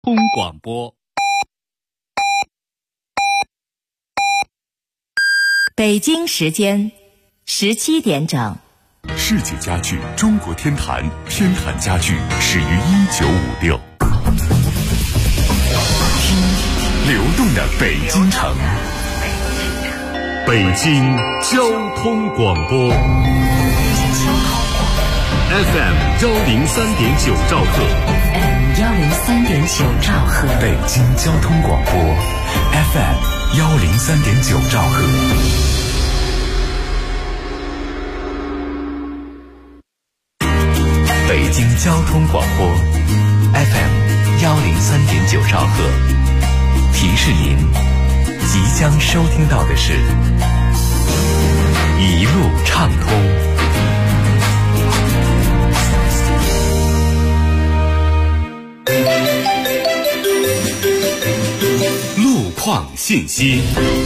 通广播。 北京时间17点整。 世纪家具中国天坛，天坛家具始于1956。听流动的北京城，北京交通广播 FM103.9兆赫 103.9兆赫， 北京交通广播 FM103.9兆赫。北京交通广播 FM103.9兆赫，提示您即将收听到的是一路畅通。路况信息。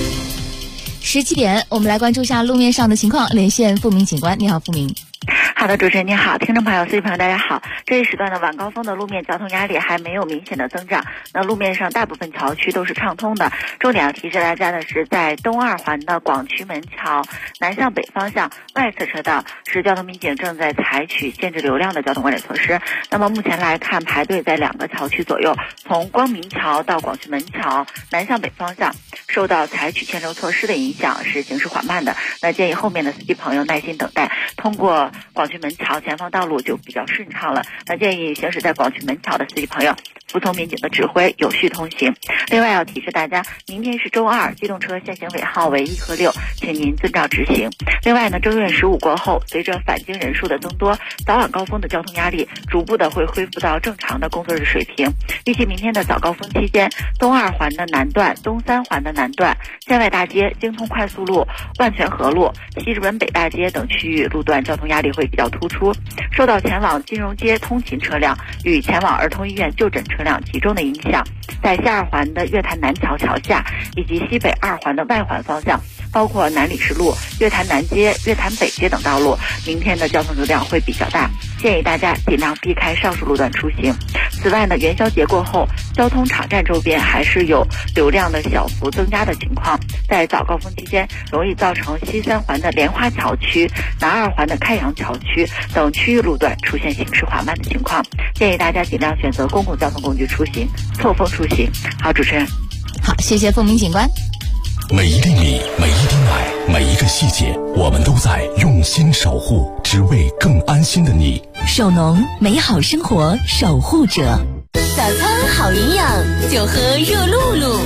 17点，我们来关注一下路面上的情况，连线付明警官。你好，付明。 好的，主持人您好，听众朋友、司机朋友大家好。这一时段的晚高峰的路面交通压力还没有明显的增长，那路面上大部分桥区都是畅通的。重点要提示大家的是，在东二环的广渠门桥南向北方向外侧车道，是交通民警正在采取限制流量的交通管理措施。那么目前来看，排队在2个桥区左右，从光明桥到广渠门桥南向北方向，受到采取牵轴措施的影响，是行驶缓慢的。那建议后面的司机朋友耐心等待，通过广渠门桥前方道路就比较顺畅了。那建议行驶在广渠门桥的司机朋友服从民警的指挥，有序通行。另外要提示大家，明天是周二，机动车限行尾号为1和6，请您遵照执行。另外呢，正月15过后，随着返京人数的增多，早晚高峰的交通压力逐步的会恢复到正常的工作日水平。预计明天的早高峰期间，东二环的南段、东三环的南段、县外大街、京通快速路、万泉河路、西直门北大街等区域路段交通压力会比较突出，受到前往金融街通勤车辆与前往儿童医院就诊车辆集中的影响，在西二环的月坛南桥桥下以及西北2环的外环方向，包括南礼士路、月坛南街、月坛北街等道路，明天的交通流量会比较大，建议大家尽量避开上述路段出行。此外呢，元宵节过后，交通场站周边还是有流量的小幅增加的情况，在早高峰期间容易造成西3环的莲花桥区、南2环的开阳桥区等区域路段出现行驶缓慢的情况，建议大家尽量选择公共交通工具出行，错峰出行。好，主持人。 好，谢谢付明警官。 每一厘米，每一滴奶，每一个细节，我们都在用心守护，只为更安心的你。 手农美好生活守护者， 早餐好营养，就喝热露露。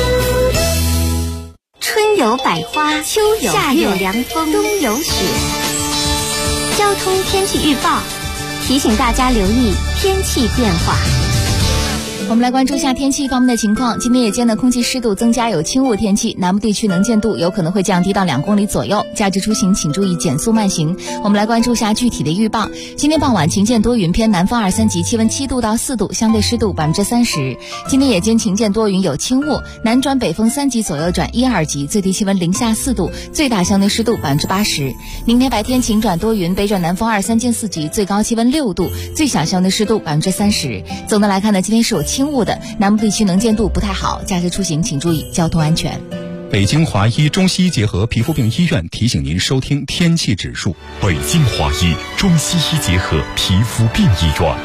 春有百花，秋有夏有凉风，冬有雪。交通天气预报提醒大家留意天气变化。 我们来关注一下天气方面的情况。今天夜间的空气湿度增加，有轻雾天气，南部地区能见度有可能会降低到2公里左右，假日出行请注意减速慢行。我们来关注一下具体的预报。今天傍晚晴见多云，偏南风2、3级，气温7度到4度，相对湿度30%。今天夜间晴见多云，有轻雾，南转北风3级左右转1、2级，最低气温0下4度，最大相对湿度80%。明天白天晴转多云，北转南风2、3进4级，最高气温6度，最小相对湿度30%。总的来看呢，今天是有轻雾的，南部地区能见度不太好，驾车出行请注意交通安全。 北京华医中西医结合皮肤病医院提醒您收听天气指数。 北京华医中西医结合皮肤病医院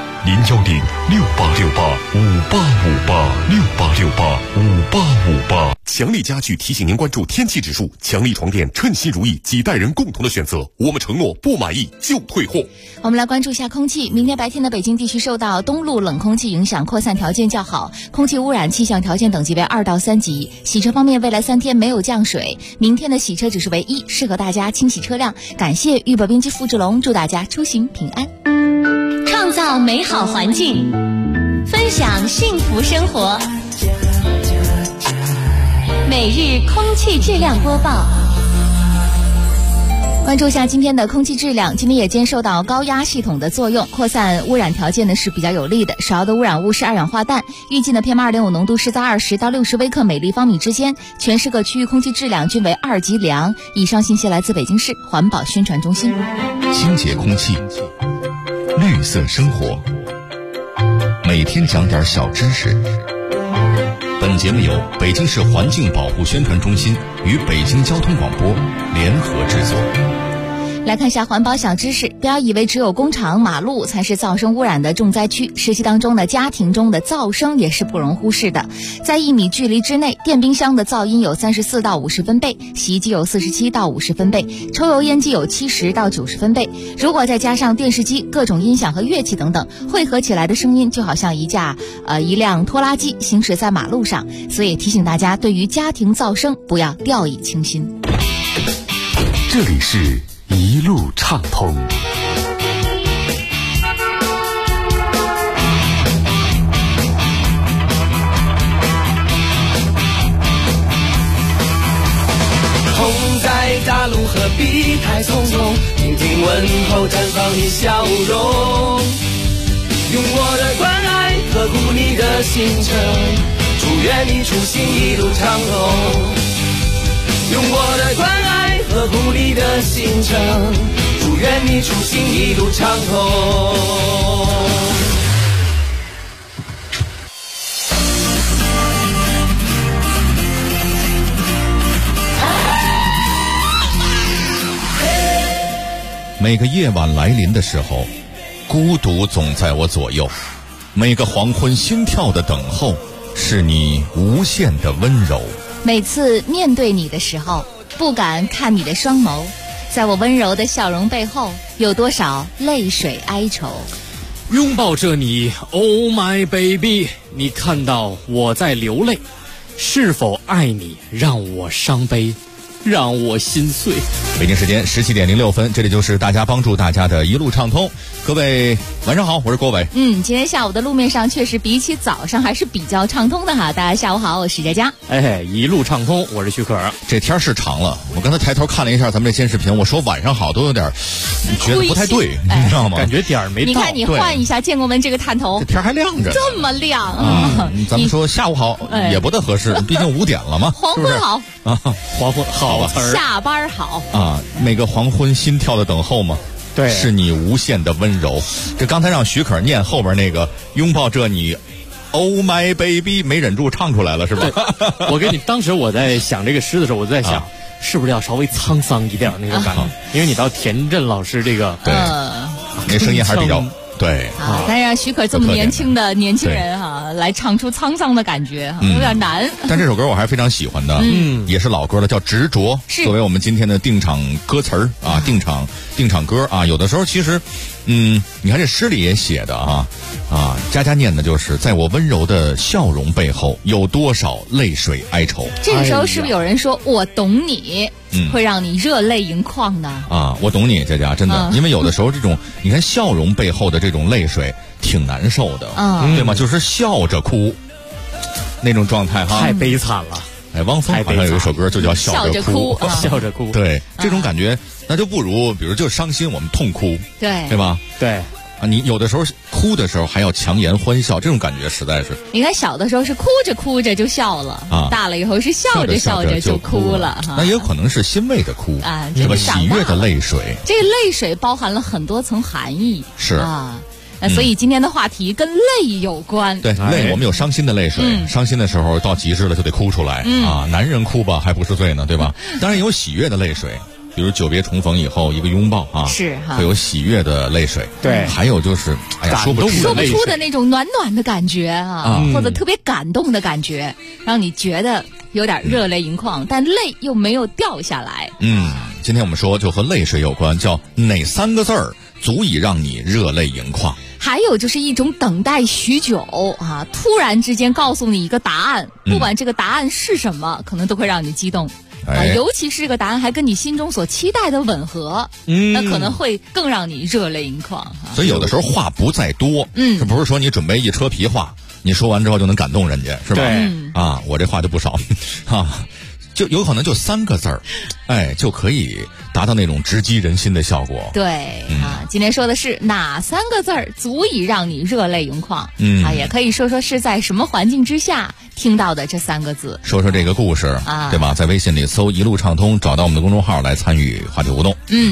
，010-6868-5858，6868-5858。强力家具提醒您关注天气指数，强力床垫称心如意，几代人共同的选择，我们承诺不满意就退货。 我们来关注一下空气。明天白天的北京地区受到东路冷空气影响，扩散条件较好，空气污染气象条件等级为2到3级。洗车方面，未来3天没有降水，明天的洗车指数为1，适合大家清洗车辆。感谢豫宝冰机付志龙，祝大家出行平安。 创造美好环境，分享幸福生活。每日空气质量播报。 关注一下今天的空气质量。今天夜间受到高压系统的作用，扩散污染条件呢是比较有利的，首要的污染物是二氧化氮，预计呢 PM2.5 浓度是在20到60微克每立方米之间，全市各区域空气质量均为2级良。以上信息来自北京市环保宣传中心。 清洁空气，绿色生活。 每天讲点小知识。本节目由北京市环境保护宣传中心与北京交通广播联合制作。 来看一下环保小知识，不要以为只有工厂、马路才是噪声污染的重灾区，实际当中的家庭中的噪声也是不容忽视的。在1米距离之内，电冰箱的噪音有34到50分贝，洗衣机有47到50分贝，抽油烟机有70到90分贝。如果再加上电视机、各种音响和乐器等等，汇合起来的声音就好像一辆拖拉机行驶在马路上。所以提醒大家，对于家庭噪声不要掉以轻心。 这里是一路畅通。 红在大路何必太匆匆，听听问候绽放你笑容，用我的关爱呵护你的行程，祝愿你出行一路畅通。用我的关爱呵护你的行程，祝愿你出行一路畅通。 每个夜晚来临的时候，孤独总在我左右；每个黄昏心跳的等候，是你无限的温柔。 每次面对你的时候，不敢看你的双眸，在我温柔的笑容背后，有多少泪水哀愁。 拥抱着你 Oh my baby， 你看到我在流泪，是否爱你让我伤悲，让我心碎。 北京时间17点06分，这里就是大家帮助大家的一路畅通。各位晚上好，我是郭伟。 今天下午的路面上确实比起早上还是比较畅通的哈。大家下午好，我是佳佳。 一路畅通，我是徐可。 这天是长了，我刚才抬头看了一下咱们这监视屏，我说晚上好都有点觉得不太对，你知道吗？ 感觉点儿没到。 你看你换一下建国门这个探头， 这天还亮着， 这么亮咱们说下午好也不太合适，毕竟5点了嘛。 黄昏好啊， 黄昏好吧， 下班好啊，每个黄昏心跳的等候嘛。 对， 是你无限的温柔。这刚才让许可念后边那个拥抱着你 Oh my baby 没忍住唱出来了，是吧？ 我跟你当时我在想这个诗的时候，我就在想，是不是要稍微沧桑一点那个感觉？因为你到田震老师这个， 对，那声音还是比较。对啊，但是让许可这么年轻的年轻人来唱出沧桑的感觉有点难。 但这首歌我还是非常喜欢的，也是老歌了，叫《执着》，作为我们今天的定场歌词儿啊，定场歌啊。有的时候其实，你看这诗里也写的佳佳念的就是在我温柔的笑容背后，有多少泪水哀愁。 这个时候是不是有人说我懂你？会让你热泪盈眶呢？ 我懂你，佳佳，真的，因为有的时候这种你看笑容背后的这种泪水挺难受的，对吗？就是笑着哭那种状态太悲惨了。 汪峰好像有一首歌就叫笑着哭， 笑着哭。 对，这种感觉那就不如，比如就伤心我们痛哭，对吧？ 对。 你有的时候哭的时候还要强颜欢笑，这种感觉实在是。 你看小的时候是哭着哭着就笑了大了以后是笑着笑着就哭了那也有可能是欣慰的哭是吧？喜悦的泪水。 这个泪水包含了很多层含义， 是所以今天的话题跟泪有关。 对，泪我们有伤心的泪水，伤心的时候到极致了就得哭出来男人哭吧还不是罪呢，对吧？当然有喜悦的泪水。比如久别重逢以后一个拥抱是会有喜悦的泪水。 对， 还有就是说不出的那种暖暖的感觉或者特别感动的感觉，让你觉得有点热泪盈眶，但泪又没有掉下来。 今天我们说就和泪水有关，叫哪3个字儿足以让你热泪盈眶？ 还有就是一种等待许久突然之间告诉你一个答案，不管这个答案是什么，可能都会让你激动。尤其是这个答案还跟你心中所期待的吻合，那可能会更让你热泪盈眶所以有的时候话不在多，这不是说你准备一车皮话，你说完之后就能感动人家，是吧？我这话就不少就有可能就3个字儿，就可以达到那种直击人心的效果。 对今天说的是哪3个字儿足以让你热泪盈眶？也可以说说是在什么环境之下听到的这3个字。 说说这个故事对吧？在微信里搜一路畅通，找到我们的公众号来参与话题互动。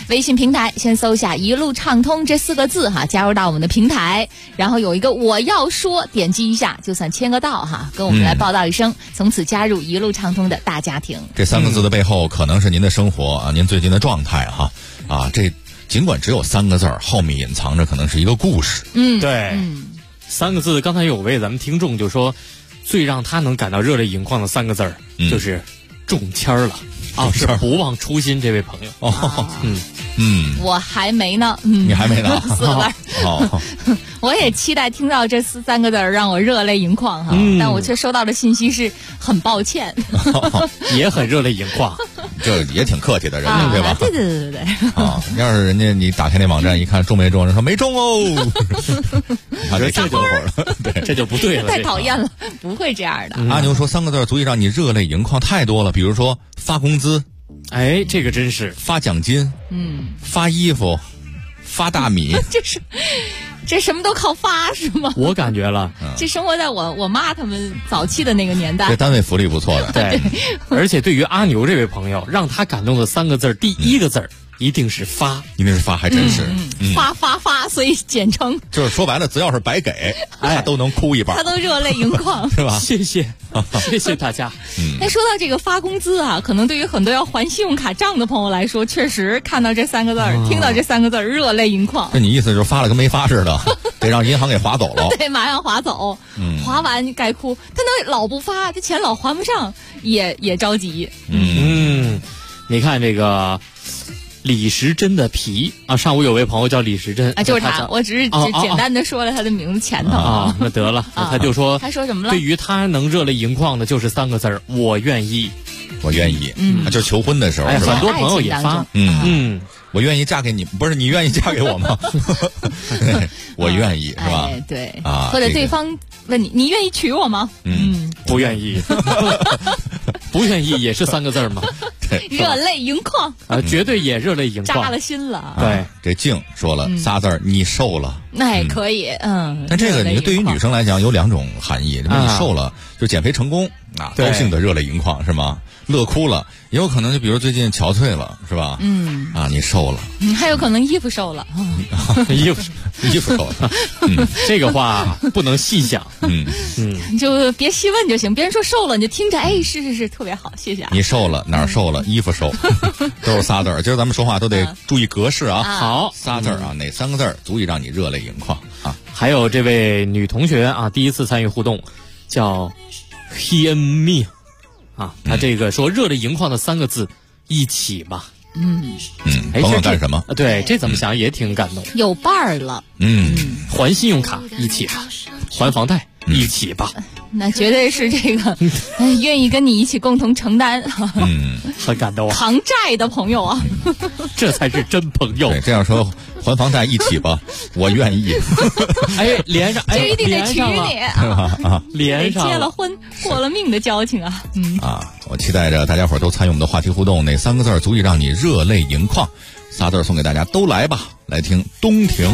微信平台先搜下一路畅通这4个字哈，加入到我们的平台，然后有一个我要说，点击一下就算签个到哈，跟我们来报道一声，从此加入一路畅通的大家庭。 这3个字的背后可能是您的生活啊，您最近的状态哈啊，这尽管只有3个字，后面隐藏着可能是一个故事。 对，3个字，刚才有位咱们听众就说，最让他能感到热泪盈眶的3个字就是中签了啊，是不忘初心这位朋友。 我还没呢， 你还没呢 4个字。我也期待听到这3个字让我热泪盈眶哈，但我却收到的信息是很抱歉， 也很热泪盈眶， 这也挺客气的人家，对吧？ 对啊，要是人家你打开那网站一看中没中，人说没中哦，这就火了，对， 这就不对了， 太讨厌了，不会这样的。 阿牛说3个字足以让你热泪盈眶太多了，比如说发工资， 哎，这个真是发奖金，发衣服，发大米， 这什么都靠发是吗？ 我感觉了， 这生活在我妈他们早期的那个年代， 这单位福利不错的。 对，而且对于阿牛这位朋友，让他感动的3个字，第一个字一定是发， 还真是发，所以简称就是说白了，只要是白给，他都能哭一把， 他都热泪盈眶， 是吧？ 谢谢大家。 那说到这个发工资啊，可能对于很多要还信用卡账的朋友来说，确实看到这3个字，听到这3个字，热泪盈眶。 那你意思就是发了跟没发似的，得让银行给划走了？ 对，马上划走，划完该哭，他那老不发，这钱老还不上，也着急。 你看这个。李时珍的皮啊，上午有位朋友叫李时珍啊，就是他，我只简单的说了他的名字前头啊，那得了，他就说， 他说什么了？ 对于他能热泪盈眶的就是3个字，我愿意， 我愿意，就是求婚的时候， 哎，很多朋友也发， 我愿意嫁给你，不是你愿意嫁给我吗？我愿意，是吧？ 对啊，或者对方问你愿意娶我吗？ 不愿意，不愿意也是3个字吗？ 热泪盈眶啊，绝对也热泪盈眶， 扎了心了。 对， 这静说了仨字，你瘦了， 那也可以， 但这个你对于女生来讲有2种含义，你瘦了就减肥成功啊，高兴的热泪盈眶是吗？乐哭了，也有可能就比如最近憔悴了，是吧？你瘦了， 还有可能衣服瘦了， 衣服瘦了，这个话不能细想， 你就别细问就行。别人说瘦了，你就听着，哎，是特别好，谢谢啊。 你瘦了哪儿瘦了？衣服瘦，都是仨字儿。今儿咱们说话都得注意格式啊。 好， 仨字儿啊，哪3个字足以让你热泪盈眶啊？ 还有这位女同学啊，第一次参与互动，叫 He and Me。啊，他这个说热泪盈眶的3个字，一起吧。 甭管干什么？ 对，这怎么想也挺感动。 有伴儿了。 还信用卡一起吧，还房贷一起吧。 那绝对是这个愿意跟你一起共同承担， 很感动啊。 扛债的朋友啊， 这才是真朋友。 对，这样说还房贷一起吧，我愿意。 哎，连上，哎， 就一定得娶你啊， 连上结了婚，过了命的交情啊。 我期待着大家伙都参与我们的话题互动，哪3个字足以让你热泪盈眶？3字送给大家，都来吧。来听东庭。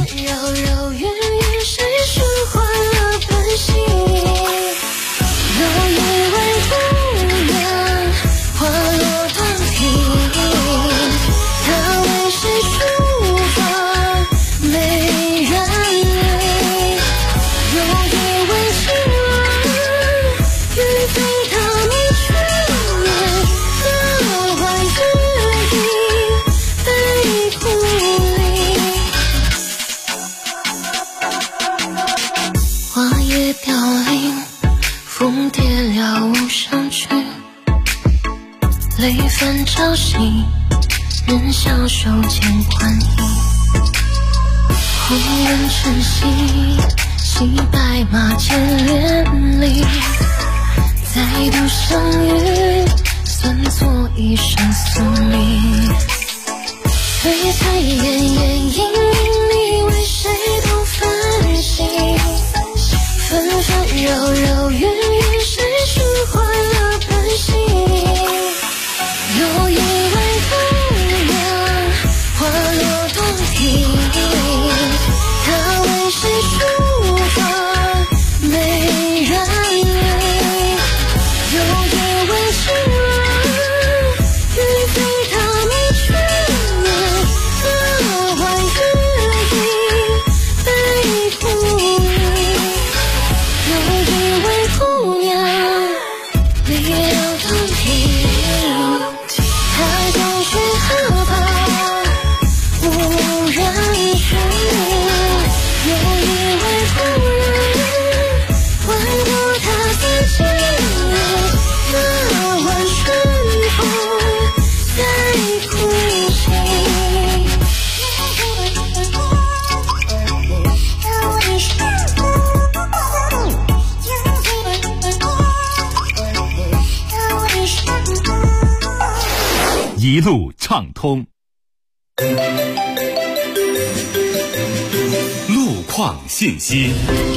泪泛潮汐，人消手间欢意。红颜晨曦，骑白马见连理。再度相遇，算作一生宿命。璀璨烟烟，隐隐你为谁都繁星。纷纷扰扰，远远谁释怀了本性。有一位姑娘，花落洞庭，她为谁梳妆美人。有一一路畅通。路况信息。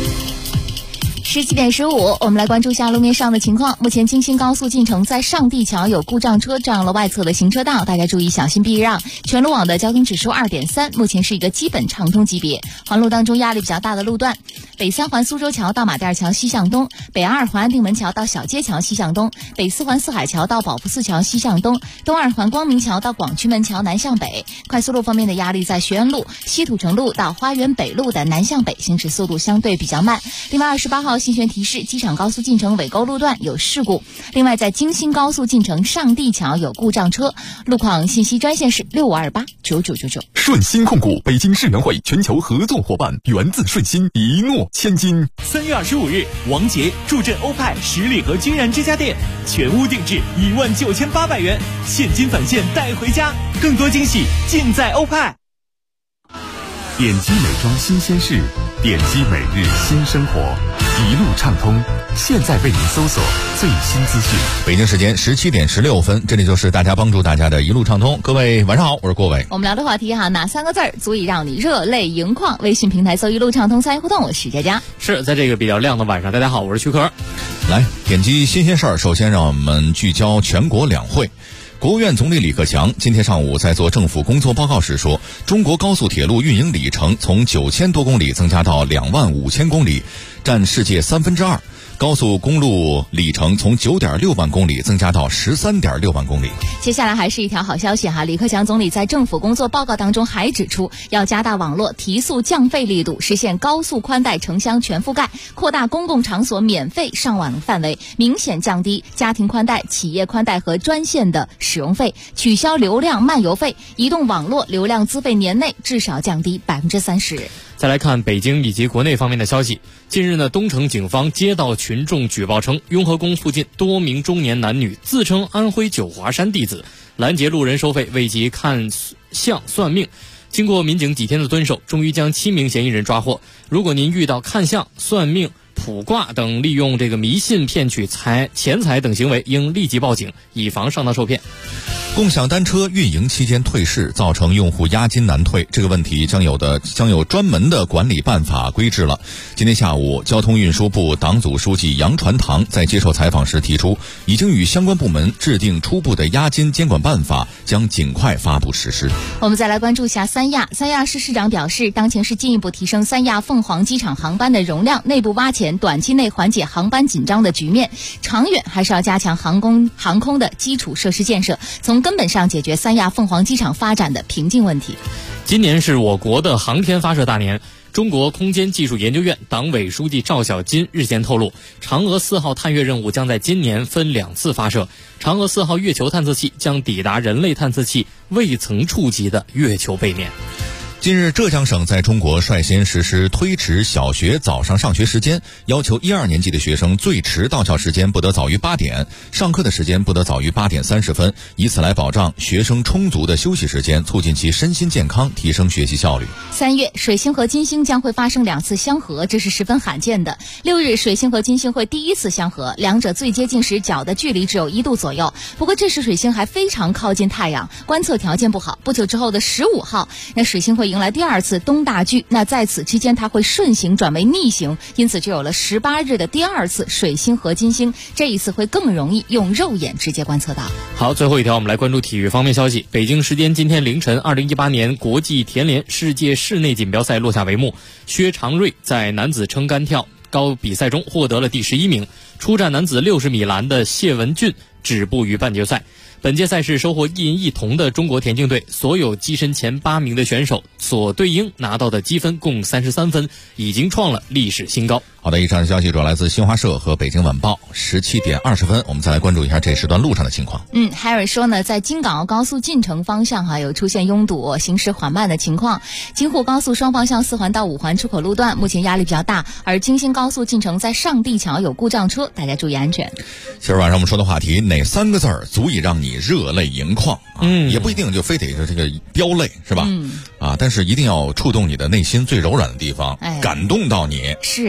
17点15，我们来关注一下路面上的情况。目前京新高速进城在上地桥有故障车占用了外侧的行车道，大家注意小心避让。全路网的交通指数2.3，目前是一个基本畅通级别。环路当中压力比较大的路段，北3环苏州桥到马甸桥西向东，北2环安定门桥到小街桥西向东，北4环四海桥到保福寺桥西向东，东2环光明桥到广渠门桥南向北。快速路方面的压力在学院路、西土城路到花园北路的南向北，行驶速度相对比较慢。另外28号新宣提示，机场高速进城尾沟路段有事故。另外在京新高速进城上地桥有故障车。路况信息专线是65289999。 顺鑫控股北京世园会全球合作伙伴，源自顺鑫，一诺千金。 3月25日，王杰助阵欧派十里河君然之家店，全屋定制19800元，现金返现带回家，更多惊喜尽在欧派。 点击美妆新鲜事，点击每日新生活，一路畅通。现在为您搜索最新资讯。 北京时间17点16分，这里就是大家帮助大家的一路畅通。各位晚上好，我是郭伟。 我们聊的话题哪3个字儿足以让你热泪盈眶？微信平台搜一路畅通参与互动，我是佳佳。 是在这个比较亮的晚上，大家好，我是徐可。 来，点击新鲜事儿，首先让我们聚焦全国两会。国务院总理李克强今天上午在做政府工作报告时说，中国高速铁路运营里程从9000多公里增加到25000公里，占世界2/3。高速公路里程从9.6万公里增加到13.6万公里。 接下来还是一条好消息李克强总理在政府工作报告当中还指出，要加大网络提速降费力度，实现高速宽带城乡全覆盖，扩大公共场所免费上网范围，明显降低家庭宽带、企业宽带和专线的使用费，取消流量漫游费，移动网络流量资费年内至少降低30%。 再来看北京以及国内方面的消息。近日呢，东城警方接到群众举报称，雍和宫附近多名中年男女自称安徽九华山弟子，拦截路人收费，为其看相算命。经过民警几天的蹲守，终于将7名嫌疑人抓获。如果您遇到看相、算命、卜卦等利用这个迷信骗取钱财等行为，应立即报警，以防上当受骗。 共享单车运营期间退市，造成用户押金难退，这个问题将有专门的管理办法规制了。今天下午，交通运输部党组书记杨传堂在接受采访时提出，已经与相关部门制定初步的押金监管办法，将尽快发布实施。 我们再来关注一下三亚市市长表示，当前是进一步提升三亚凤凰机场航班的容量，内部挖潜，短期内缓解航班紧张的局面，长远还是要加强航空的基础设施建设，从根本上解决三亚凤凰机场发展的瓶颈问题。 今年是我国的航天发射大年。中国空间技术研究院党委书记赵小金日前透露，嫦娥4号探月任务将在今年分2次发射，嫦娥4号月球探测器将抵达人类探测器未曾触及的月球背面。 近日，浙江省在中国率先实施推迟小学早上上学时间，要求1、2年级的学生最迟到校时间不得早于8点，上课的时间不得早于8点30分，以此来保障学生充足的休息时间，促进其身心健康，提升学习效率。 3月，水星和金星将会发生2次相合，这是十分罕见的。6日，水星和金星会第1次相合，两者最接近时角的距离只有1度左右。不过这时水星还非常靠近太阳，观测条件不好。不久之后的15号，那水星会迎来第2次东大距，那在此期间它会顺行转为逆行，因此就有了18日的第2次水星和金星，这一次会更容易用肉眼直接观测到。 好，最后一条我们来关注体育方面消息。北京时间今天凌晨，2018年国际田联世界室内锦标赛落下帷幕，薛长瑞在男子撑杆跳高比赛中获得了第11名，出战男子60米栏的谢文俊止步于半决赛。本届赛事收获1银1铜的中国田径队，所有跻身前8名的选手所对应拿到的积分共33分，已经创了历史新高。 好的，以上消息主要来自新华社和北京晚报。17点20分，我们再来关注一下这时段路上的情况。 Harry 说呢，在京港澳高速进城方向有出现拥堵、行驶缓慢的情况。京沪高速双方向4环到5环出口路段目前压力比较大，而京新高速进城在上地桥有故障车，大家注意安全。 今儿晚上我们说的话题，哪3个字儿足以让你热泪盈眶？也不一定就非得是这个飙泪，是吧？但是一定要触动你的内心最柔软的地方，感动到你。 是， 咱就算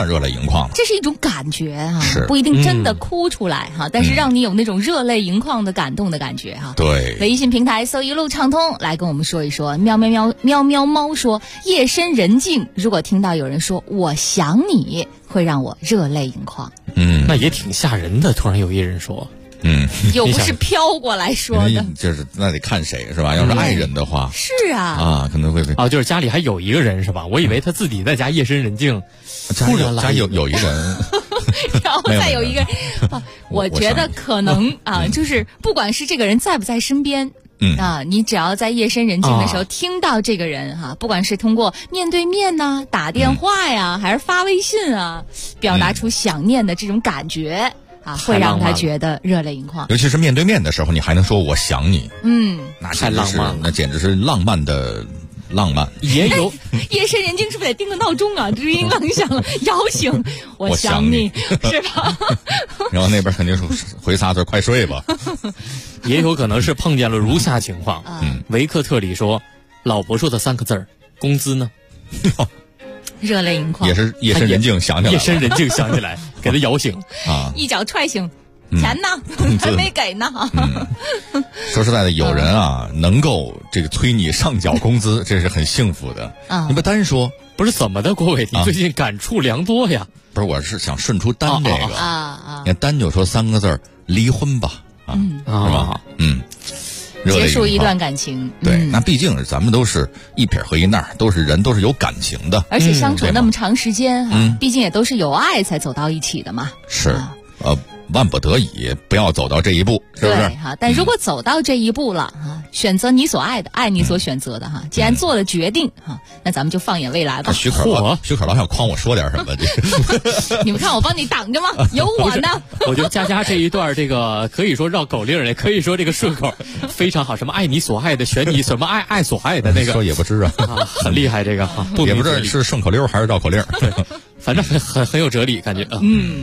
算热泪盈眶了。 这是一种感觉啊， 是不一定真的哭出来哈，但是让你有那种热泪盈眶的感动的感觉哈。 对， 微信平台搜一路畅通来跟我们说一说。喵喵喵喵喵猫说，夜深人静，如果听到有人说我想你，会让我热泪盈眶。 那也挺吓人的。突然有一人说。 又不是飘过来说的， 就是那得看谁是吧？要是爱人的话， 是啊， 可能会被就是家里还有一个人是吧？我以为他自己在家夜深人静，突然家有一人， 然后再有一个人，我觉得可能就是不管是这个人在不在身边。你只要在夜深人静的时候听到这个人不管是通过面对面呐、打电话呀，还是发微信表达出想念的这种感觉。会让他觉得热泪盈眶， 尤其是面对面的时候，你还能说我想你，那太浪漫了， 那简直是浪漫的浪漫。 也有夜深人静是不是得定个闹钟啊？铃铃铛响了，摇醒我想你，是吧？ 然后那边肯定是回仨字快睡吧。 也有可能是碰见了如下情况。维克特里说，老婆说的3个字儿，工资呢？ 热泪盈眶， 也是夜深人静想起来， 夜深人静想起来，给他摇醒一脚踹醒，钱呢？还没给呢。 说实在的，有人能够这个催你上缴工资，这是很幸福的。你不单说， 不是怎么的，郭伟，你最近感触良多呀？ 不是，我是想顺出单这个你看单就说3个字离婚吧，是吧？ 结束一段感情， 对，那毕竟咱们都是一撇和一捺，都是人，都是有感情的， 而且相处那么长时间毕竟也都是有爱才走到一起的嘛。 是，万不得已不要走到这一步，是不是？ 对但如果走到这一步了选择你所爱的，爱你所选择的既然做了决定那咱们就放眼未来吧。 徐可老想诓我说点什么？ 你们看我帮你挡着吗？有我呢。 我觉得佳佳这一段这个可以说绕口令，也可以说这个顺口非常好。什么爱你所爱的，选你什么爱所爱的那个， 说也不知很厉害这个也不知道是顺口溜还是绕口令。 对，反正很有哲理感觉。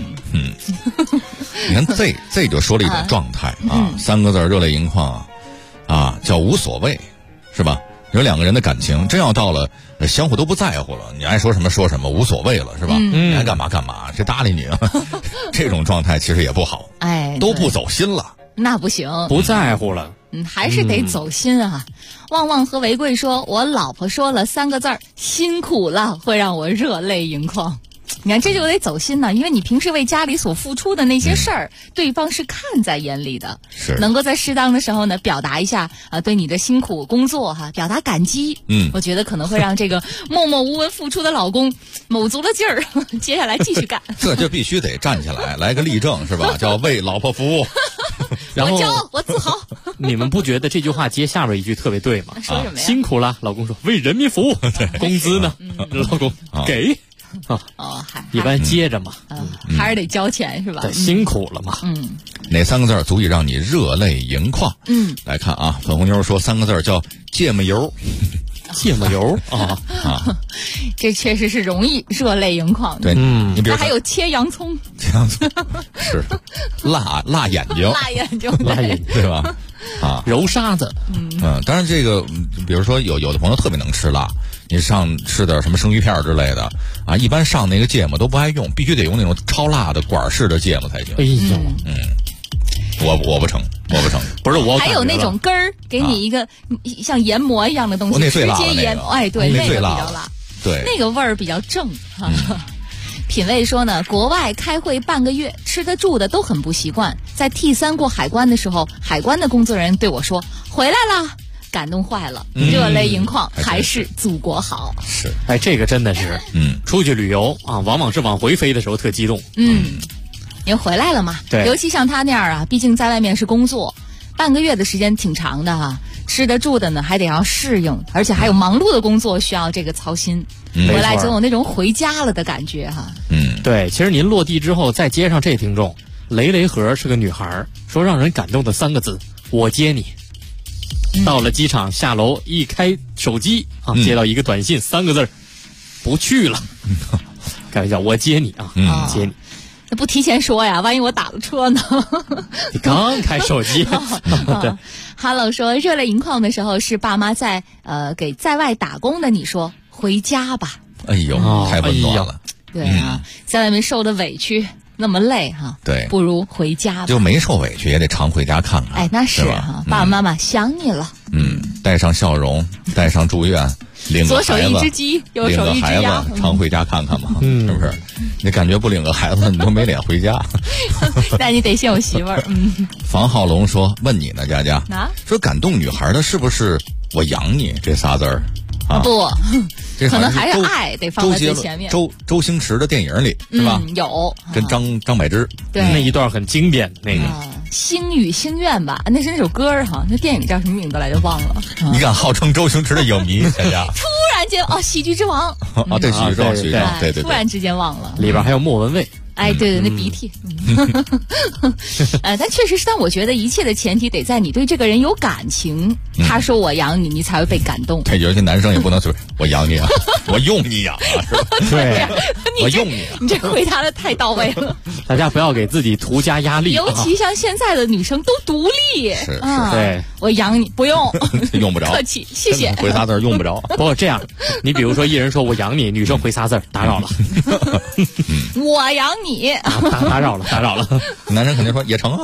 你看这就说了一种状态3个字热泪盈眶叫无所谓，是吧？有2个人的感情真要到了相互都不在乎了，你爱说什么说什么，无所谓了，是吧？你爱干嘛干嘛，谁搭理你啊？这种状态其实也不好，都不走心了， 那不行， 不在乎了， 还是得走心啊。旺旺和维贵说，我老婆说了3个字辛苦了，会让我热泪盈眶。你看，这就得走心呢，因为你平时为家里所付出的那些事儿，对方是看在眼里的， 是能够在适当的时候呢，表达一下对你的辛苦工作表达感激。我觉得可能会让这个默默无闻付出的老公卯足了劲儿，接下来继续干。 这就必须得站起来，来个立正，是吧？叫为老婆服务。 然后我骄傲，我自豪。 你们不觉得这句话接下边一句特别对吗？ 说什么呀？ 辛苦了，老公说为人民服务，工资呢？老公给。一般接着嘛， 还是得交钱是吧？ 辛苦了嘛。 哪3个字足以让你热泪盈眶？来看粉红妞说3个字叫芥末油。 芥末油这确实是容易热泪盈眶的。 对，你比如还有切洋葱， 是辣眼睛， 辣眼睛， 对吧？ 揉沙子。 当然这个，比如说有的朋友特别能吃辣，你上吃点什么生鱼片之类的一般上那个芥末都不爱用，必须得用那种超辣的管式的芥末才行。 哎呦， 我不成， 不是我。 还有那种根儿，给你一个像研磨一样的东西，直接研。对，那个比较辣， 对， 那个味儿比较正。品味说呢，国外开会半个月，吃的住的都很不习惯。在 T3 过海关的时候，海关的工作人员对我说：“回来了。”感动坏了，热泪盈眶，还是祖国好。 是， 这个真的是，出去旅游往往是往回飞的时候特激动。 您回来了嘛？ 对， 尤其像他那样毕竟在外面是工作，半个月的时间挺长的吃的住的呢还得要适应，而且还有忙碌的工作需要这个操心。回来总有那种回家了的感觉对，其实您落地之后再接上这听众，雷和是个女孩，说让人感动的3个字：我接你。到了机场下楼一开手机接到一个短信，3个字：不去了。开玩笑，我接你接你。 那不提前说呀，万一我打了车呢？ 你刚开手机。对。 Hello 说热泪盈眶的时候是爸妈在给在外打工的你说回家吧。 哎呦，太温暖了。 对啊，在外面受的委屈那么累哈， 对， 不如回家吧。 就没受委屈也得常回家看看。 哎，那是哈，爸爸妈妈想你了。 带上笑容，带上祝愿，领个孩子， 左手一只鸡，右手一只鸭， 领个孩子常回家看看嘛，是不是？你感觉不领个孩子，你都没脸回家。 那你得先有媳妇儿。 房浩龙说：“问你呢，佳佳，说感动女孩的是不是我养你这仨字儿？” 不， 这可能还是爱得放在最前面。 周星驰的电影里是吧？ 有跟张柏芝对那一段很经典，那个星语心愿吧，那是那首歌哈，那电影叫什么名字来着忘了。 你敢号称周星驰的影迷，佳佳？ 突然间喜剧之王对，喜剧之王，喜剧之王，对， 突然之间忘了， 里边还有莫文蔚。 哎，对，那鼻涕。但确实是，但我觉得一切的前提得在你对这个人有感情。他说我养你，你才会被感动。 对，有些男生也不能说我养你啊，我用你养啊，是吧？ 对， 我用你。 你这回答的太到位了。 大家不要给自己徒加压力。 尤其像现在的女生都独立。 是， 对， 我养你不用， 用不着， 客气，谢谢。 回仨字用不着。 不过这样，你比如说一人说我养你，女生回仨字打扰了。 我养你， 打扰了。 男生肯定说也成啊。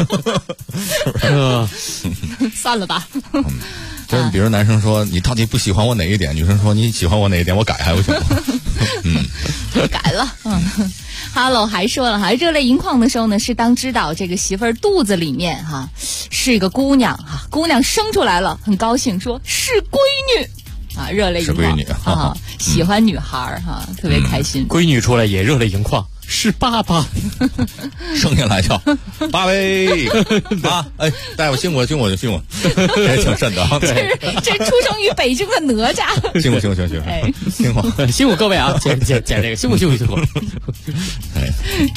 算了吧。 就是比如男生说你到底不喜欢我哪一点，女生说你喜欢我哪一点，我改还不行吗？ 改了。Hello 还说了哈，热泪盈眶的时候呢，是当知道这个媳妇儿肚子里面哈是一个姑娘哈，姑娘生出来了，很高兴说是闺女啊，热泪盈眶。 是闺女啊，喜欢女孩哈，特别开心。 闺女出来也热泪盈眶。是爸爸， 生下来叫爸喂啊！哎，大夫辛苦，也挺瘆的啊。 这出生于北京的哪吒， 辛苦， 哎， 辛苦各位啊，捡这个，辛苦。 哎，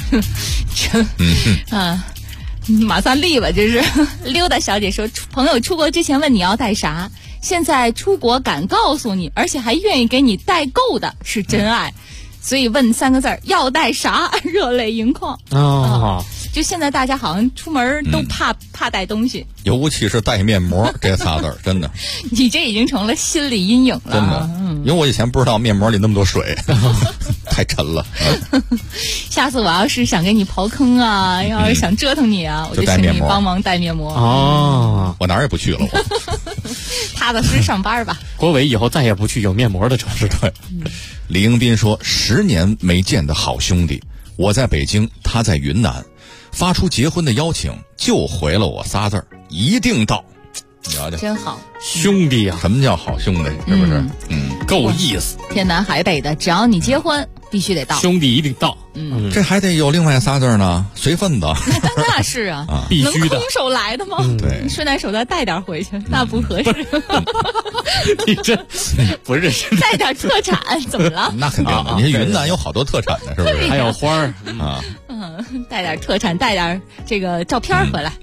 马三立吧，这是溜达小姐说，朋友出国之前问你要带啥，现在出国敢告诉你，而且还愿意给你代购的是真爱。所以问3个字儿要带啥，热泪盈眶就现在大家好像出门都怕带东西， 尤其是带面膜这仨字儿，真的。 你这已经成了心理阴影了， 真的。因为我以前不知道面膜里那么多水，太沉了。 下次我要是想给你刨坑啊，要是想折腾你啊，我就请你帮忙带面膜。 我哪儿也不去了，我踏踏实上班吧。 国伟以后再也不去有面膜的城市。 对。李英斌说：10年没见的好兄弟，我在北京，他在云南，发出结婚的邀请，就回了我仨字儿：一定到。聊聊， 真好， 兄弟啊！ 什么叫好兄弟？是不是？ 够意思。 天南海北的，只要你结婚，必须得到。 兄弟一定到。 这还得有另外仨字呢，随份子。 那是啊， 必须的。 能空手来的吗？ 对， 顺带手再带点回去，那不合适。 你这不是带点特产怎么了？ 那肯定的，你云南有好多特产的，是不是？ 还有花儿啊。 带点特产，带点这个照片回来。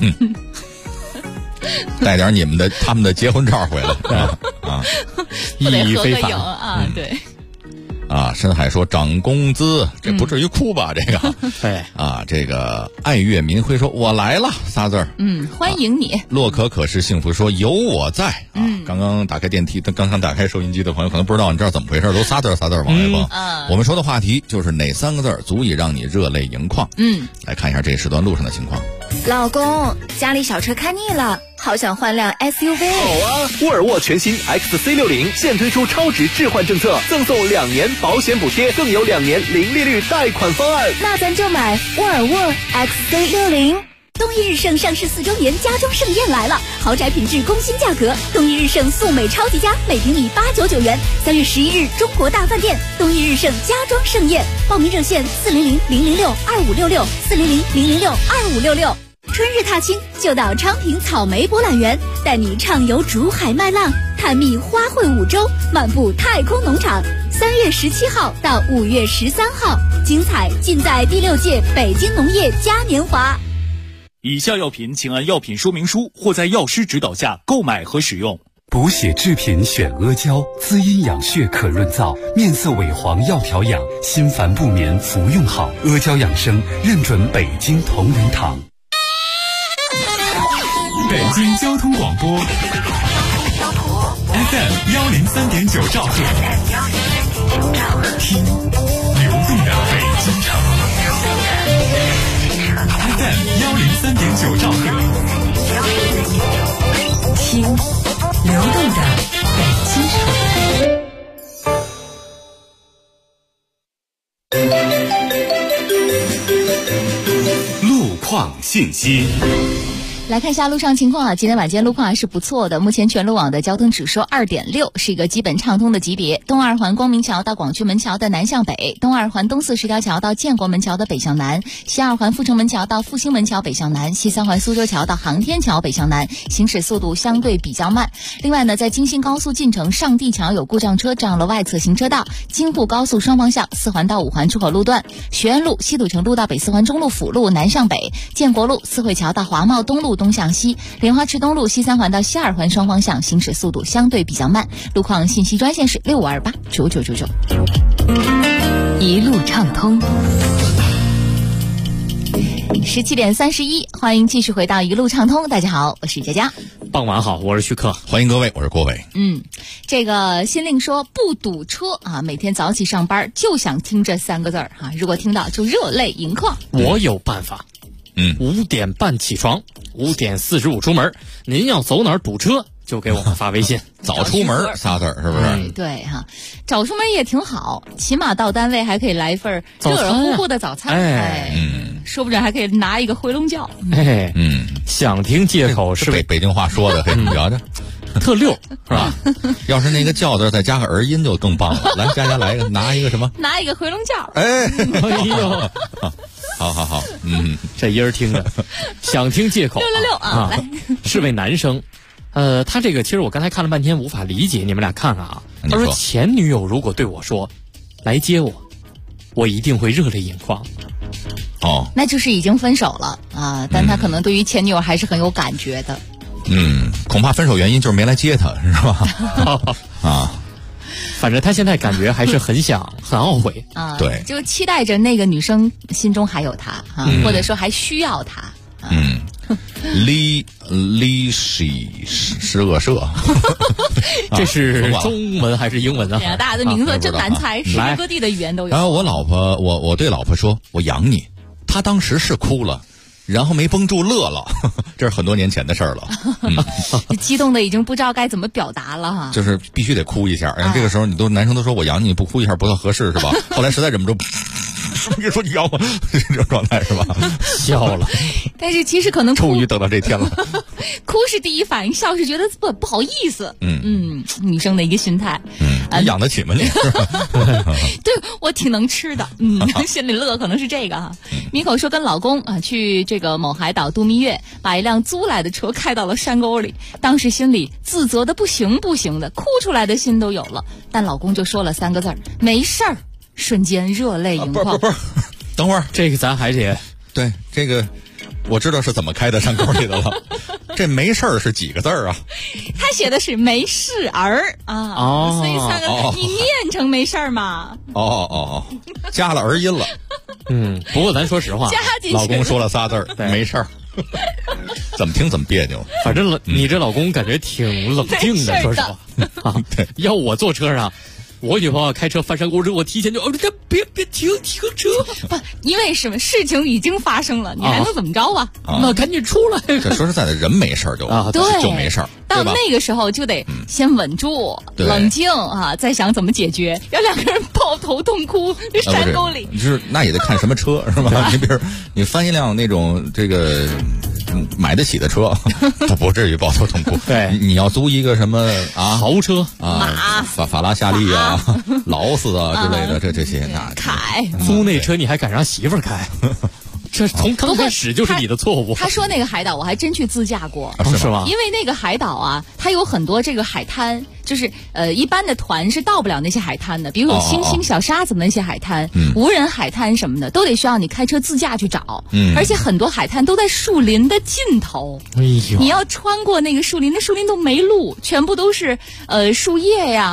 带点他们的结婚照回来啊！ 不得合个影啊？对。 深海说涨工资，这不至于哭吧？这个， 对这个爱月民辉说我来了仨字儿， 欢迎你。 洛可是幸福说有我在刚刚打开电梯，刚刚打开收音机的朋友可能不知道你这儿怎么回事，都仨字儿往外蹦。我们说的话题就是哪3个字儿足以让你热泪盈眶？来看一下这时段路上的情况。 老公，家里小车看腻了，好想换辆 SUV。 好啊，沃尔沃全新 XC60现推出超值置换政策，赠送2年保险补贴，更有2年零利率贷款方案。 那咱就买沃尔沃 XC60。东一日盛上市4周年家装盛宴来了，豪宅品质工新价格，东一日盛素美超级家每平米899元。3月11日中国大饭店东一日盛家装盛宴，报名热线400-006-2566 400-006-2566。春日踏青就到昌平草莓博览园，带你畅游竹海麦浪，探秘花卉5洲，漫步太空农场。3月17号到5月13号，精彩尽在第6届北京农业嘉年华。 以下药品请按药品说明书或在药师指导下购买和使用。 补血制品选阿胶，滋阴养血可润燥，面色萎黄要调养，心烦不眠服用好。阿胶养生认准北京同仁堂。 北京交通广播 FM 103.9兆赫，听流机场。FM 103.9兆赫， 听流动的北京城。 路况信息。 来看一下路上情况啊，今天晚间路况还是不错的，目前全路网的交通指数 2.6， 是一个基本畅通的级别。东二环光明桥到广渠门桥的南向北，东二环东四十条桥到建国门桥的北向南，西二环阜成门桥到复兴门桥北向南，西三环苏州桥到航天桥北向南，行驶速度相对比较慢。另外呢，在京新高速进城上地桥有故障车占用了外侧行车道，京沪高速双方向4环到5环出口路段，学院路西土城路到北4环中路辅路南向北，建国路四惠桥到华贸东路东向西，莲花池东路西3环到西2环双方向行驶速度相对比较慢。路况信息专线是65289999。 一路畅通。 17点31，欢迎继续回到一路畅通。大家好，我是佳佳。 傍晚好，我是徐克。 欢迎各位，我是郭伟。 这个新令说不堵车啊，每天早起上班就想听这3个字儿啊，如果听到就热泪盈眶。 我有办法。5点半起床，5点45出门。您要走哪儿堵车，就给我们发微信。 早出门仨字儿是不是？ 对哈，早出门也挺好，起码到单位还可以来一份热热乎乎的早餐。说不准还可以拿一个回笼觉。 想听借口是北京话说的，聊着。 特溜是吧？ 要是那个叫字再加个儿音就更棒了。来，佳佳来一个，拿一个什么？ 拿一个回笼觉。 哎呦， 好， 这音儿听着，想听借口 666啊，来， 是位男生。他这个其实我刚才看了半天无法理解，你们俩看看啊。他说前女友如果对我说来接我，我一定会热泪盈眶。 那就是已经分手了啊，但他可能对于前女友还是很有感觉的。 恐怕分手原因就是没来接他，是吧？ 反正他现在感觉还是很想很懊悔啊， 对， 就期待着那个女生心中还有他啊，或者说还需要他。 李喜是恶社， 这是中文还是英文呢？ 大家的名字真难猜，世界各地的语言都有。 然后我老婆，我对老婆说，我养你，她当时是哭了。然后没绷住乐了，这是很多年前的事儿了。 激动的已经不知道该怎么表达了哈。 就是必须得哭一下，然后这个时候男生都说我养你，不哭一下不太合适是吧？后来实在忍不住，别说你养我，这种状态是吧？ 笑了。 但是其实可能终于等到这天了。 哭是第一反应，笑是觉得不好意思。女生的一个心态。 你养得起吗你？ 对，我挺能吃的。心里乐可能是这个哈。米口说跟老公啊去这个某海岛度蜜月，把一辆租来的车开到了山沟里，当时心里自责的不行的，哭出来的心都有了。但老公就说了3个字儿：没事儿。瞬间热泪盈眶。 不是，等会儿这个咱还得对这个。我知道是怎么开的山沟里的了，这没事儿是几个字儿啊？ 他写的是没事儿啊，所以3个字你念成没事儿嘛？ 加了儿音了。 不过咱说实话， 老公说了仨字儿，没事儿。怎么听怎么别扭。 反正你这老公感觉挺冷静的，说实话对， 要我坐车上。我女朋友开车翻山沟之后，我提前就别停车， 不，因为什么事情已经发生了，你还能怎么着啊？ 那赶紧出来。 这说实在的，人没事就就没事儿， 到那个时候就得先稳住、冷静啊，再想怎么解决。要2个人抱头痛哭山沟里， 就是那也得看什么车是吧？你比如你翻一辆那种这个。买得起的车，不至于抱头痛哭。 对， 你要租一个什么豪车法拉夏利劳斯之类的，这些凯租那车你还敢让媳妇儿开？这从刚开始就是你的错误。 他说那个海岛我还真去自驾过， 是吗？ 因为那个海岛啊，它有很多这个海滩，就是一般的团是到不了那些海滩的，比如有星星、小沙子的那些海滩，无人海滩什么的，都得需要你开车自驾去找。而且很多海滩都在树林的尽头，你要穿过那个树林，那树林都没路，全部都是树叶呀。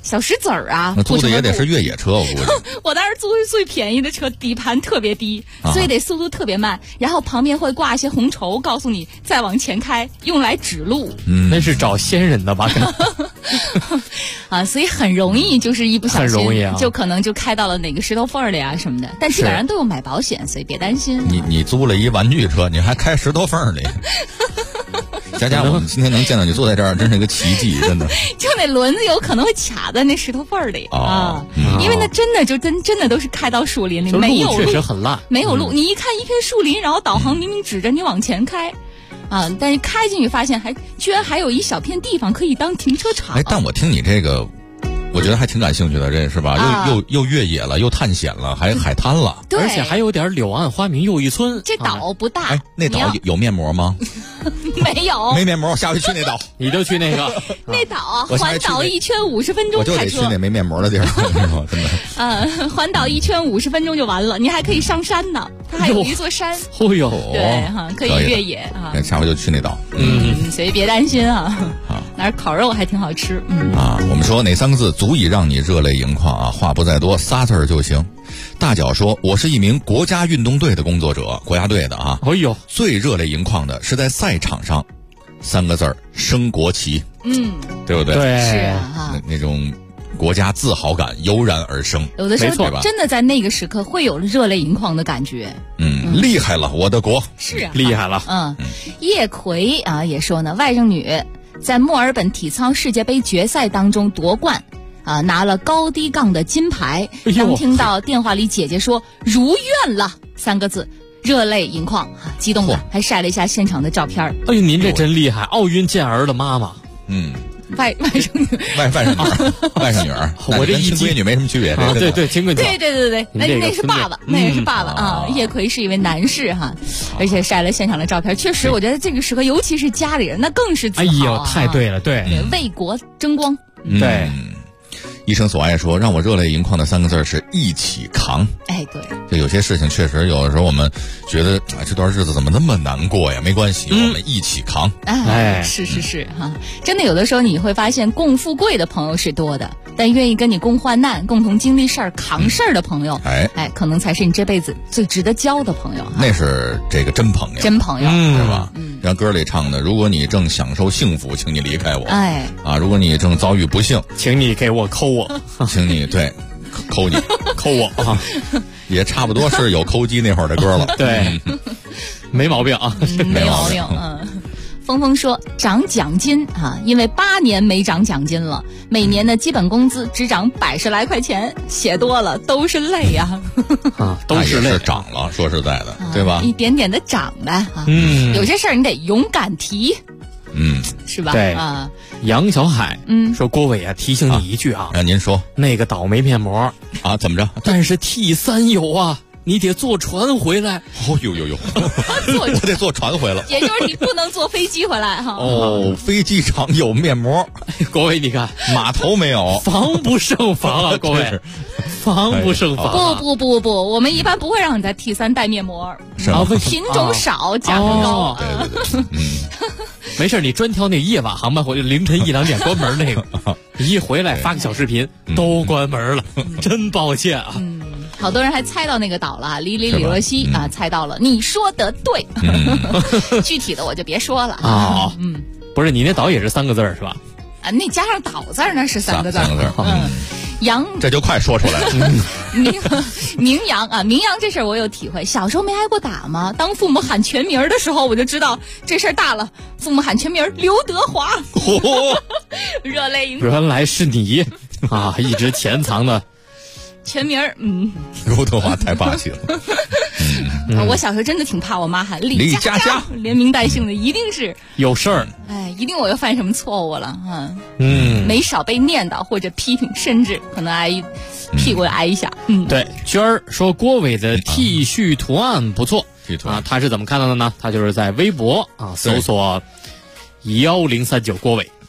小石子儿啊， 那租的也得是越野车，我估计。 我当时租的最便宜的车，底盘特别低，所以得速度特别慢，然后旁边会挂一些红绸，告诉你再往前开，用来指路。 那是找仙人的吧？ 啊，所以很容易就是一不小心， 很容易啊， 就可能就开到了哪个石头缝里啊什么的。但基本上都有买保险，所以别担心。 你租了一玩具车，你还开石头缝里。佳佳，我们今天能见到你坐在这儿，真是一个奇迹，真的。 就那轮子有可能会卡在那石头缝里啊，因为那真的就真的都是开到树林里，没有路， 确实很烂， 没有路。你一看一片树林，然后导航明明指着你往前开。啊！但是开进去发现居然还有一小片地方可以当停车场。 但我听你这个，我觉得还挺感兴趣的，这是吧？又越野了，又探险了，还海滩了， 对， 而且还有点柳暗花明又一村。 这岛不大， 那岛有面膜吗？ 没有， 没面膜，我下回去那岛。 你就去那个那岛啊，环岛1圈50分钟， 我就得去那没面膜的地儿，真的。 环岛1圈50分钟就完了，你还可以上山呢，它还有一座山。 哦哟， 对哈，可以越野啊。 下回就去那岛。 所以别担心啊。那儿烤肉还挺好吃。 我们说哪3个字足以让你热泪盈眶啊？话不在多，3字就行。大脚说：“我是一名国家运动队的工作者，国家队的啊。 哎呦， 最热泪盈眶的是在赛场上，3个字升国旗。对不对？ 对， 是啊， 那种国家自豪感油然而生。 有的时候真的在那个时刻会有热泪盈眶的感觉。 厉害了，我的国是啊， 厉害了。 叶葵啊也说呢，外甥女在墨尔本体操世界杯决赛当中夺冠。拿了高低杠的金牌。当听到电话里姐姐说如愿了3个字，热泪盈眶，激动的还晒了一下现场的照片。 哎呦，您这真厉害，奥运健儿的妈妈。 外甥女， 外甥女儿， 我这亲闺女没什么区别。 对，亲闺女。 对，那是爸爸，那也是爸爸啊。叶葵是一位男士哈，而且晒了现场的照片。确实，我觉得这个时刻，尤其是家里人，那更是自豪。 哎呦，太对了，对， 为国争光。 对。 一生所爱说，让我热泪盈眶的3个字是一起扛。 对， 就有些事情确实有的时候我们觉得这段日子怎么那么难过呀？没关系，我们一起扛。 是哈，真的有的时候你会发现共富贵的朋友是多的，但愿意跟你共患难、共同经历事儿、扛事儿的朋友，可能才是你这辈子最值得交的朋友。 那是这个真朋友，是吧？像歌里唱的，如果你正享受幸福，请你离开我。如果你正遭遇不幸， 请你给我抠我， 请你抠你抠我啊， 也差不多是有抠机那会儿的歌了。 对，没毛病啊， 没毛病。峰峰说涨奖金因为8年没涨奖金了，每年的基本工资只涨100来块钱，写多了都是泪呀。 都是泪，涨了，说实在的，对吧？ 一点点的涨呗。有些事儿你得勇敢提。是吧？ 对杨小海说郭伟提醒你一句您说那个岛没面膜怎么着？ 但是 T3有你得坐船回来。 我得坐船回来， 也就是你不能坐飞机回来飞机场有面膜， 各位你看码头没有， 防不胜防各位，防不胜防。 不，我们一般不会让你在 T3 带面膜，品种少，价格高。 对， 没事，你专挑那夜晚航班回来，凌晨1、2点关门那个，一回来发个小视频，都关门了，真抱歉啊。 好多人还猜到那个岛了，里罗西猜到了，你说的对。具体的我就别说了不是你那岛也是3个字是吧？ 那加上岛字那是3个字。羊这就快说出来了。 名扬这事儿我有体会。小时候没挨过打吗？当父母喊全名的时候，我就知道这事儿大了。父母喊全名刘德华，热泪盈眶。 原来是你一直潜藏的全名。 刘德华太霸气了。 我小时候真的挺怕我妈喊李佳佳，连名带姓的，一定是有事儿。 一定我又犯什么错误了没少被念叨或者批评，甚至可能挨屁股挨一下。 对，娟儿说郭伟的 T 恤图案不错他是怎么看到的呢？他就是在微博搜索1039郭伟。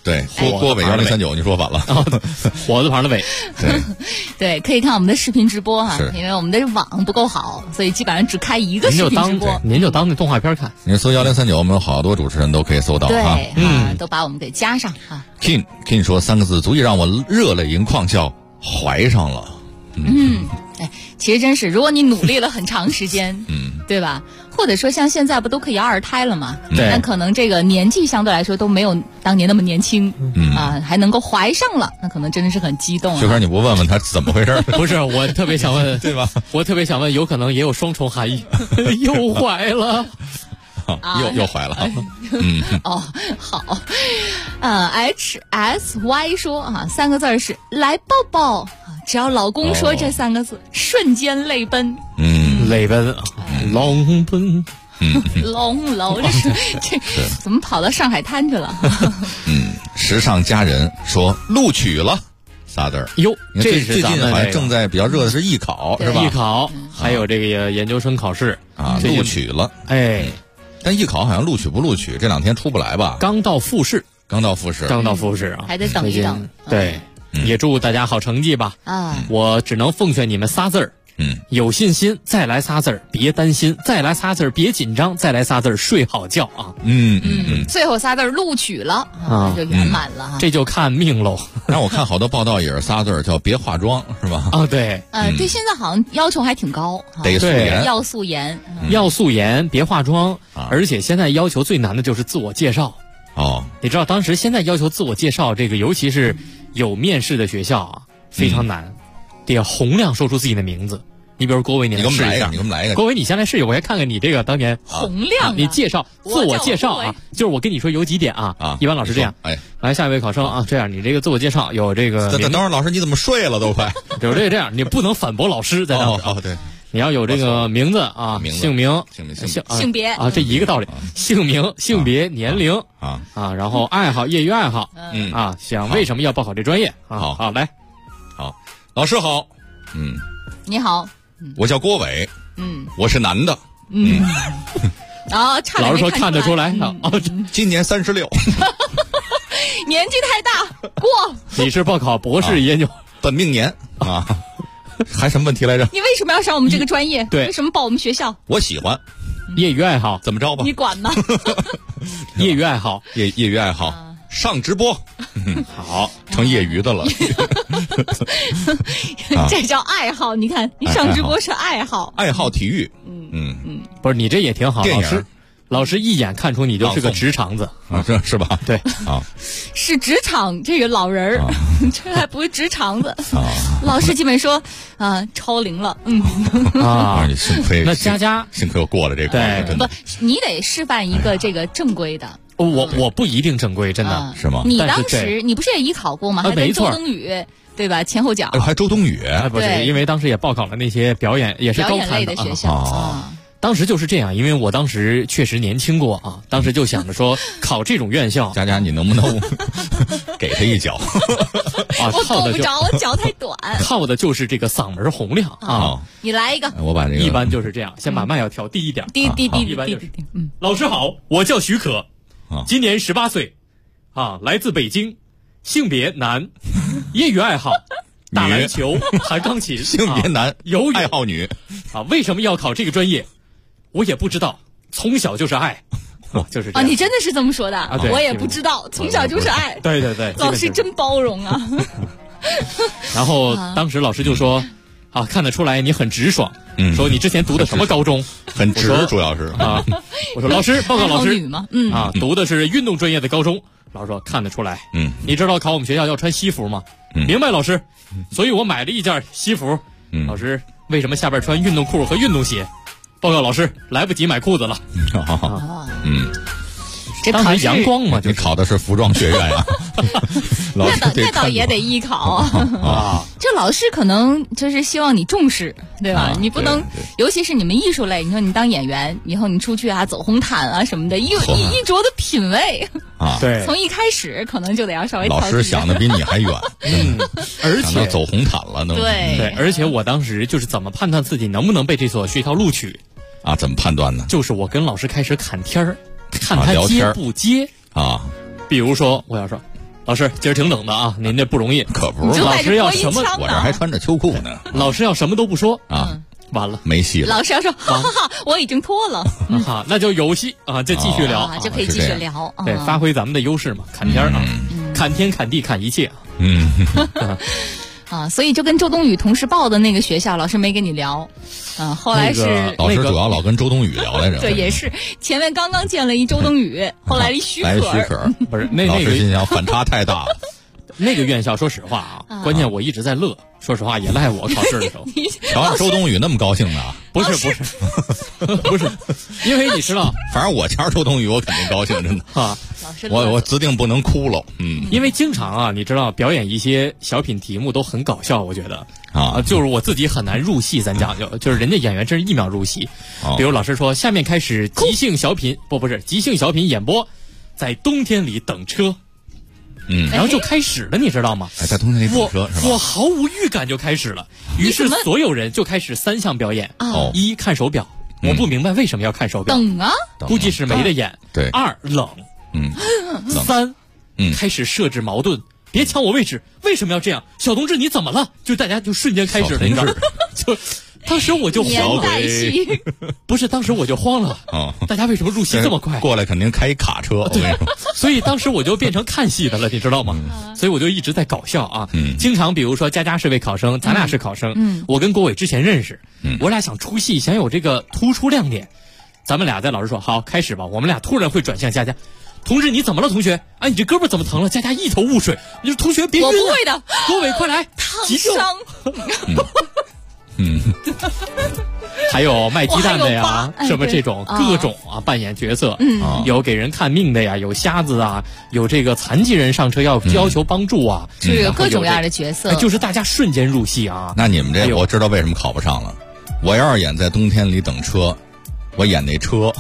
对，郭伟1039，你说反了， 火字旁的伟。 对，可以看我们的视频直播哈，因为我们的网不够好，所以基本上只开一个视频直播。 您就当那动画片看。 您搜1039，我们有好多主持人都可以搜到哈。 对，都把我们给加上哈。 King 说3个字足以让我热泪盈眶，叫怀上了。 其实真是，如果你努力了很长时间，对吧？或者说像现在不都可以2胎了吗？那可能这个年纪相对来说都没有当年那么年轻，还能够怀上了，那可能真的是很激动。 学哥，你不问问他怎么回事？ 不是，我特别想问， 对吧？ 我特别想问，有可能也有双重含义，又怀了。 又怀了， 好，HSY 说3个字是来抱抱，只要老公说这3个字，瞬间泪奔， 泪奔，龙奔， 龙楼，这怎么跑到上海滩去了？ 时尚佳人说录取了仨字儿， 哟，这是最近好像正在比较热的是艺考，是吧？ 艺考还有这个研究生考试录取了，但艺考好像录取不录取，这2天出不来吧？ 刚到复试啊，还得等一等。 对，也祝大家好成绩吧。我只能奉劝你们仨字儿，有信心，再来仨字儿，别担心，再来仨字儿，别紧张，再来仨字儿，睡好觉啊。 最后仨字儿录取了那就圆满了。 这就看命喽。 让我看好多报道也是仨字儿，叫别化妆，是吧？ 对。 对，现在好像要求还挺高， 得素颜， 要素颜， 要素颜，别化妆，而且现在要求最难的就是自我介绍。你知道当时现在要求自我介绍，这个尤其是有面试的学校非常难，得要洪亮说出自己的名字。你比如郭伟，你给我们来一个。 郭伟，你先来试一个，我先看看你这个当年洪亮。 你介绍自我介绍就是我跟你说有几点一般老师这样。来下一位考生这样，你这个自我介绍有这个。 等会儿老师你怎么睡了都快？ 有这样，你不能反驳老师在当时。 对。 你要有这个名字姓名、 性别这一个道理。姓名、性别、年龄然后爱好、业余爱好想为什么要报考这专业好来， 好，老师好， 你好， 我叫郭伟，我是男的， 差点没看出来。 老师说看得出来今年36， 年纪太大，过。 你是报考博士研究本命年还什么问题来着？ 你为什么要上我们这个专业？ 对， 为什么报我们学校？ 我喜欢， 业余爱好怎么着吧？ 你管吗？ 业余爱好， 业余爱好，上直播，好，成业余的了。 这叫爱好，你看，你上直播是爱好， 爱好体育， 不是你这也挺好，老师一眼看出你就是个直肠子这是吧？ 对是职场这个老人儿，这还不是直肠子老师基本说超龄了， 你幸亏那佳幸亏我过了这关，真的。 不，你得示范一个这个正规的。 我不一定正规，真的是吗？ 你当时你不是也艺考过吗？还跟周冬雨对吧？前后脚。 还周冬雨？ 不是，因为当时也报考了那些表演，也是高考类的学校当时就是这样，因为我当时确实年轻过当时就想着说考这种院校， 佳你能不能给他一脚我够不着，我脚太短。 靠的就是这个嗓门洪亮你来一个， 我把这个一般就是这样，先把麦要调低一点， 低， 一般就是老师好，我叫许可，今年18岁，来自北京，性别男，业余爱好打篮球、弹钢琴， 性别男， 游泳爱好女为什么要考这个专业？我也不知道，从小就是爱，就是这样。 你真的是这么说的我也不知道，从小就是爱。 对， 老师真包容啊。 然后当时老师就说，看得出来你很直爽，说你之前读的什么高中？ 很直，主要是我说老师，报告老师吗？ 读的是运动专业的高中。老师说看得出来，你知道考我们学校要穿西服吗？明白老师，所以我买了一件西服。老师，为什么下边穿运动裤和运动鞋？报告老师，来不及买裤子了。 这当时阳光嘛， 你考的是服装学院呀。 那倒也得艺考这老师可能就是希望你重视，对吧？你不能，尤其是你们艺术类，你说你当演员以后，你出去走红毯什么的，衣着的品味对， 从一开始可能就得要稍微老师想的比你还远， 而且走红毯了都。 对， 而且我当时就是怎么判断自己能不能被这所学校录取怎么判断呢？ 就是我跟老师开始侃天儿，看他接不接比如说我要说， 老师今儿挺冷的啊，您这不容易。 可不是， 老师要什么？ 我这还穿着秋裤呢。 老师要什么都不说啊， 完了没戏了。 老师要说，哈哈哈，我已经脱了， 哈，那就有戏啊，就继续聊， 就可以继续聊。 对，发挥咱们的优势嘛，看天啊，看天看地看一切啊。 啊，所以就跟周冬雨同时报的那个学校，老师没跟你聊，后来是老师主要老跟周冬雨聊来着。 对，也是前面刚刚见了一周冬雨，后来一许可， 不是那个心想反差太大了。 那个院校说实话啊，关键我一直在乐，说实话也赖我考试的时候。 瞧周冬雨那么高兴呢？ 不是，因为你知道， 反正我瞧周冬雨我肯定高兴，真的啊。 我指定不能哭了， 因为经常啊，你知道表演一些小品题目都很搞笑，我觉得啊，就是我自己很难入戏，咱讲究，就是人家演员真是1秒入戏。比如老师说，下面开始即兴小品，不是即兴小品演播，在冬天里等车。然后就开始了，你知道吗？ 在冬天里等车是吧？ 我毫无预感就开始了，于是所有人就开始3项表演。1看手表，我不明白为什么要看手表。 等啊， 估计是没得演。 对。 2冷，3开始设置矛盾，别抢我位置，为什么要这样？小同志你怎么了？就大家就瞬间开始了，你知道吗？就当时我就慌了，不是，当时我就慌了。大家为什么入戏这么快？ 过来肯定开一卡车， 对，所以当时我就变成看戏的了，你知道吗？所以我就一直在搞笑啊。经常比如说佳佳是位考生，咱俩是考生，我跟郭伟之前认识，我俩想出戏，想有这个突出亮点，咱们俩在老师说好开始吧，我们俩突然会转向佳佳。同志你怎么了？同学，哎，你这胳膊怎么疼了？佳佳一头雾水。你说同学别晕了， 我不会的。 郭伟快来， 烫伤。 还有卖鸡蛋的呀，什么这种各种啊扮演角色，有给人看命的呀，有瞎子啊，有这个残疾人上车要求帮助啊， 就有各种各样的角色， 就是大家瞬间入戏啊。 那你们这我知道为什么考不上了。我要是演在冬天里等车，我演那车，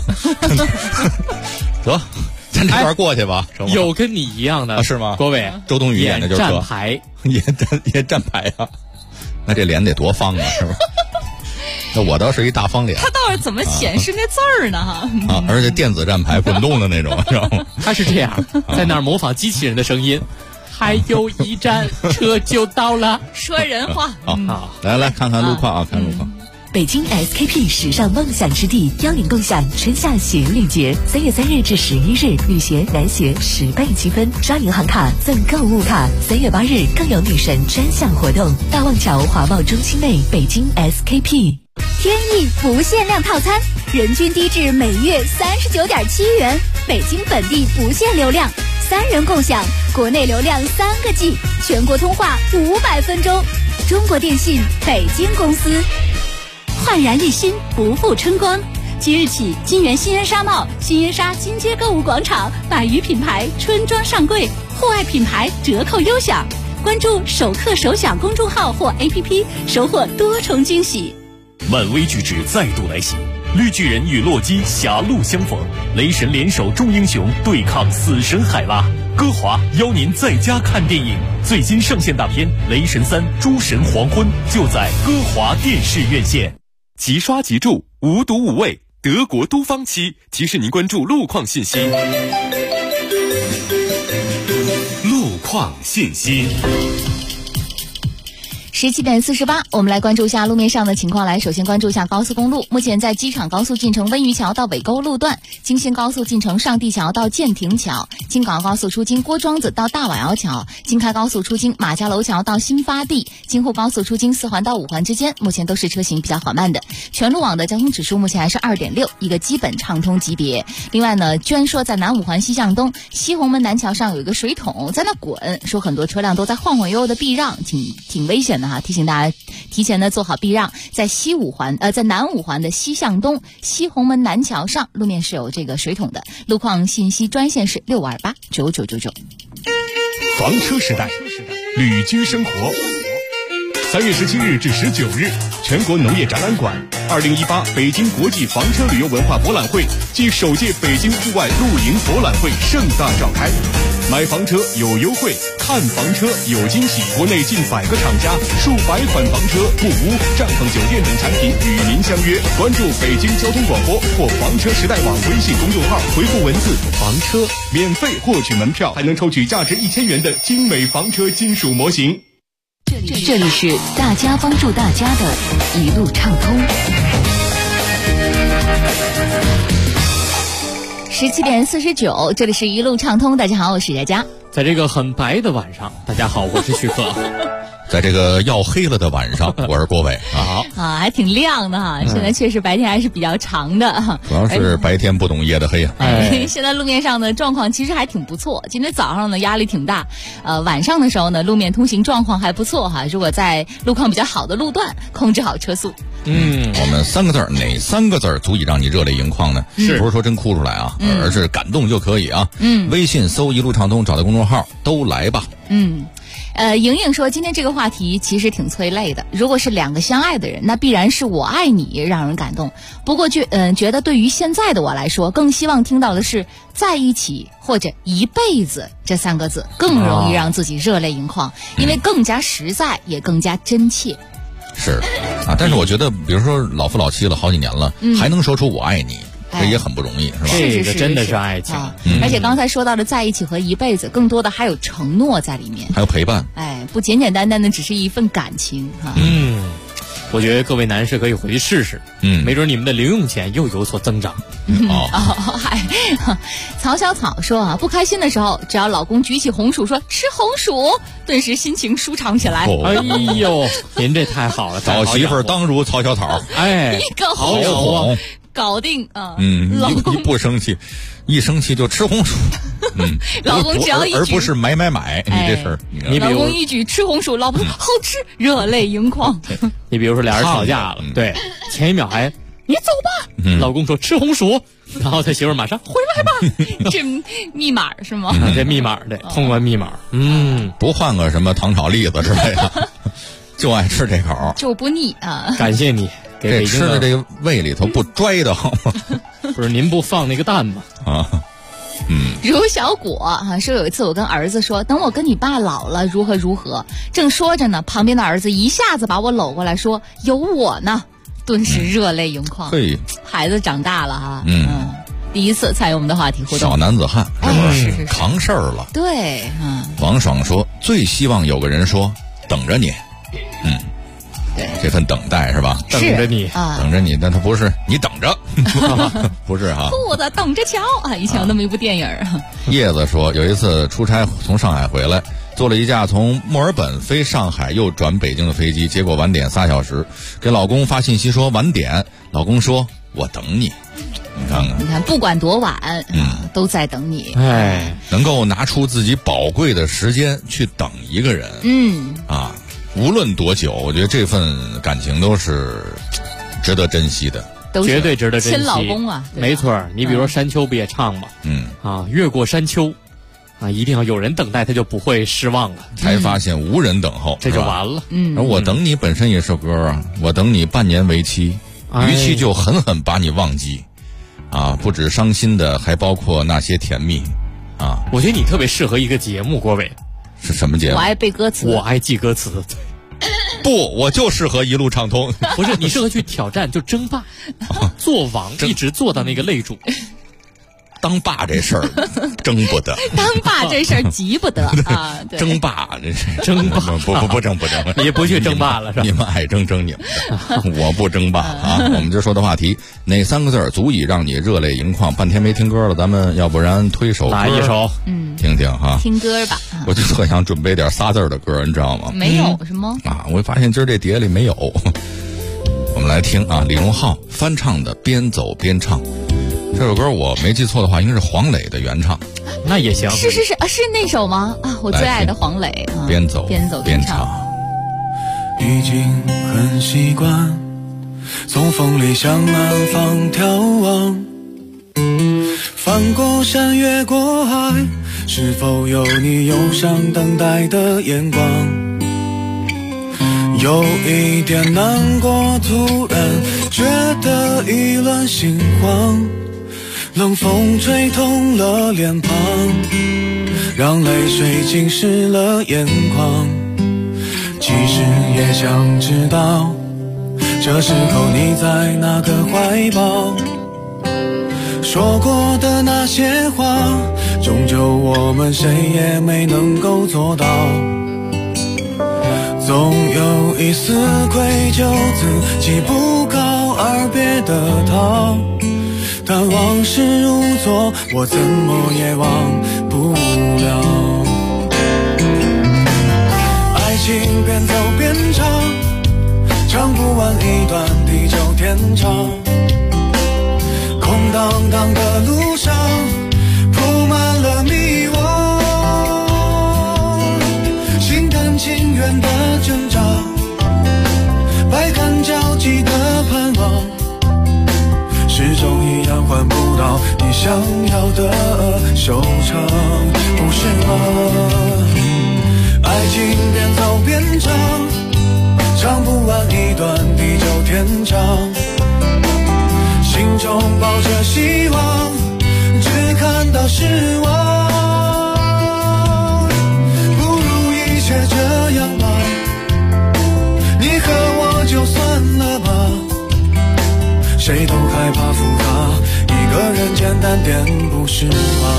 得。咱这边过去吧， 有跟你一样的是吗？ 郭伟， 周冬雨演的就是站牌， 演站牌啊，那这脸得多方啊，是吧？那我倒是一大方脸。 他倒是怎么显示那字儿呢？ 哈而且电子站牌滚动的那种，知道吗？ 他是这样，在那儿模仿机器人的声音。还有1站车就到了， 说人话啊！来看看路况啊，看路况。 北京 SKP 时尚梦想之地邀您共享春夏行旅节，3月3日至11日，女鞋、男鞋10倍积分，刷银行卡赠购物卡。3月8日更有女神专项活动，大望桥华贸中心内北京 SKP。 天翼不限量套餐，人均低至每月39.7元，北京本地不限流量，3人共享，国内流量3个 G， 全国通话500分钟。中国电信北京公司。焕然一新，不负春光。即日起，金源新源纱贸、新源纱金街购物广场100余品牌春装上柜，户外品牌折扣优享。关注首客首享公众号或 APP， 收获多重惊喜。 漫威巨制再度来袭，绿巨人与洛基狭路相逢，雷神联手众英雄对抗死神海拉。歌华邀您在家看电影，最新上线大片《雷神3：诸神黄昏》就在歌华电视院线。 即刷即住，无毒无味，德国都芳漆提示您关注路况信息。路况信息。 17点48，我们来关注一下路面上的情况。首先关注一下高速公路。目前在机场高速进城温榆桥到尾沟路段，京新高速进城上地桥到建亭桥，京港高速出京郭庄子到大瓦窑桥，京开高速出京马家楼桥到新发地，京沪高速出京4环到5环之间，目前都是车行比较缓慢的。全路网的交通指数目前还是 2.6， 一个基本畅通级别。另外呢，居然说在南5环西向东西红门南桥上有一个水桶在那滚，说很多车辆都在晃晃悠悠的避让，挺危险的。提醒大家提前的做好避让。在在南5环的西向东西红门南桥上路面是有这个水桶的。路况信息专线是65289999。 房车时代，旅居生活。 3月17日至19日，全国农业展览馆2018北京国际房车旅游文化博览会暨首届北京户外露营博览会盛大召开。买房车有优惠，看房车有惊喜。国内近100个厂家、数百款房车、木屋、帐篷酒店等产品与您相约。关注北京交通广播或房车时代网微信公众号，回复文字“房车”，免费获取门票，还能抽取价值1000元的精美房车金属模型。 这里是大家帮助大家的一路畅通。 17点49，这里是一路畅通。大家好，我是佳佳。 在这个很白的晚上，大家好，我是徐克。 在这个要黑了的晚上，我是郭伟。 好啊，还挺亮的哈。现在确实白天还是比较长的， 主要是白天不懂夜的黑啊。 现在路面上的状况其实还挺不错。今天早上呢压力挺大，晚上的时候呢路面通行状况还不错哈。如果在路况比较好的路段，控制好车速。 我们3个字哪3个字足以让你热泪盈眶呢？不是说真哭出来啊，而是感动就可以啊。微信搜一路畅通，找到公众号都来吧。 莹莹说今天这个话题其实挺催泪的。如果是2个相爱的人，那必然是我爱你让人感动。不过觉得对于现在的我来说，更希望听到的是在一起或者一辈子这3个字，更容易让自己热泪盈眶，因为更加实在，也更加真切。 是啊，但是我觉得比如说老夫老妻了好几年了，还能说出我爱你，这也很不容易，是吧？ 这个真的是爱情。 而且刚才说到的在一起和一辈子，更多的还有承诺在里面， 还有陪伴。 不简简单单的只是一份感情哈。 我觉得各位男士可以回去试试，没准你们的零用钱又有所增长。 曹小草说啊，不开心的时候，只要老公举起红薯说吃红薯，顿时心情舒畅起来。 哎呦，您这太好了， 找媳妇儿当如曹小草， 一个红薯搞定啊！老公一不生气，一生气就吃红薯。 老公只要一举， 而不是买，你这事儿， 老公一举吃红薯，老婆好吃，热泪盈眶。 你比如说俩人吵架了，对，前一秒还你走吧，老公说吃红薯，然后他媳妇马上回来吧。 这密码是吗？ 这密码对，通关密码。 不换个什么糖炒栗子之类的，就爱吃这口， 就不腻啊。 感谢你。 这吃的这个胃里头不拽的好吗？ 不是您不放那个蛋吗？ 如小果说有一次我跟儿子说，等我跟你爸老了如何如何，正说着呢，旁边的儿子一下子把我搂过来说有我呢，顿时热泪盈眶。孩子长大了哈，第一次参与我们的话题互动， 小男子汉是扛事儿了。 对， 王爽说最希望有个人说等着你。 对， 这份等待是吧？ 等着你， 等着你，但他不是你等着，不是哈。 兔子等着瞧啊！以前有那么一部电影。 叶子说，有一次出差从上海回来，坐了一架从墨尔本飞上海又转北京的飞机，结果晚点3小时，给老公发信息说晚点，老公说我等你。你看， 不管多晚，都在等你。 能够拿出自己宝贵的时间去等一个人，无论多久，我觉得这份感情都是值得珍惜的， 绝对值得珍惜。 亲老公啊， 没错。你比如说山丘不也唱吗？越过山丘，一定要有人等待，他就不会失望了。 才发现无人等候， 这就完了。 而我等你本身也是歌啊，我等你半年为期，逾期就狠狠把你忘记，不止伤心的，还包括那些甜蜜， 我觉得你特别适合一个节目，郭伟。 是什么节目？ 我爱背歌词， 我爱记歌词。 不，我就适合一路畅通。 不是，你适合去挑战，就争霸，做王，一直做到那个擂主。 当爸这事儿争不得， 当爸这事儿急不得啊！ 争霸这是争霸， 不争， 你不去争霸了是吧？ 你们爱争你们的，我不争霸啊！我们今说的话题，哪3个字足以让你热泪盈眶？半天没听歌了，咱们要不然推首歌， 哪一首？ 听听哈， 听歌吧。 我就特想准备点仨字的歌，你知道吗？ 没有什么我发现今儿这碟里没有。我们来听李荣浩翻唱的《边走边唱》。这首歌我没记错的话，应该是黄磊的原唱。 那也行。 是那首吗？我最爱的黄磊。 边走边唱。 已经很习惯从风里向南方眺望，翻过山越过海，是否有你忧伤等待的眼光？ 有一点难过，突然觉得意乱心慌，冷风吹痛了脸庞，让泪水浸湿了眼眶。其实也想知道，这时候你在哪个怀抱，说过的那些话，终究我们谁也没能够做到。总有一丝愧疚，自己不告而别的逃，但往事如昨，我怎么也忘不了。爱情边走边唱，唱不完一段地久天长。空荡荡的路上铺满了迷惘，心甘情愿的挣扎，百感交集的盼望，始终依然换不到你想要的收场，不是吗？爱情边走边唱，唱不完一段地久天长。心中抱着希望，只看到失望。不如一切这样吧，你和我就算了吧。谁都害怕复杂，一个人简单点不是吗？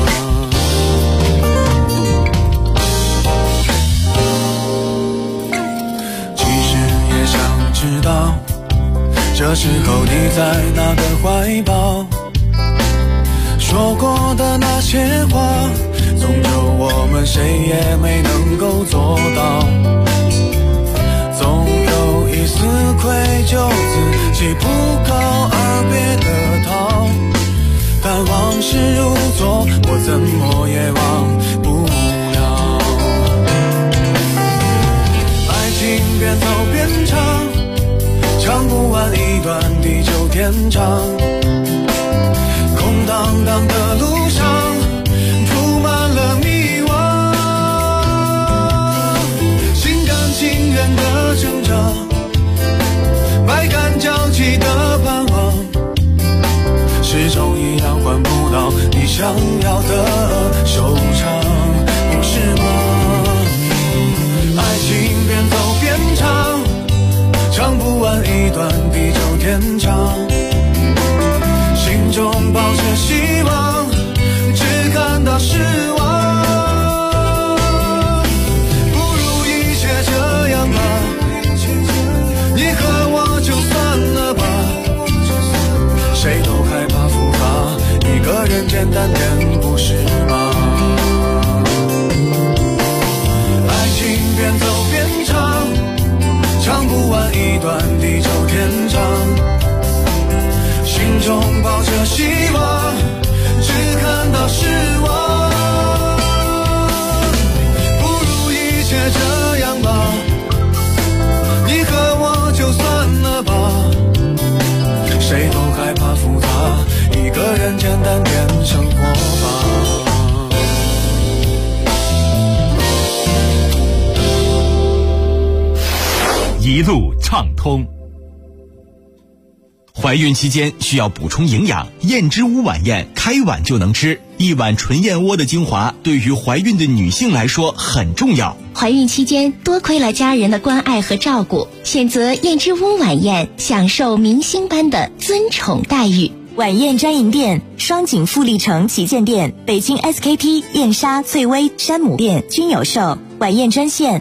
其实也想知道，这时候你在哪个怀抱，说过的那些话，终究我们谁也没能够做到。总有一丝愧疚，自己不告而别的逃，但往事如昨，我怎么也忘不了。爱情边走边唱，唱不完一段地久天长。空荡荡的路上铺满了迷惘，心甘情愿的挣扎，百感交集的盼望，始终依然换不到你想要的收场，不是吗？爱情边走边唱，唱不完一段地久天长。心中抱着希望，只看到失望。不如一切这样吧，你和我就算了吧。谁都害怕复杂，一个人简单点不是吗？爱情边走边唱，唱不完一段地久天长。心中抱着希望，只看到失望。不如一切这样吧，你和我就算了吧。谁都害怕复杂，一个人简单点生活吧。 一路畅通。 怀孕期间需要补充营养，燕之屋晚宴开碗就能吃。一碗纯燕窝的精华对于怀孕的女性来说很重要。 怀孕期间多亏了家人的关爱和照顾，选择燕之屋晚宴，享受明星般的尊宠待遇。 晚宴专营店：双井富力城旗舰店、北京 SKP、燕莎、翠微、山姆店均有售。晚宴专线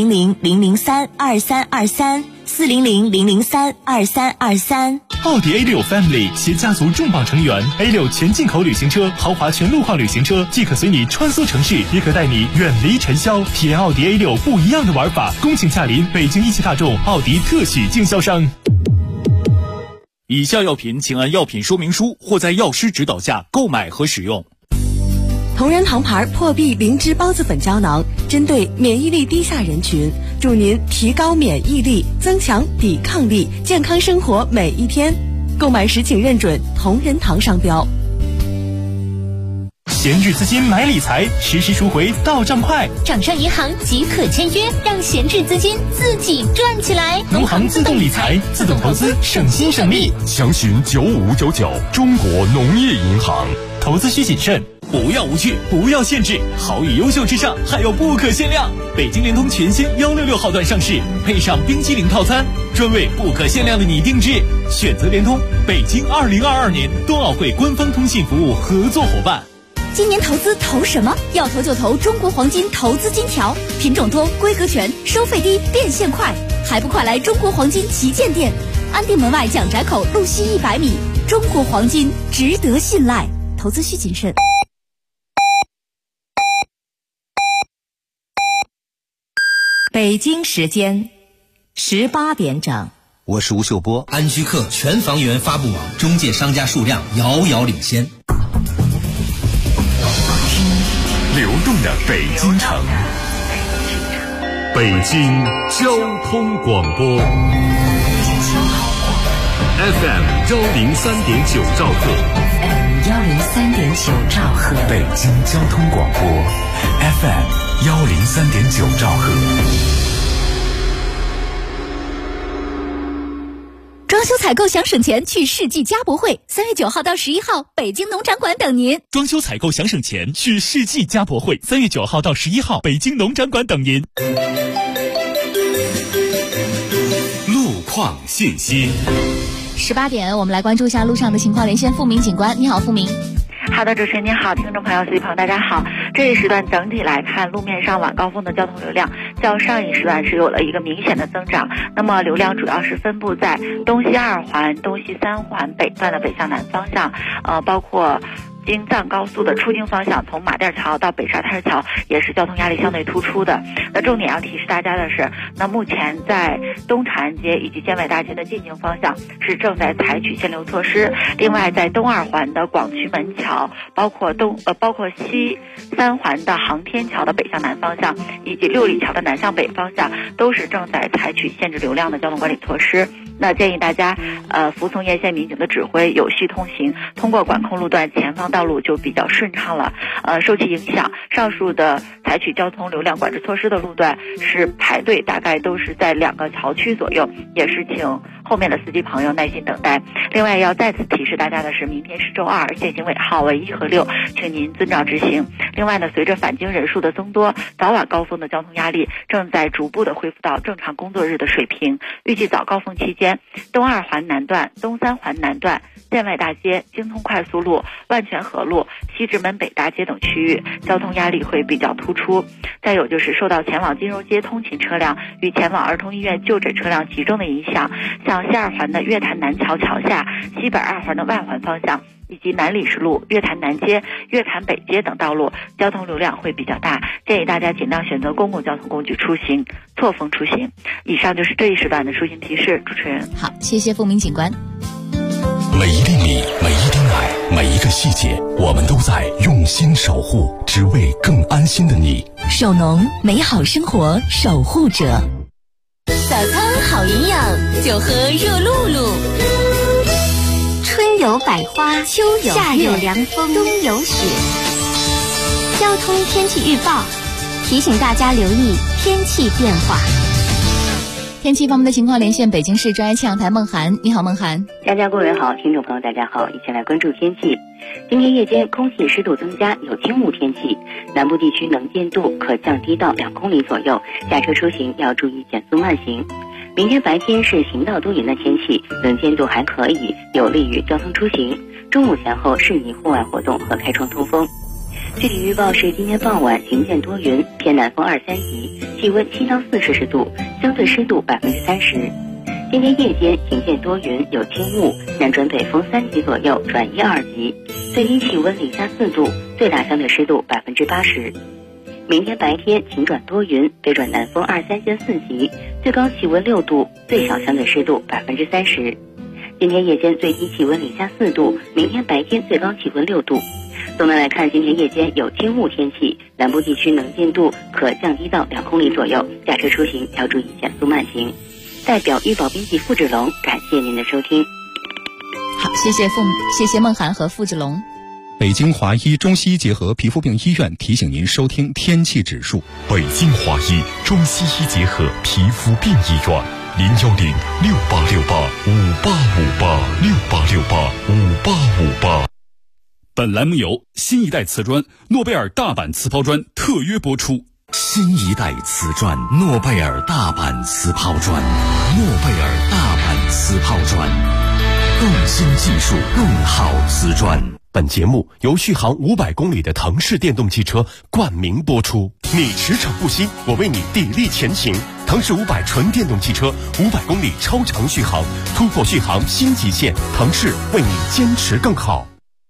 ：400-003-2323，400-003-2323。 奥迪 A6 Family 携家族重磅成员 A6 全进口旅行车，豪华全路况旅行车，既可随你穿梭城市，也可带你远离尘嚣，体验奥迪 A6 不一样的玩法。恭请驾临北京一汽大众奥迪特许经销商。以下药品请按药品说明书或在药师指导下购买和使用。 同仁堂牌破壁灵芝孢子粉胶囊，针对免疫力低下人群，助您提高免疫力，增强抵抗力，健康生活每一天。购买时请认准同仁堂商标。 闲置资金买理财，实时赎回到账快。 掌上银行即可签约，让闲置资金自己赚起来。 农行自动理财，自动投资，省心省力。 详询9599中国农业银行。 投资需谨慎，不要无趣，不要限制，好与优秀之上还有不可限量。北京联通全新166号段上市，配上冰激凌套餐，专为不可限量的你定制。选择联通，北京2022年冬奥会官方通信服务合作伙伴。 今年投资投什么？要投就投中国黄金投资金条，品种多，规格全，收费低，变现快，还不快来中国黄金旗舰店，安定门外蒋宅口路西100米。中国黄金值得信赖，投资需谨慎。 北京时间18点整。 我是吴秀波。 安居客全房源发布网中介商家数量遥遥领先。 流动的北京城，北京交通广播 FM 103.9兆赫 103.9兆赫， 北京交通广播 FM 103.9兆赫。 装修采购想省钱，去世纪家博会，3月9号到11号，北京农展馆等您。 装修采购想省钱，去世纪家博会，3月9号到11号，北京农展馆等您。 路况信息。 18点，我们来关注一下路上的情况，连线付明警官。你好，付明。 好的，主持人您好，听众朋友、司机朋友大家好。这一时段整体来看，路面上晚高峰的交通流量较上一时段是有了一个明显的增长。那么流量主要是分布在东西2环、东西3环北段的北向南方向，包括京藏高速的出京方向，从马甸桥到北沙滩桥也是交通压力相对突出的。那重点要提示大家的是，那目前在东长安街以及建外大街的进京方向是正在采取限流措施。另外，在东2环的广渠门桥，包括西3环的航天桥的北向南方向，以及六里桥的南向北方向，都是正在采取限制流量的交通管理措施。那建议大家服从沿线民警的指挥，有序通行，通过管控路段，前方道路就比较顺畅了。受其影响，上述的采取交通流量管制措施的路段是排队，大概都是在2个桥区左右，也是请后面的司机朋友耐心等待。另外要再次提示大家的是，明天是周2，限行尾号为1和6，请您遵照执行。另外呢，随着返京人数的增多，早晚高峰的交通压力正在逐步的恢复到正常工作日的水平。预计早高峰期间，东2环南段、东3环南段、建外大街、京通快速路、万泉河路、西直门北大街等区域交通压力会比较突出。再有就是受到前往金融街通勤车辆与前往儿童医院就诊车辆集中的影响，像西2环的月坛南桥桥下、西北2环的外环方向以及南礼士路、月坛南街、月坛北街等道路交通流量会比较大，建议大家尽量选择公共交通工具出行，错峰出行。以上就是这一时段的出行提示，主持人。 好，谢谢付明警官。 每一粒米，每一丁奶，每一个细节，我们都在用心守护，只为更安心的你。 首农，美好生活守护者。 早餐好营养，就喝热露露。 春有百花，秋有夏有凉风，冬有雪。交通天气预报提醒大家留意天气变化。 天气方面的情况，连线北京市专业气象台孟涵。你好，孟涵。 佳佳各位好，听众朋友大家好，一起来关注天气。今天夜间空气湿度增加，有轻雾天气，南部地区能见度可降低到2公里左右，驾车出行要注意减速慢行。明天白天是晴到多云的天气，能见度还可以，有利于交通出行。中午前后适宜户外活动和开窗通风。具体预报是今天傍晚晴见多云，偏南风2、3级，气温7到4摄氏度，相对湿度30%。今天夜间晴见多云，有轻雾，南转北风3级左右转1、2级，最低气温零下4度，最大相对湿度80%。明天白天晴转多云，北转南风2、3、4级，最高气温6度，最小相对湿度30%。今天夜间最低气温零下4度，明天白天最高气温6度。总的来看，今天夜间有轻雾天气，南部地区能见度可降低到2公里左右，驾车出行要注意减速慢行。代表预报编辑付志龙，感谢您的收听。 好，谢谢孟涵和付志龙。 北京华医中西医结合皮肤病医院提醒您收听天气指数。 北京华医中西医结合皮肤病医院，01068685858686858。 本栏目由新一代瓷砖诺贝尔大阪瓷抛砖特约播出。 新一代瓷砖诺贝尔大阪瓷抛砖，诺贝尔大阪瓷抛砖，更新技术，更好瓷砖。 本节目由续航500公里的腾势电动汽车冠名播出。你驰骋不息，我为你砥砺前行。腾势500纯电动汽车，500公里超长续航，突破续航新极限。腾势为你坚持更好。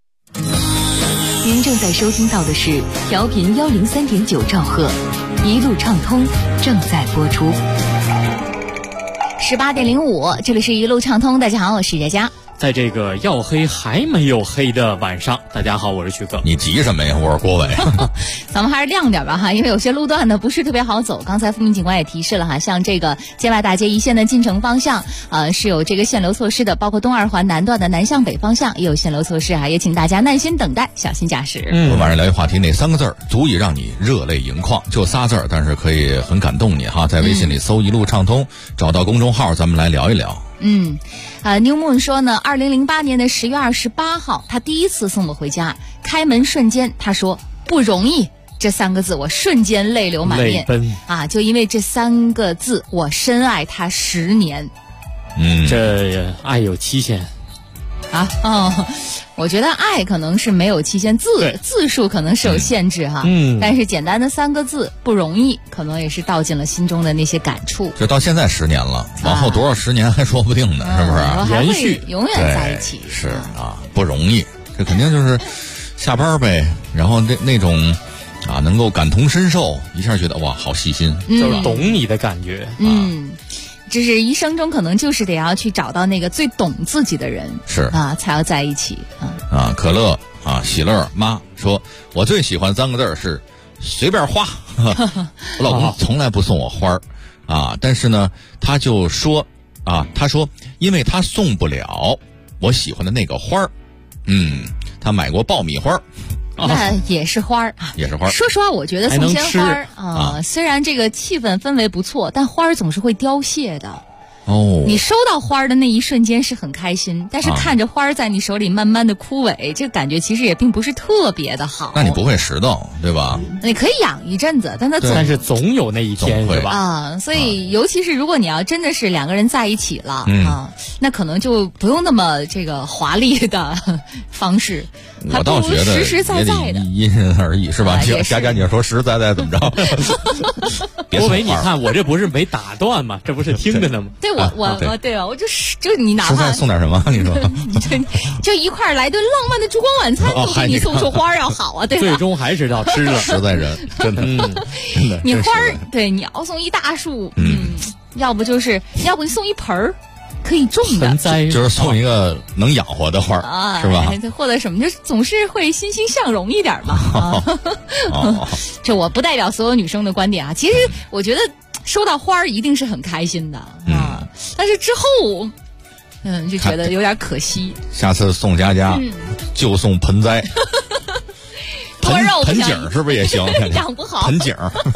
您正在收听到的是调频103.9兆赫，一路畅通正在播出。 18点05，这里是一路畅通。大家好，我是佳佳。 在这个要黑还没有黑的晚上，大家好，我是徐克。 你急什么呀？我是郭伟。 咱们还是亮点吧哈，因为有些路段呢不是特别好走。刚才富民警官也提示了哈，像这个建外大街一线的进城方向，是有这个限流措施的，包括东二环南段的南向北方向也有限流措施啊，也请大家耐心等待，小心驾驶。 我们晚上聊一话题，哪3个字足以让你热泪盈眶？就仨字，但是可以很感动你哈。在微信里搜一路畅通，找到公众号，咱们来聊一聊。 New Moon 说呢，2008年的10月28号，他第一次送我回家，开门瞬间，他说不容易。这3个字，我瞬间泪流满面， 泪奔啊！就因为这3个字，我深爱他10年。 这爱有期限啊？我觉得爱可能是没有期限，字数可能是有限制哈。但是简单的3个字不容易，可能也是道尽了心中的那些感触。 就到现在10年了，往后多少10年还说不定呢，是不是？ 延续，永远在一起。 是啊，不容易，这肯定就是下班呗，然后那种啊，能够感同身受，一下觉得哇，好细心， 就是懂你的感觉。 这是一生中可能就是得要去找到那个最懂自己的人， 是啊，才要在一起啊。可乐啊，喜乐妈说，我最喜欢3个字是随便花。我老公从来不送我花儿啊，但是呢，他就说啊，他说因为他送不了我喜欢的那个花儿，他买过爆米花儿。 那也是花儿， 也是花儿。 说实话，我觉得送鲜花儿虽然这个气氛氛围不错，但花儿总是会凋谢的。你收到花儿的那一瞬间是很开心，但是看着花儿在你手里慢慢的枯萎，这个感觉其实也并不是特别的好。 那你不会拾到，对吧？ 你可以养一阵子，但是总有那一天，是吧？ 所以尤其是如果你要真的是2个人在一起了那可能就不用那么这个华丽的方式， 我倒觉得实实在在的， 因人而异，是吧？佳佳，你说实实在在怎么着？ 郭伟，你看我这不是没打断吗？这不是听着呢吗？ 对，我就你哪怕送点什么？你说， 就一块来顿浪漫的烛光晚餐，都比你送束花要好啊，对吧？ 最终还是要吃了， 实在人，真的， 你花儿，对，你要送一大束，要不你送一盆儿。可以种的， 就是送一个能养活的花儿，是吧？ 或者什么，就总是会欣欣向荣一点嘛。这我不代表所有女生的观点啊。其实我觉得收到花儿一定是很开心的啊，但是之后，就觉得有点可惜。 下次送佳佳，就送盆栽。盆景是不是也行？ 养不好盆景。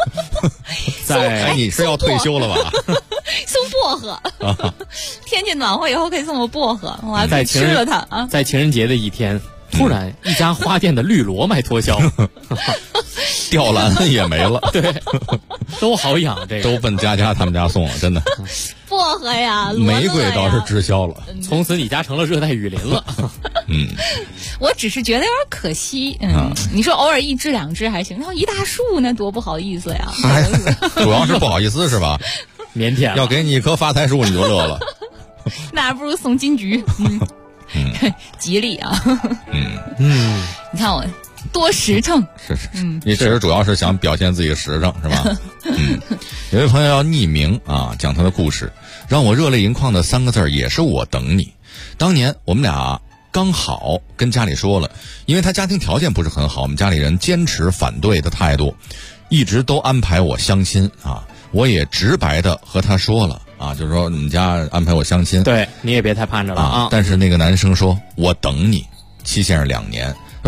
你是要退休了吧？ 送薄荷，天气暖和以后可以送我薄荷，我还吃了它啊！ 在情人节的一天，突然一家花店的绿萝卖脱销， 吊兰也没了， 对，都好养，这个都奔佳佳他们家送了，真的。 薄荷呀， 玫瑰倒是滞销了， 从此你家成了热带雨林了。 我只是觉得有点可惜。你说偶尔1只2只还行，然后一大束那多不好意思呀。 主要是不好意思是吧？ 腼腆， 要给你一棵发财树你就乐了。 那还不如送金桔，吉利啊。你看我多实诚。 是，你这人主要是想表现自己实诚是吧？有位朋友要匿名啊，讲他的故事，让我热泪盈眶的3个字也是我等你。当年我们俩刚好跟家里说了，因为他家庭条件不是很好，我们家里人坚持反对的态度，一直都安排我相亲啊。我也直白的和他说了啊，就是说你们家安排我相亲， 对，你也别太盼着了啊。 但是那个男生说我等你，期限是2年。他说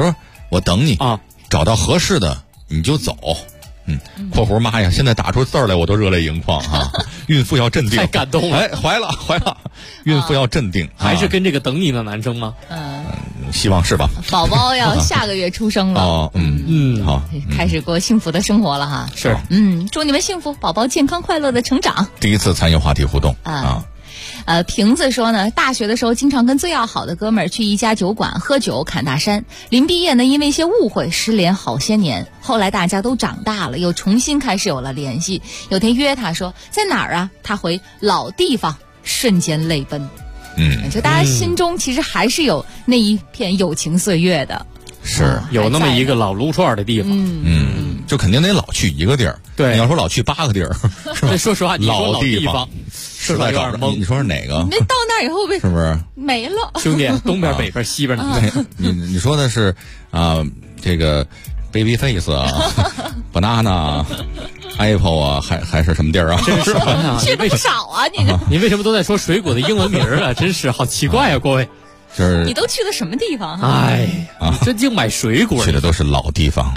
我等你啊， 找到合适的你就走。括弧妈呀，现在打出字儿来我都热泪盈眶啊！孕妇要镇定， 太感动了。 哎，怀了，孕妇要镇定， 还是跟这个等你的男生吗？ 希望是吧？ 宝宝要下个月出生了。 哦，好， 开始过幸福的生活了哈。 是， 祝你们幸福，宝宝健康快乐的成长。 第一次参与话题互动啊。 瓶子说呢，大学的时候经常跟最要好的哥们儿去一家酒馆喝酒侃大山。临毕业呢，因为一些误会失联好些年。后来大家都长大了，又重新开始有了联系。有天约他说在哪儿啊？他回老地方，瞬间泪奔。就大家心中其实还是有那一片友情岁月的， 是有那么一个老撸串的地方。 就肯定得老去一个地儿。 对， 你要说老去8个地儿，是吧？ 说实话，你说老地方， 实在找不着。你说是哪个？ 那到那儿以后被是不是没了？ 兄弟，东边、北边、西边呢？ 你说的是这个 Babyface 啊，banana、apple 啊，还是什么地儿啊？ 真是去的不少啊！ 你为什么都在说水果的英文名啊？真是好奇怪啊，各位。 你都去的什么地方？ 哎呀，真净买水果， 去的都是老地方。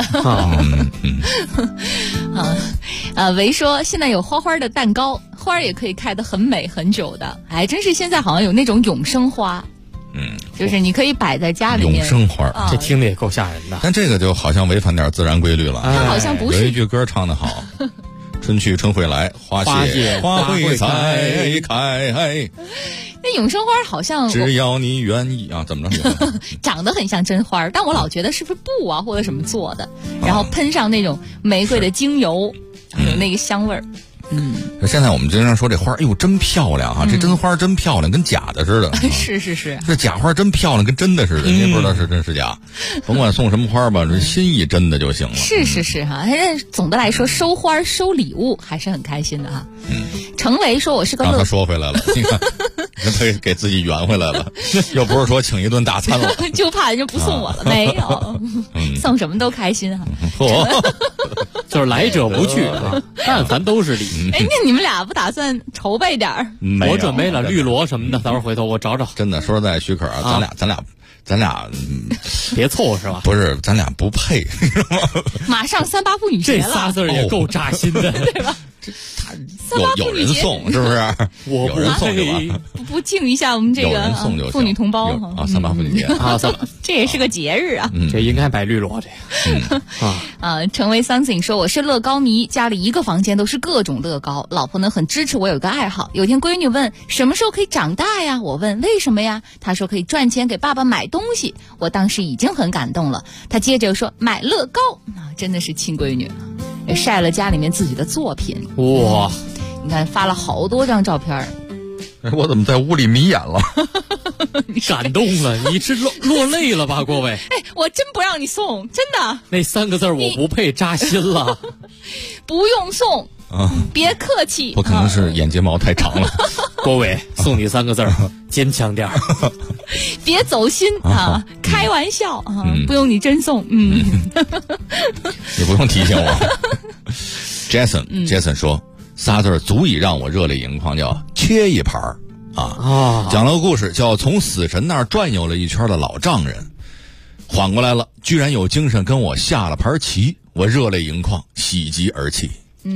维说现在有花的蛋糕，花也可以开得很美很久的。哎，真是现在好像有那种永生花，就是你可以摆在家里面。 永生花， 这听着也够吓人的。 但这个就好像违反点自然规律了。 它好像不是。 有一句歌唱得好。春去春会来，花谢花会再开。 那永生花好像只要你愿意啊，怎么着？ 长得很像真花，但我老觉得是不是布啊或者什么做的，然后喷上那种玫瑰的精油，有那个香味儿。 现在我们经常说这花，哎呦真漂亮啊！这真花真漂亮，跟假的似的。 是， 这假花真漂亮，跟真的似的，你也不知道是真是假。甭管送什么花吧，这心意真的就行了。 是哈，总的来说，收花收礼物还是很开心的哈。程维说我是个他说回来了，你看，人给自己圆回来了，又不是说请一顿大餐了， 就怕人家不送我了，没有，送什么都开心哈。 就是来者不拒啊，但凡都是礼。 那你们俩不打算筹备点儿？ 我准备了绿萝什么的，待会儿回头我找找。 真的，说实在，许可啊，咱俩别凑合是吧？ 不是，咱俩不配， 马上3八妇女节了， 这仨字也够扎心的， 对吧？ 有人送是不是？ 我有人送就完， 不敬一下我们这个妇女同胞啊！3八妇女节啊， 这也是个节日啊！ 这应该摆绿萝这个成为 something 说我是乐高迷，家里一个房间都是各种乐高，老婆呢很支持我有个爱好。有天闺女问什么时候可以长大呀？我问为什么呀？她说可以赚钱给爸爸买东西。我当时已经很感动了。她接着说买乐高真的是亲闺女，也晒了家里面自己的作品。 哇！ 你看发了好多张照片。 我怎么在屋里迷眼了？ 你感动了，你是落泪了吧，各位？ 我真不让你送，真的。 那3个字我不配，扎心了。 不用送别客气。 我可能是眼睫毛太长了。 郭伟，送你3个字坚强点。 别走心啊，开玩笑啊，不用你真送。 也不用提醒我。Jason 说仨字足以让我热泪盈眶，叫切一盘啊！讲了个故事，叫从死神那儿转悠了一圈的老丈人，缓过来了，居然有精神跟我下了盘棋，我热泪盈眶，喜极而泣。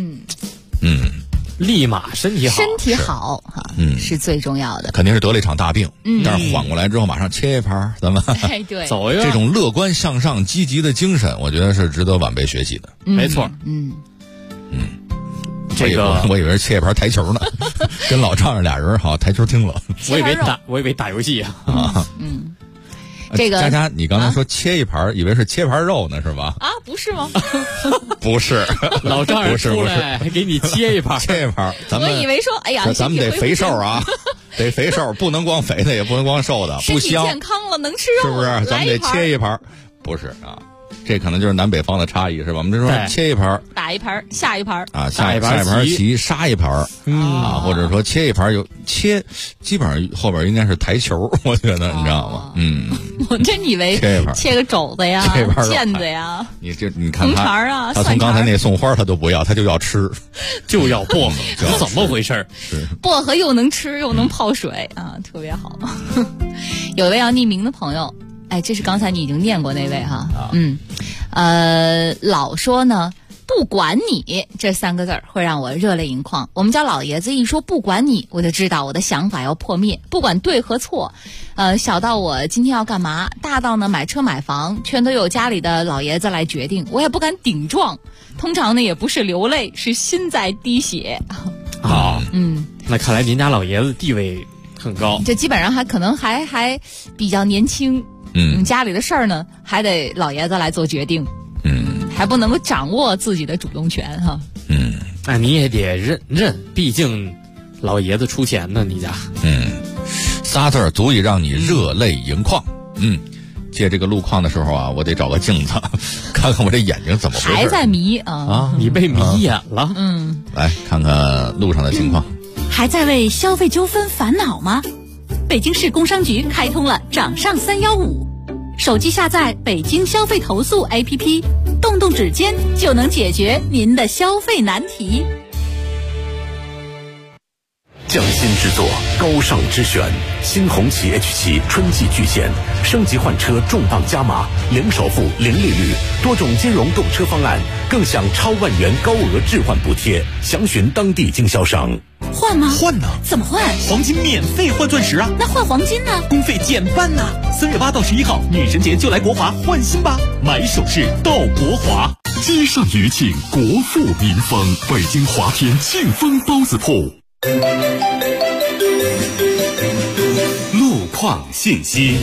立马身体好哈，是最重要的。 肯定是得了一场大病，但是缓过来之后马上切一盘，咱们对走一个这种乐观向上、积极的精神，我觉得是值得晚辈学习的。 没错，这个我以为是切一盘台球呢，跟老丈人俩人好台球厅了。 我以为打游戏啊。 这个佳佳，你刚才说切一盘，以为是切盘肉呢，是吧？ 啊，不是吗？ 不是， 老丈人出来还给你切一盘， 切一盘。我以为说，哎呀， 咱们得肥瘦啊，得肥瘦，不能光肥的，也不能光瘦的，不香。 健康了，能吃肉， 是不是？咱们得切一盘，不是啊。这可能就是南北方的差异，是吧？我们就说切一盘， 打一盘，下一盘啊，下一盘棋，杀一盘啊，或者说切一盘有切，基本上后边应该是台球，我觉得你知道吗？ 我真以为切个肘子呀、腱子呀， 你看红肠啊， 他从刚才那送花他都不要，他就要吃， 就要薄荷，怎么回事？ 薄荷又能吃又能泡水啊，特别好。有位要匿名的朋友。 哎，这是刚才你已经念过那位哈。老说呢，不管你这3个字会让我热泪盈眶。我们家老爷子一说不管你，我就知道我的想法要破灭，不管对和错。小到我今天要干嘛，大到呢买车买房，全都由家里的老爷子来决定，我也不敢顶撞。通常呢也不是流泪，是心在滴血。 那看来您家老爷子地位很高， 这基本上可能还比较年轻。家里的事儿呢还得老爷子来做决定。还不能够掌握自己的主动权哈。 那你也得认，毕竟老爷子出钱呢，你家。 仨字足以让你热泪盈眶。借这个路况的时候啊，我得找个镜子，看看我这眼睛怎么回事。 还在迷啊！ 你被迷眼了。 来看看路上的情况。 还在为消费纠纷烦恼吗？北京市工商局开通了掌上315，手机下载北京消费投诉 APP， 动动指尖就能解决您的消费难题。 匠心之作，高尚之选，新红旗 H7 春季巨献，升级换车重磅加码，零首付、零利率，多种金融购车方案，更享超万元高额置换补贴，详询当地经销商。 换吗？ 换呢？ 怎么换？ 黄金免费换钻石啊！ 那换黄金呢？ 工费减半呢！3月8到11号，女神节就来国华换新吧，买首饰到国华。 街上余庆，国富民丰，北京华天庆丰包子铺。 路况信息。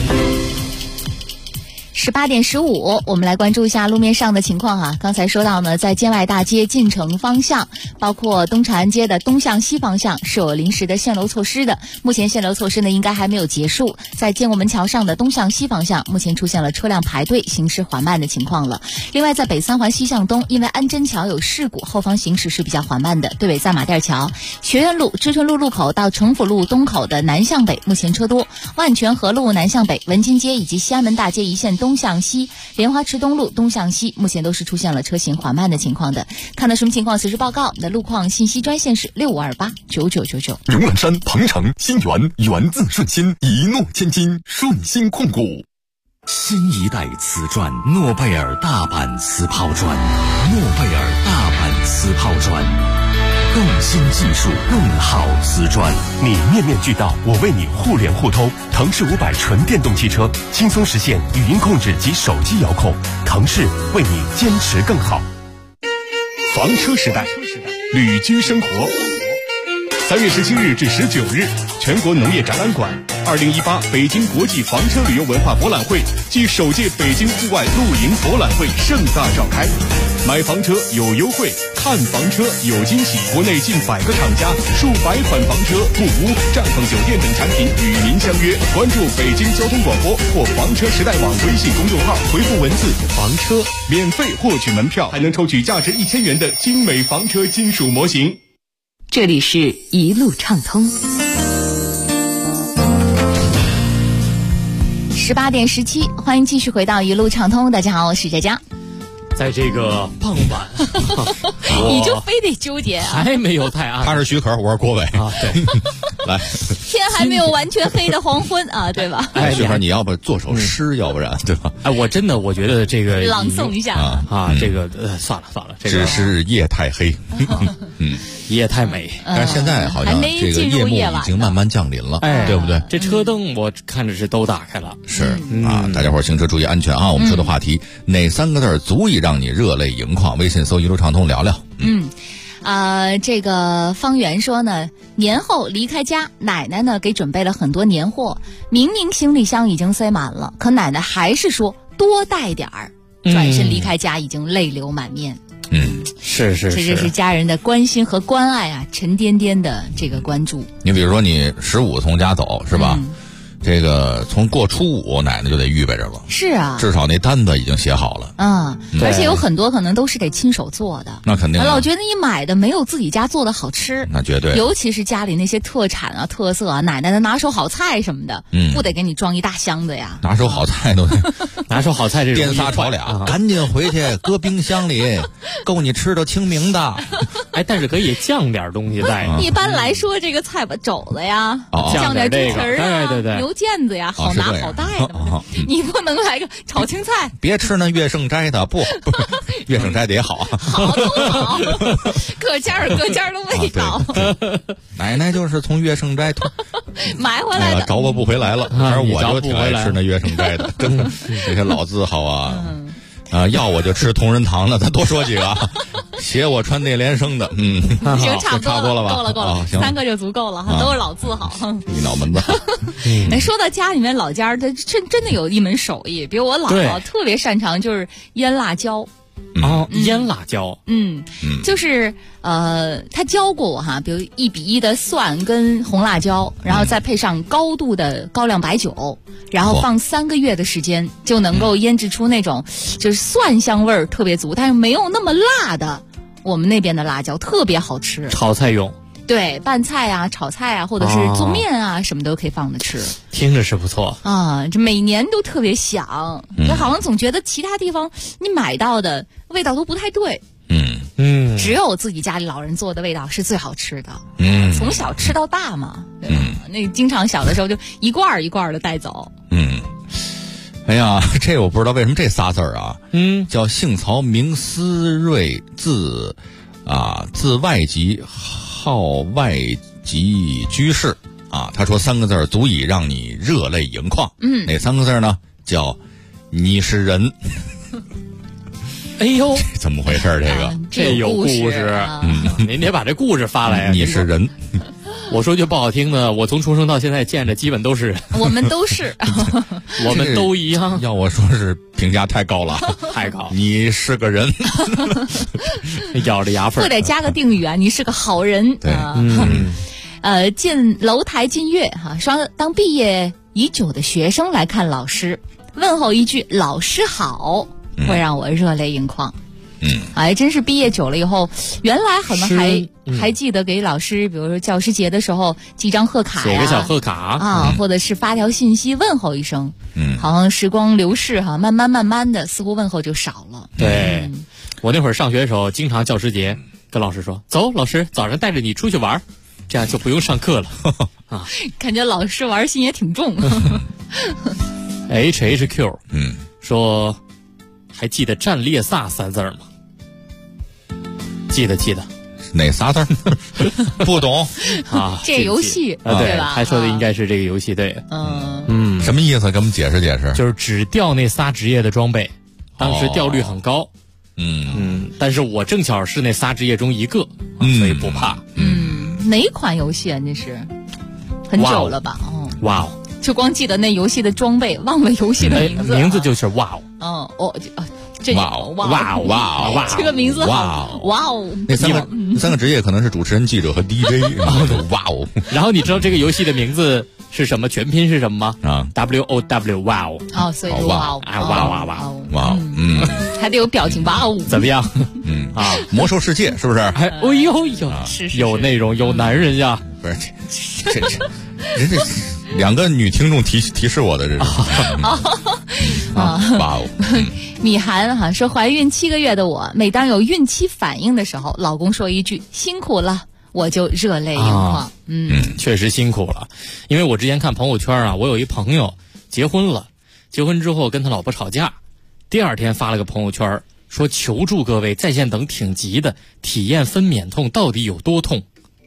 18点15，我们来关注一下路面上的情况啊。刚才说到呢，在建外大街进城方向，包括东长安街的东向西方向是有临时的限流措施的。目前限流措施呢应该还没有结束。在建国门桥上的东向西方向，目前出现了车辆排队、行驶缓慢的情况了。另外，在北三环西向东，因为安贞桥有事故，后方行驶是比较缓慢的。对北在马甸桥、学院路、知春路路口到城府路东口的南向北目前车多。万泉河路南向北、文津街以及西安门大街一线东向西、莲花池东路东向西目前都是出现了车行缓慢的情况的。看到什么情况随时报告。我们的路况信息专线是65289999。 荣揽山、鹏城、新源，源自顺心，一诺千金，顺心控股。 新一代瓷砖，诺贝尔大阪瓷抛砖，诺贝尔大阪瓷抛砖。更新技术，更好瓷砖。 你面面俱到，我为你互联互通。腾势500纯电动汽车，轻松实现语音控制及手机遥控。腾势为你坚持更好。 房车时代，旅居生活。3月17日至19日，全国农业展览馆2018北京国际房车旅游文化博览会暨首届北京户外露营博览会盛大召开。买房车有优惠，看房车有惊喜。国内近100个厂家、数百款房车、木屋、帐篷酒店等产品与您相约。关注北京交通广播或房车时代网微信公众号，回复文字房车，免费获取门票，还能抽取价值1000元的精美房车金属模型。 这里是一路畅通。 18点17，欢迎继续回到一路畅通。大家好，我是佳佳。 在这个傍晚， 你就非得纠结啊？ 还没有太暗。 他是徐可，我是郭伟啊。对，来， 天还没有完全黑的黄昏啊，对吧？ 哎，徐可，你要不做首诗，要不然对吧？ 哎，我觉得这个朗诵一下啊，这个算了，这个只是夜太黑， 夜太美。 但是现在好像这个夜幕已经慢慢降临了， 哎， 对不对？ 这车灯我看着是都打开了。 是啊，大家伙行车注意安全啊！我们说的话题哪3个字足以让你热泪盈眶？微信搜一路畅通聊聊。 这个方圆说呢，年后离开家，奶奶呢给准备了很多年货，明明行李箱已经塞满了，可奶奶还是说多带点儿。转身离开家，已经泪流满面。 是， 这是家人的关心和关爱啊，沉甸甸的这个关注。 你比如说，你15从家走是吧？这个从过初5，奶奶就得预备着了。 是啊， 至少那单子已经写好了。 而且有很多可能都是得亲手做的。 那肯定。 老觉得你买的没有自己家做的好吃。 那绝对。 尤其是家里那些特产啊、特色啊，奶奶的拿手好菜什么的，不得给你装一大箱子呀？ 拿手好菜都得， 拿手好菜这种颠仨炒俩，赶紧回去搁冰箱里，够你吃到清明的。 哎，但是可以酱点东西在。 一般来说，这个菜吧，肘子呀，酱点猪蹄儿啊， 对， 牛油腱子呀，好拿好带的。你不能来个炒青菜。 别吃那月盛斋的，不，月盛斋的也好啊。 好都好，各家有各家的味道。 奶奶就是从月盛斋买回来的， 找我不回来了。反正我就挺爱吃那月盛斋的，真的这些老字号啊。要我就吃同仁堂的，他多说几个，写我穿内联升的， 行，差不多了吧？ 够了，3个就足够了，都是老字号。 一脑门子。 说到家里面老家，他真的有一门手艺，比如我姥姥特别擅长就是腌辣椒。 腌辣椒， 就是他教过我哈，比如1比1的蒜跟红辣椒，然后再配上高度的高粱白酒，然后放3个月的时间，就能够腌制出那种就是蒜香味儿特别足，但是没有那么辣的我们那边的辣椒，特别好吃。 炒菜用。 对，拌菜啊、炒菜啊，或者是做面啊，什么都可以放着吃。 听着是不错啊，这每年都特别想，就好像总觉得其他地方你买到的味道都不太对。只有自己家里老人做的味道是最好吃的。从小吃到大嘛，对吧？那经常小的时候就一罐儿一罐儿的带走。 哎呀，这我不知道为什么这仨字儿啊，叫姓曹名思睿，字外籍。号外籍居士啊，他说3个字足以让你热泪盈眶。哪3个字呢？叫你是人。 哎呦， 怎么回事？ 这有故事。您得把这故事发来。 你是人。 我说句不好听的，我从出生到现在见着基本都是人。 我们都是， 我们都一样。 要我说是评价太高了， 太高。 你是个人， 咬着牙缝。 不得加个定语啊！你是个好人。 对， 进楼台进月哈，说当毕业已久的学生来看老师，问候一句“老师好”，会让我热泪盈眶。哎，真是毕业久了以后，原来我们还记得给老师，比如说教师节的时候寄张贺卡呀， 写个小贺卡啊，或者是发条信息问候一声。好像时光流逝哈，慢慢的，似乎问候就少了。 对，我那会儿上学的时候，经常教师节跟老师说：“走，老师，早上带着你出去玩，这样就不用上课了。”啊， 感觉老师玩心也挺重。 HHQ， 说还记得战列萨3字吗？记得， 哪仨字？不懂啊。 这游戏对吧？ 他说的应该是这个游戏，对。 什么意思？给我们解释解释。 就是只掉那仨职业的装备，当时掉率很高。但是我正巧是那仨职业中一个，所以不怕。 哪款游戏啊？那是很久了吧？ 哇哦！ 就光记得那游戏的装备，忘了游戏的名字。 名字就是哇哦。 这哇哦， 这个名字好哇哦！ 那三个职业可能是主持人、记者和 DJ。哇哦！ 然后你知道这个游戏的名字是什么？全拼是什么吗？WOW 哇哦！ 哦，所以哇哦哇哦！ 还得有表情哇哦！ 怎么样？ 魔兽世界是不是？ 哎呦，有内容，有男人呀！ 不是这人家2个女听众提示我的这是哇哦！ 米涵哈说，怀孕7个月的我，每当有孕期反应的时候，老公说一句辛苦了，我就热泪盈眶。 确实辛苦了，因为我之前看朋友圈啊，我有一朋友结婚了，结婚之后跟他老婆吵架，第2天发了个朋友圈说求助各位在线等挺急的，体验分娩痛到底有多痛。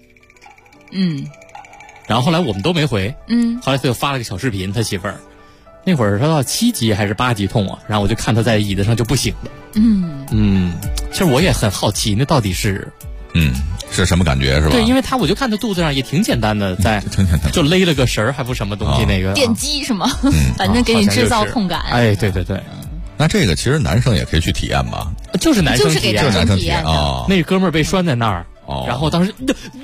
然后后来我们都没回。后来他就发了个小视频，他媳妇儿那会儿说到7级还是8级痛啊，然后我就看他在椅子上就不醒了。其实我也很好奇，那到底是是什么感觉是吧？ 对，因为我就看他肚子上也挺简单的，就勒了个绳儿，还不什么东西那个电击是吗？反正给你制造痛感。 哎，对。 那这个其实男生也可以去体验吧？ 就是男生体验， 就是男生体验啊。 那哥们儿被拴在那儿，然后当时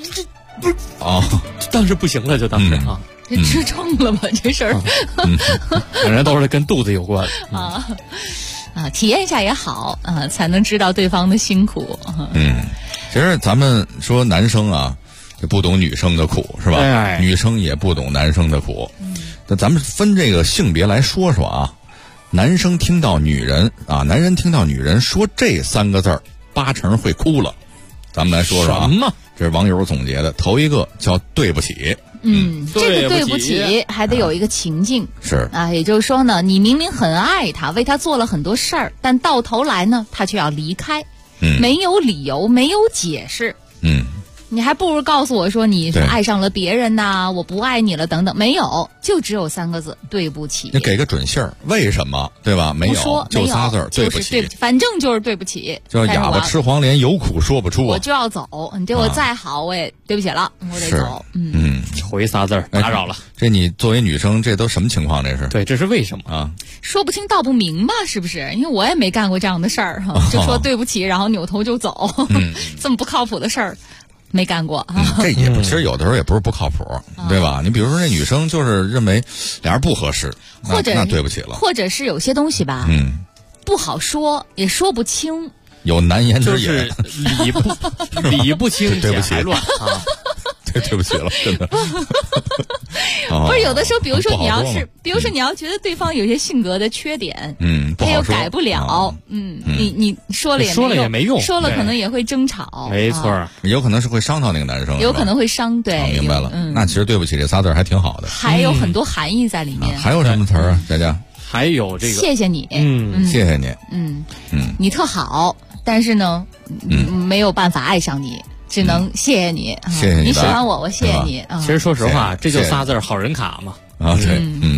当时不行了，就当时这吃撑了吧这事儿。 反正都是跟肚子有关体验一下也好才能知道对方的辛苦。 其实咱们说男生啊，就不懂女生的苦是吧？女生也不懂男生的苦。那咱们分这个性别来说说啊，男生听到女人男人听到女人说这3个字儿，8成会哭了。咱们来说说啊，这是网友总结的。头一个叫对不起， 这个对不起还得有一个情境， 是啊，也就是说呢，你明明很爱他，为他做了很多事儿，但到头来呢，他却要离开，没有理由，没有解释，你还不如告诉我说你是爱上了别人呐，我不爱你了等等，没有，就只有3个字，对不起。 你给个准信儿，为什么？对吧？没有，就仨字儿，对不起。 反正就是对不起。 就是哑巴吃黄连，有苦说不出。 我就要走，你对我再好，我也对不起了，我得走。 回仨字儿，打扰了。 这你作为女生，这都什么情况？这是？ 对，这是为什么啊？ 说不清道不明吧？是不是？因为我也没干过这样的事儿哈，就说对不起，然后扭头就走，这么不靠谱的事儿。没干过， 这也不，其实有的时候也不是不靠谱，对吧？你比如说那女生就是认为俩人不合适， 或者那对不起了， 或者是有些东西吧，不好说，也说不清， 有难言之隐， 就是理不清， 对不起， 乱啊。 对不起了，真的。 不是有的时候，比如说你要觉得对方有些性格的缺点，他又改不了，你说了也没用，说了可能也会争吵， 没错， 有可能是会伤到那个男生， 有可能会伤，对， 明白了。那其实对不起这仨字还挺好的， 还有很多含义在里面。 还有什么词儿啊，佳佳？ 还有这个， 谢谢你， 谢谢你， 你特好，但是呢，没有办法爱上你。只能谢谢你， 谢谢你， 你喜欢我，我谢谢你。 其实说实话，这就仨字儿，好人卡嘛。 啊，对，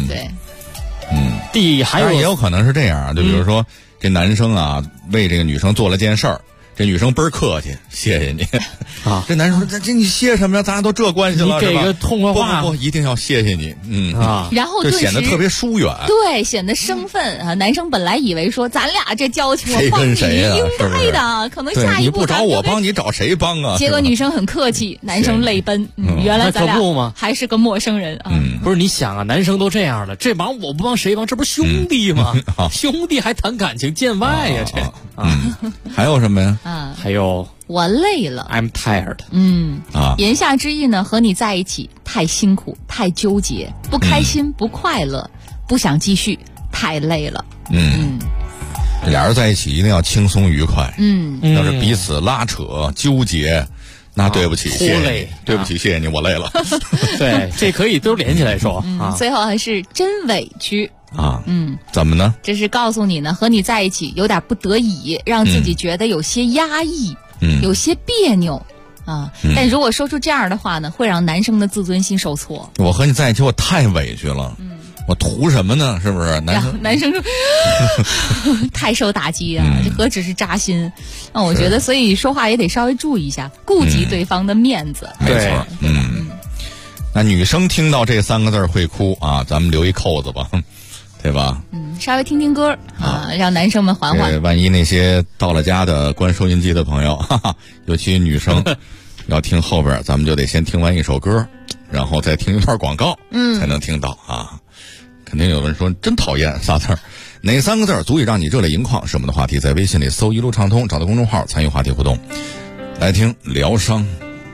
对， 还有也有可能是这样，就比如说这男生啊，为这个女生做了件事儿。这女生倍儿客气，谢谢你啊！ 这男生说：“这你谢什么呀？咱俩都这关系了， 你给个痛快话， 不，一定要谢谢你， 然后就显得特别疏远， 对，显得生分啊。男生本来以为说咱俩这交情，我帮你应该的，可能下一步你不找我帮，你找谁帮啊？ 结果女生很客气，男生泪奔，原来咱俩还是个陌生人啊！ 不是你想啊，男生都这样了，这忙我不帮谁帮？这不是兄弟吗？兄弟还谈感情，见外呀这还有什么呀？ 还有我累了 ，I'm tired。 言下之意呢，和你在一起太辛苦，太纠结，不开心，不快乐，不想继续，太累了。 俩人在一起一定要轻松愉快。要是彼此拉扯纠结，那对不起，谢谢你，对不起，谢谢你，我累了。 对，这可以都连起来说。 最后还是真委屈。 怎么呢？ 这是告诉你呢，和你在一起有点不得已，让自己觉得有些压抑，有些别扭啊。但如果说出这样的话呢，会让男生的自尊心受挫。 我和你在一起，我太委屈了，我图什么呢？是不是？ 男生说太受打击啊，这何止是扎心？那我觉得，所以说话也得稍微注意一下，顾及对方的面子。 没错，那女生听到这3个字会哭啊，咱们留一扣子吧。对吧？ 稍微听听歌啊，让男生们缓缓。 万一那些到了家的关收音机的朋友，尤其女生，要听后边，咱们就得先听完一首歌，然后再听一段广告，才能听到啊。肯定有人说真讨厌仨字儿，哪3个字足以让你热泪盈眶？是我们的话题，在微信里搜一路畅通，找到公众号参与话题互动，来听疗伤。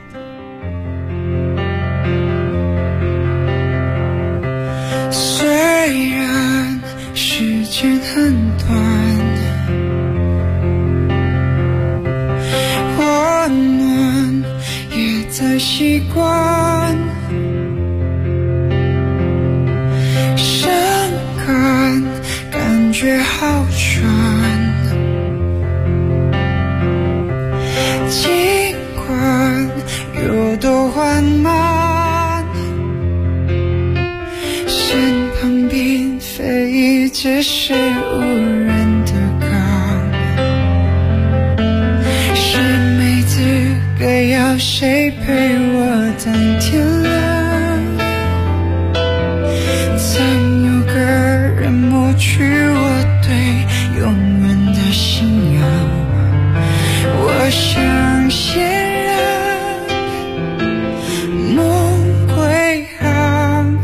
虽然时间很短，温暖也在习惯，伤感感觉好转，尽管有多缓慢，身旁并非只是无人的港，是没资格要谁陪我等天亮，曾有个人抹去我对永远的信仰，我想先让梦归航，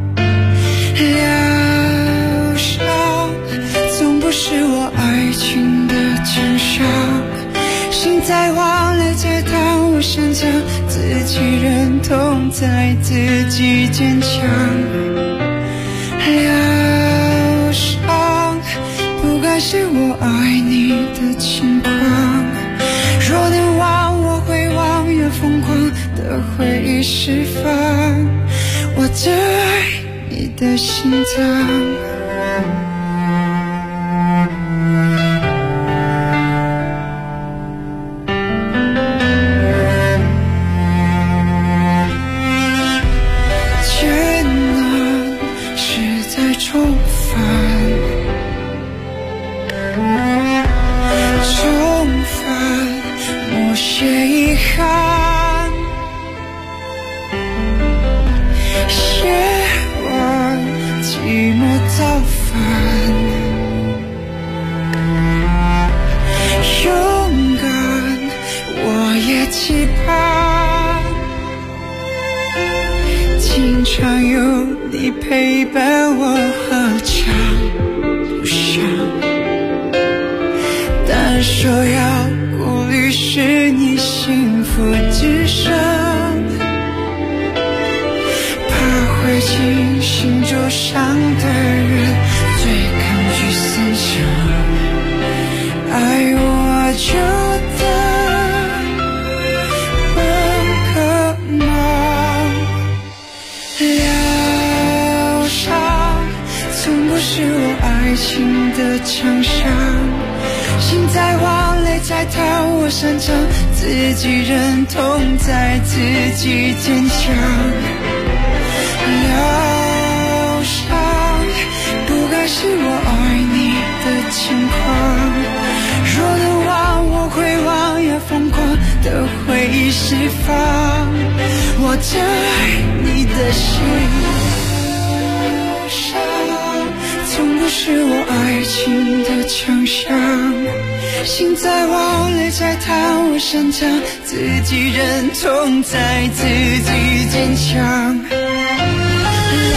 疗伤总不是我爱情的奖赏，心在往来街头，我想将自己认同，在自己坚强。疗伤不该是我爱你的情况，若能忘我会忘，越疯狂的回忆释放。 我只爱你的心脏。艰难是在重返，重返某些遗憾，夜晚寂寞造反，勇敢我也期盼，经常有你陪伴我何尝不想，但首要顾虑是你幸福之上，怕会惊心灼伤的人最抗拒思想，爱我就得不可忙，疗伤从不是我爱情的强项，心在往泪在逃，我擅长自己认同，在自己坚强。疗伤不该是我爱你的情况，若能忘我会忘，要疯狂的回忆释放，我只爱你的心。疗伤从不是我爱情的强项，心在往泪在逃，我擅长自己认同，在自己坚强。疗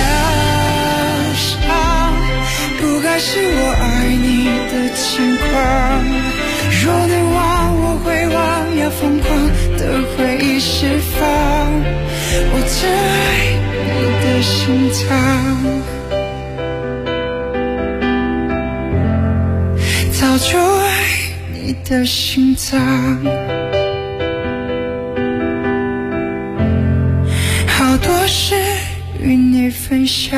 伤不该是我爱你的情况，若能忘我会忘，要疯狂的回忆释放，我只爱你的心脏，早就爱你的心脏，好多事与你分享，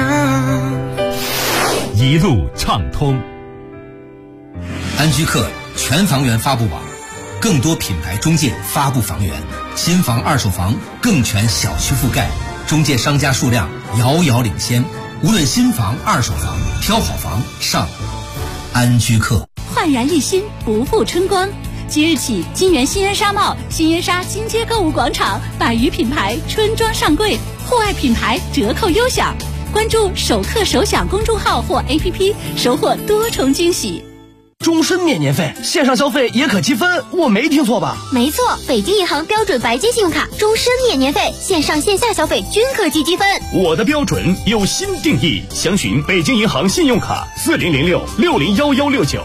一路畅通。 安居客全房源发布网，更多品牌中介发布房源，新房二手房更全小区覆盖，中介商家数量遥遥领先，无论新房二手房，挑好房上安居客。 焕然一新，不负春光。即日起，金源新源沙贸、新源沙金街购物广场100余品牌春装上柜，户外品牌折扣优享。关注首客首享公众号或 APP， 收获多重惊喜。 终身免年费，线上消费也可积分，我没听错吧？ 没错，北京银行标准白金信用卡终身免年费，线上线下消费均可积积分。 我的标准有新定义，详询北京银行信用卡4006601169。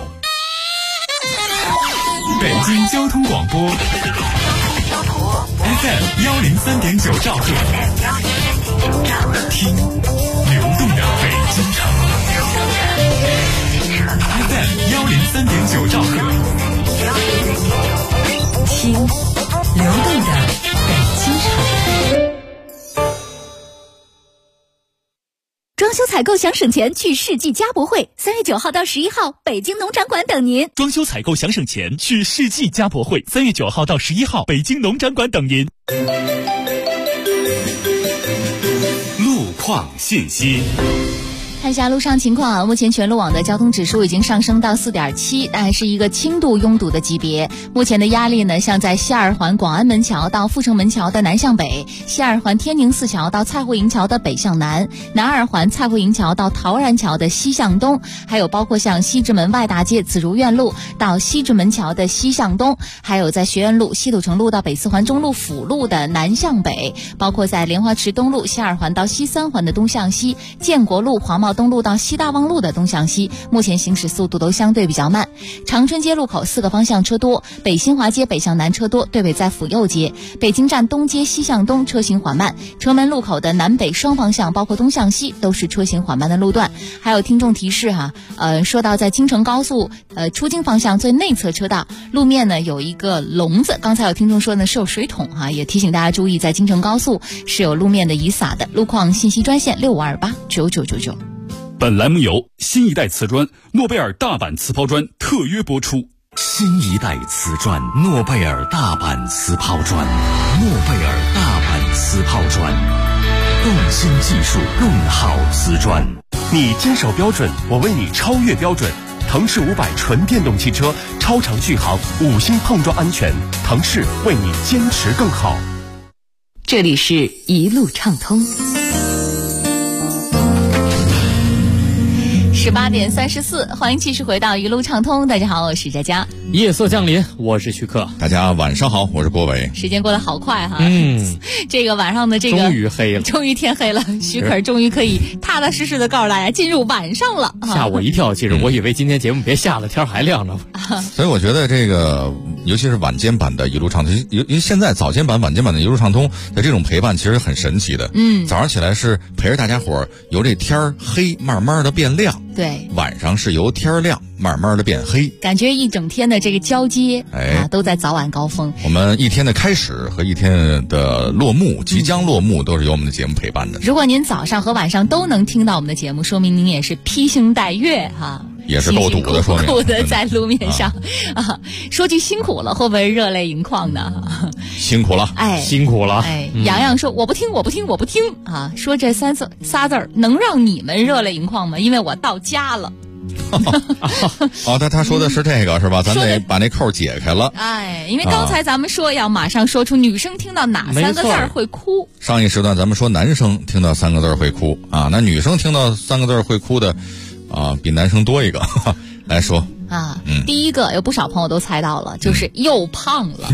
北京交通广播 FM 103.9兆赫，听流动的北京城。FM 103.9兆赫， 听流动的北京城。 装修采购想省钱，去世纪家博会，3月9号到11号，北京农展馆等您。 装修采购想省钱，去世纪家博会，3月9号到11号，北京农展馆等您。 路况信息。 看一下路上情况啊，目前全路网的交通指数已经上升到4.7，但是一个轻度拥堵的级别。目前的压力呢，像在西二环广安门桥到阜成门桥的南向北，西二环天宁寺桥到蔡慧营桥的北向南，南二环蔡慧营桥到陶然桥的西向东，还有包括像西直门外大街紫竹院路到西直门桥的西向东，还有在学院路西土城路到北四环中路辅路的南向北，包括在莲花池东路西二环到西三环的东向西，建国路黄茂号东路到西大望路的东向西，目前行驶速度都相对比较慢。长春街路口4个方向车多，北新华街北向南车多，队尾在府右街。北京站东街西向东车行缓慢，城门路口的南北双方向包括东向西都是车行缓慢的路段。还有听众提示说到在京承高速出京方向最内侧车道路面呢有一个笼子，刚才有听众说呢是有水桶也提醒大家注意，在京承高速是有路面的遗洒的。路况信息专线65289999。 本栏目由新一代瓷砖诺贝尔大阪瓷抛砖特约播出。 新一代瓷砖诺贝尔大阪瓷抛砖，诺贝尔大阪瓷抛砖，更新技术，更好瓷砖。 你坚守标准，我为你超越标准。腾势500纯电动汽车，超长续航，5星碰撞安全，腾势为你坚持更好。 这里是一路畅通。 18点34，欢迎继续回到一路畅通。大家好，我是佳佳。 夜色降临，我是徐克。 大家晚上好，我是郭伟。 时间过得好快哈，这个晚上的这个终于黑了， 终于天黑了，徐克终于可以踏踏实实的告诉大家进入晚上了。 吓我一跳，其实我以为今天节目别下了，天还亮着。 所以我觉得这个，尤其是晚间版的一路畅通，因为现在早间版、晚间版的一路畅通的这种陪伴，其实很神奇的。早上起来是陪着大家伙儿由这天黑慢慢的变亮。 对， 晚上是由天亮慢慢的变黑， 感觉一整天的这个交接都在早晚高峰。 我们一天的开始和一天的落幕，即将落幕，都是由我们的节目陪伴的。 如果您早上和晚上都能听到我们的节目，说明您也是披星戴月也是够堵的，说明辛苦的在路面上说句辛苦了，会不会热泪盈眶呢？ 辛苦了， 辛苦了。 洋洋说我不听说这仨字儿能让你们热泪盈眶吗？因为我到家了。 他说的是这个是吧？咱得把那扣解开了。 因为刚才咱们说要马上说出女生听到哪3个字儿会哭。 上一时段咱们说男生听到3个字儿会哭那女生听到3个字儿会哭的比男生多一个。来说第一个有不少朋友都猜到了，就是又胖了。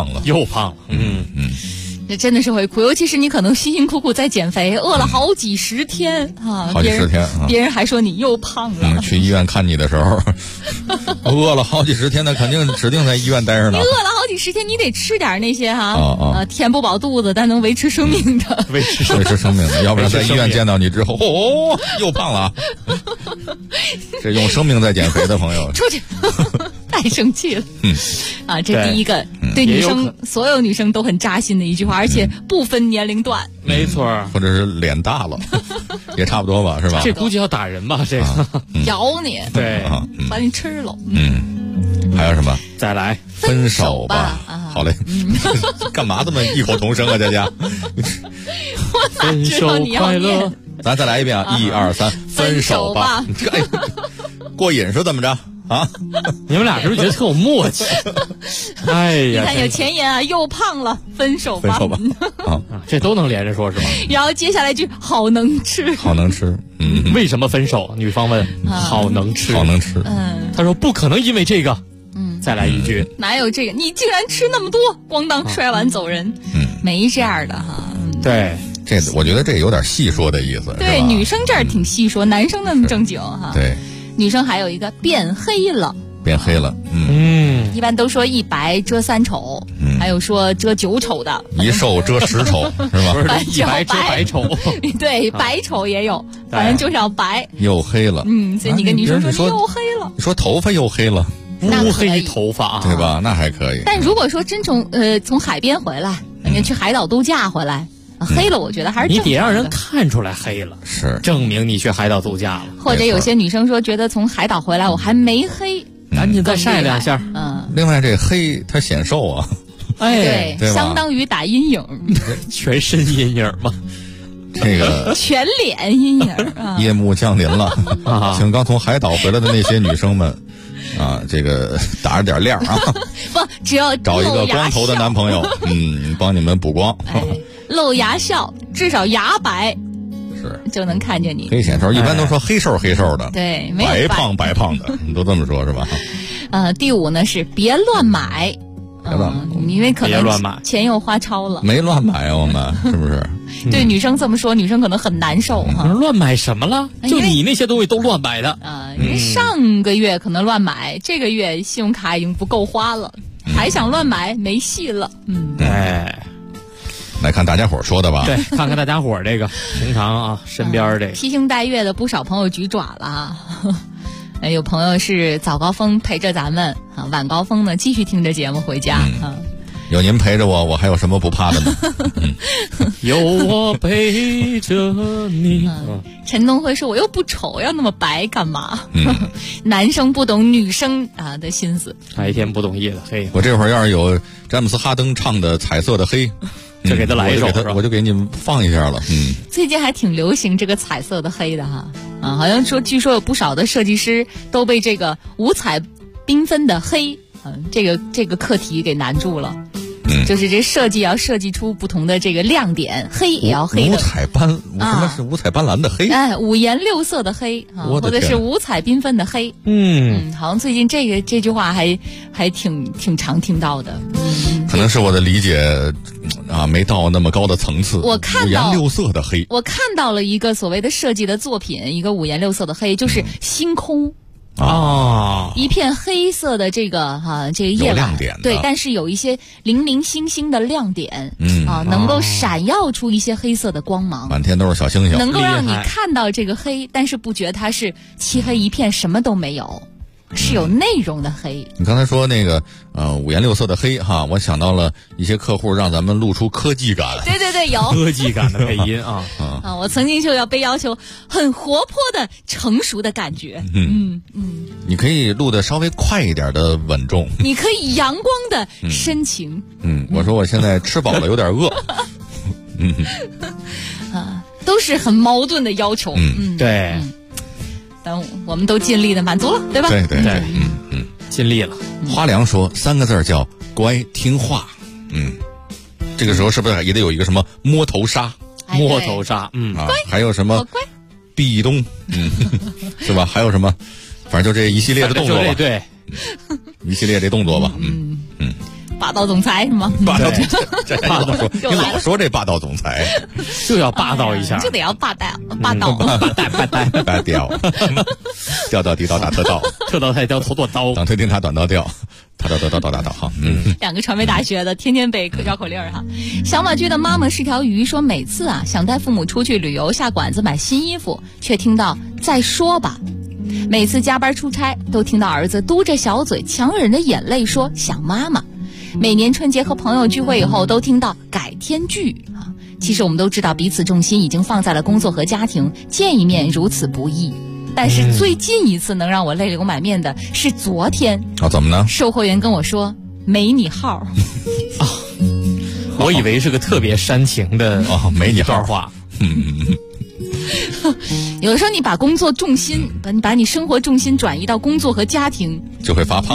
这真的是会哭，尤其是你可能辛辛苦苦在减肥，饿了好几十天好几十天别人还说你又胖了。 去医院看你的时候，饿了好几十天，那肯定指定在医院待着呢。 你饿了好几十天，你得吃点那些填不饱肚子但能维持生命的， 维持生命的，要不然在医院见到你之后，又胖了。这用生命在减肥的朋友， 出去。太生气了。这第一个对女生所有女生都很扎心的一句话，而且不分年龄段。 没错， 或者是脸大了也差不多吧，是吧？ 这估计要打人吧，这个咬你， 对， 把你吃了。 还有什么？ 再来分手吧。好嘞。干嘛这么异口同声啊，佳佳？ 分手快乐。 咱再来一遍1、2、3，分手吧。过瘾是怎么着？ 你们俩是不是觉得特有默契？哎呀， 你看有前言又胖了，分手吧。 这都能连着说是吧？ 然后接下来一句好能吃。 为什么分手？女方问。好能吃。他说不可能因为这个。再来一句。 哪有这个？你竟然吃那么多，咣当摔完走人。没这样的对，这我觉得这有点细说的意思。 对，女生这儿挺细说，男生那么正经对。 女生还有一个变黑了，一般都说一白遮3丑，还有说遮9丑的， 一瘦遮10丑，是吧？ 一白遮白丑， 对，白丑也有，反正就是要白。 又黑了， 所以你跟女生说你又黑了， 你说头发又黑了， 乌黑头发， 对吧？那还可以。 但如果说真从海边回来，你去海岛度假回来。黑了，我觉得还是你得让人看出来黑了， 是证明你去海岛度假了。 或者有些女生说，觉得从海岛回来我还没黑， 赶紧再晒2下。 另外这黑它显瘦啊， 对，相当于打阴影， 全身阴影嘛。 这个全脸阴影。 夜幕降临了，请刚从海岛回来的那些女生们。这个打着点亮不，只要找一个光头的男朋友，帮你们补光。 露牙笑，至少牙白，就能看见你。 黑显瘦，一般都说黑瘦的， 对， 白胖的，都这么说是吧？ 第5呢是别乱买，因为可能钱又花超了。 没乱买我们是不是？ 对女生这么说，女生可能很难受哈。 乱买什么了？就你那些东西都乱买的因为上个月可能乱买，这个月信用卡已经不够花了，还想乱买没戏了。 来看大家伙说的吧。 对，看看大家伙这个平常啊身边这披星戴月的不少朋友举爪了啊。有朋友是早高峰陪着咱们啊，晚高峰呢继续听着节目回家啊。 有您陪着我还有什么不怕的呢？ 有我陪着你。 陈东辉说：“我又不丑，要那么白干嘛？”男生不懂女生啊的心思。 白天不懂夜的黑。 我这会儿要是有詹姆斯哈登唱的《彩色的黑》， 就给他来一首， 我就给你们放一下了。 最近还挺流行这个彩色的黑的哈好像说据说有不少的设计师都被这个五彩缤纷的黑这个课题给难住了。就是这设计要设计出不同的这个亮点，黑也要黑的。 什么是五彩斑斓的黑？ 五颜六色的黑或者是五彩缤纷的黑。好像最近这句话还挺常听到的。 可能是我的理解没到那么高的层次。 我看到五颜六色的黑， 我看到了一个所谓的设计的作品，一个五颜六色的黑，就是星空。一片黑色的这个这个夜晚， 亮点对，但是有一些零零星星的亮点，能够闪耀出一些黑色的光芒， 满天都是小星星， 能够让你看到这个黑，但是不觉得它是漆黑一片，什么都没有。是有内容的黑。 你刚才说那个五颜六色的黑哈，我想到了一些客户让咱们露出科技感。 对对对，有科技感的配音啊我曾经就要被要求很活泼的成熟的感觉。 你可以录的稍微快一点的稳重， 你可以阳光的深情。 我说我现在吃饱了有点饿。 都是很矛盾的要求。 对。 但我们都尽力的满足了，对吧？ 对对对， 尽力了。 花良说3个字叫乖听话。这个时候是不是也得有一个什么摸头杀？ 摸头杀， 还有什么壁咚，是吧？还有什么？反正就这一系列的动作吧。 对， 一系列这动作吧。 霸道总裁是吗？ 霸道总裁，你老说这霸道总裁， 就要霸道一下， 就得要霸道， 调到地道打特道， 特道太刁头短刀， 当推定他短刀调，他打哈。 两个传媒大学的，天天背绕口令哈。小马驹的妈妈是条鱼说，每次想带父母出去旅游下馆子买新衣服，却听到再说吧。每次加班出差，都听到儿子嘟着小嘴强忍着眼泪说想妈妈。每年春节和朋友聚会以后，都听到改天聚其实我们都知道彼此重心已经放在了工作和家庭，见一面如此不易。但是最近一次能让我泪流满面的是昨天。 怎么呢？ 售货员跟我说没你号。 我以为是个特别煽情的没你号话。 有的时候你把工作重心把你生活重心转移到工作和家庭， 就会发胖，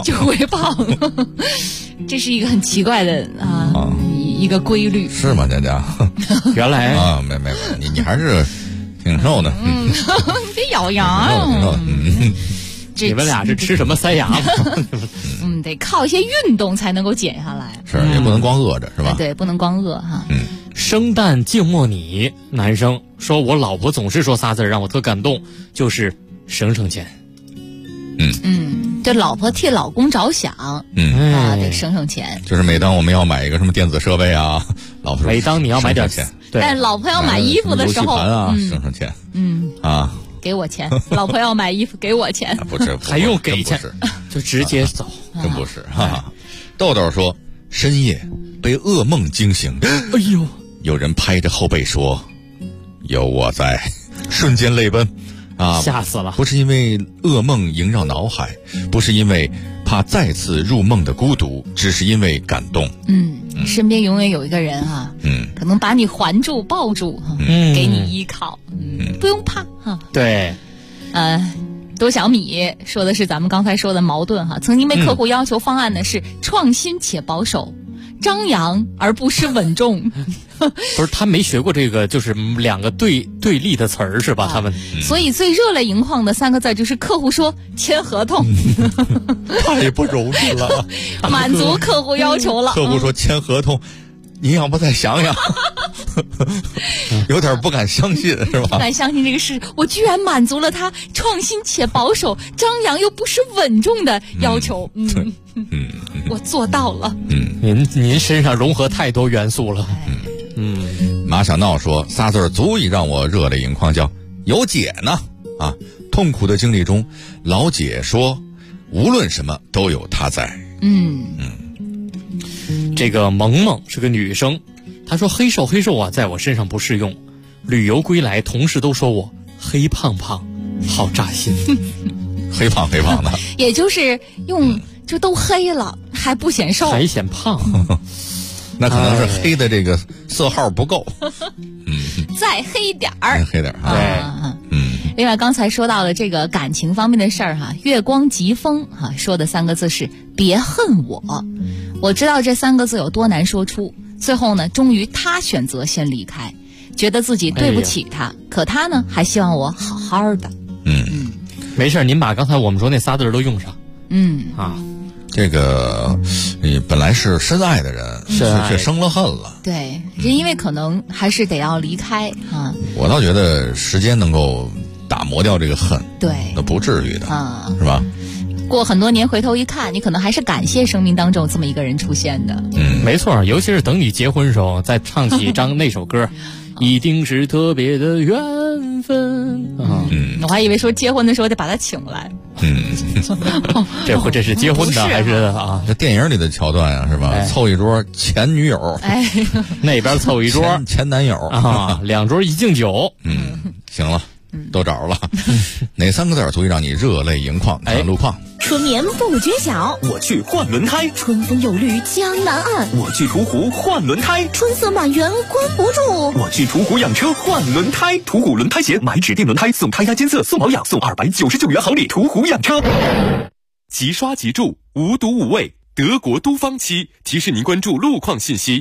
这是一个很奇怪的一个规律。 是吗，佳佳？ 原来没，你还是挺瘦的。 你别咬牙。 你们俩是吃什么塞牙？ 得靠一些运动才能够减下来。 是，也不能光饿着，是吧？ 对，不能光饿哈。 生旦净末你，男生说我老婆总是说仨字让我特感动，就是省钱。 对，老婆替老公着想，得省钱。 就是每当我们要买一个什么电子设备老婆说每当你要买点钱， 但老婆要买衣服的时候， 省钱。 给我钱。老婆要买衣服给我钱， 不是还用给钱，就直接走， 真不是豆豆说深夜被噩梦惊醒， 哎呦， 有人拍着后背说有我在，瞬间泪奔吓死了。 不是因为噩梦萦绕脑海，不是因为怕再次入梦的孤独，只是因为感动。 身边永远有一个人可能把你环住抱住给你依靠，不用怕对。 多小米说的是咱们刚才说的矛盾曾经被客户要求方案呢是创新且保守，张扬而不失稳重。 不是他没学过这个，就是两个对立的词儿是吧？他们所以最热泪盈眶的3个字就是客户说签合同。 太不容易了， 满足客户要求了。 客户说签合同，您要不再想想？ 有点不敢相信，是吧？ 不敢相信这个事，我居然满足了他创新且保守、张扬又不失稳重的要求。我做到了。 您身上融合太多元素了。 马小闹说仨字足以让我热泪盈眶，叫有姐呢啊！痛苦的经历中，老姐说无论什么都有她在。 这个萌萌是个女生，她说黑瘦啊在我身上不适用，旅游归来同事都说我黑胖胖，好扎心。 黑胖的也就是用就都黑了还不显瘦还显胖。 那可能是黑的这个色号不够。 再黑点儿， 黑点儿。 另外刚才说到了这个感情方面的事儿哈，月光疾风哈说的3个字是别恨我。我知道这3个字有多难说出，最后呢终于他选择先离开，觉得自己对不起他，可他呢还希望我好好的。 没事，您把刚才我们说那仨字都用上。 这个你本来是深爱的人，却生了恨了。 对，因为可能还是得要离开啊。 我倒觉得时间能够打磨掉这个恨， 对， 那不至于的，是吧？ 过很多年回头一看，你可能还是感谢生命当中这么一个人出现的。 没错，尤其是等你结婚时候再唱起那首歌。一定是特别的缘分我还以为说结婚的时候得把他请来。 这是结婚的还是啊？ 这电影里的桥段啊，是吧？凑一桌前女友， 那边凑一桌前男友啊，2桌一敬酒。 行了，都找着了。哪3个字足以让你热泪盈眶？看路况。 春眠不觉晓， 我去换轮胎； 春风又绿江南岸， 我去途虎换轮胎； 春色满园关不住， 我去途虎养车换轮胎。途虎轮胎鞋，买指定轮胎送胎压监测，送保养，送299元好礼。途虎养车， 即刷即住，无毒无味，德国都方漆提示您关注路况信息。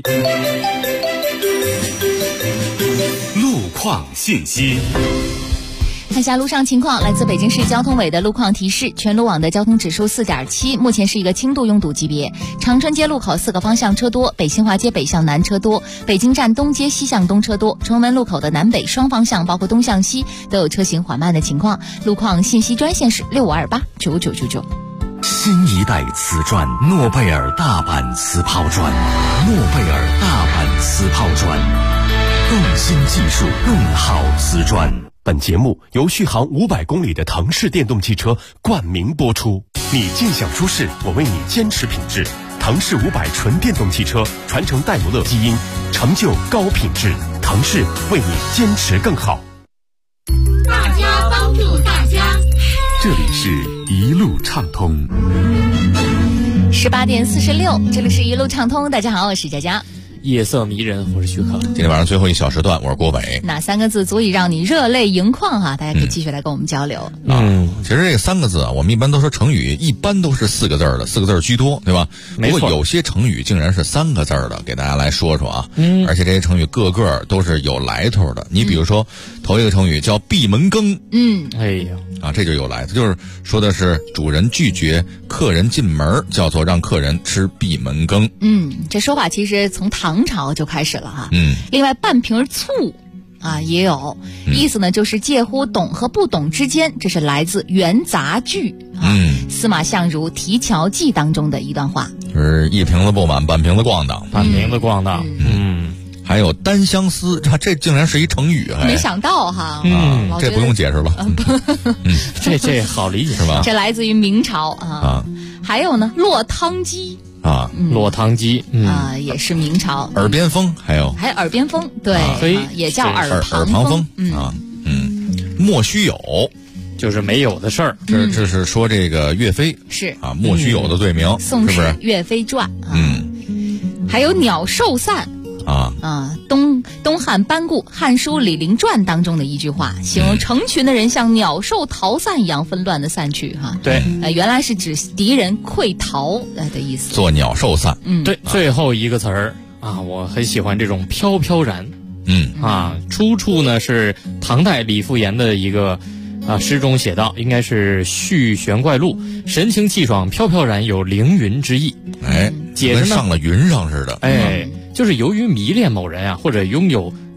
路况信息。 看下路上情况，来自北京市交通委的路况提示，全路网的交通指数4.7，目前是一个轻度拥堵级别。长春街路口4个方向车多，北新华街北向南车多，北京站东街西向东车多，崇文路口的南北双方向包括东向西都有车行缓慢的情况。路况信息专线是65289999。 新一代瓷砖，诺贝尔大阪瓷抛砖，诺贝尔大阪瓷抛砖，更新技术，更好瓷砖。 本节目由续航500公里的腾势电动汽车冠名播出。你尽享舒适，我为你坚持品质。腾势500纯电动汽车传承戴姆勒基因，成就高品质。腾势为你坚持更好。 大家帮助大家。 这里是一路畅通。 18点46，这里是一路畅通。大家好，我是佳佳。 夜色迷人，我是徐克。 今天晚上最后一小时段，我是郭伟。 哪3个字足以让你热泪盈眶哈？大家可以继续来跟我们交流。 其实这3个字啊，我们一般都说成语一般都是4个字的，4个字居多，对吧？ 没错。 不过有些成语竟然是3个字的，给大家来说说啊。而且这些成语个个都是有来头的。你比如说，头一个成语叫闭门羹。 哎呀， 这就有来头，就是说的是主人拒绝客人进门，叫做让客人吃闭门羹。 这说法其实从唐朝就开始了哈。另外半瓶醋也有意思呢，就是介乎懂和不懂之间，这是来自元杂剧司马相如《提桥记》当中的一段话， 就是一瓶子不满半瓶子咣当，还有单相思，这竟然是一成语， 没想到哈。 这不用解释了。 这好理解是吧？ 这来自于明朝还有呢，落汤鸡落汤鸡也是明朝。 耳边风还有耳边风，对，也叫耳旁风莫须有， 就是没有的事儿。 这是说这个岳飞是莫须有的罪名， 宋史《岳飞传》还有鸟兽散东汉班固《汉书·李陵传》当中的一句话，形容成群的人像鸟兽逃散一样纷乱的散去对， 原来是指敌人溃逃的意思， 做鸟兽散。 对，最后一个词儿我很喜欢这种飘飘然。出处呢是唐代李复言的一个诗中写道，应该是《续玄怪录》，神清气爽，飘飘然，有凌云之意。 解释呢，跟上了云上似的。 就是由于迷恋某人或者拥有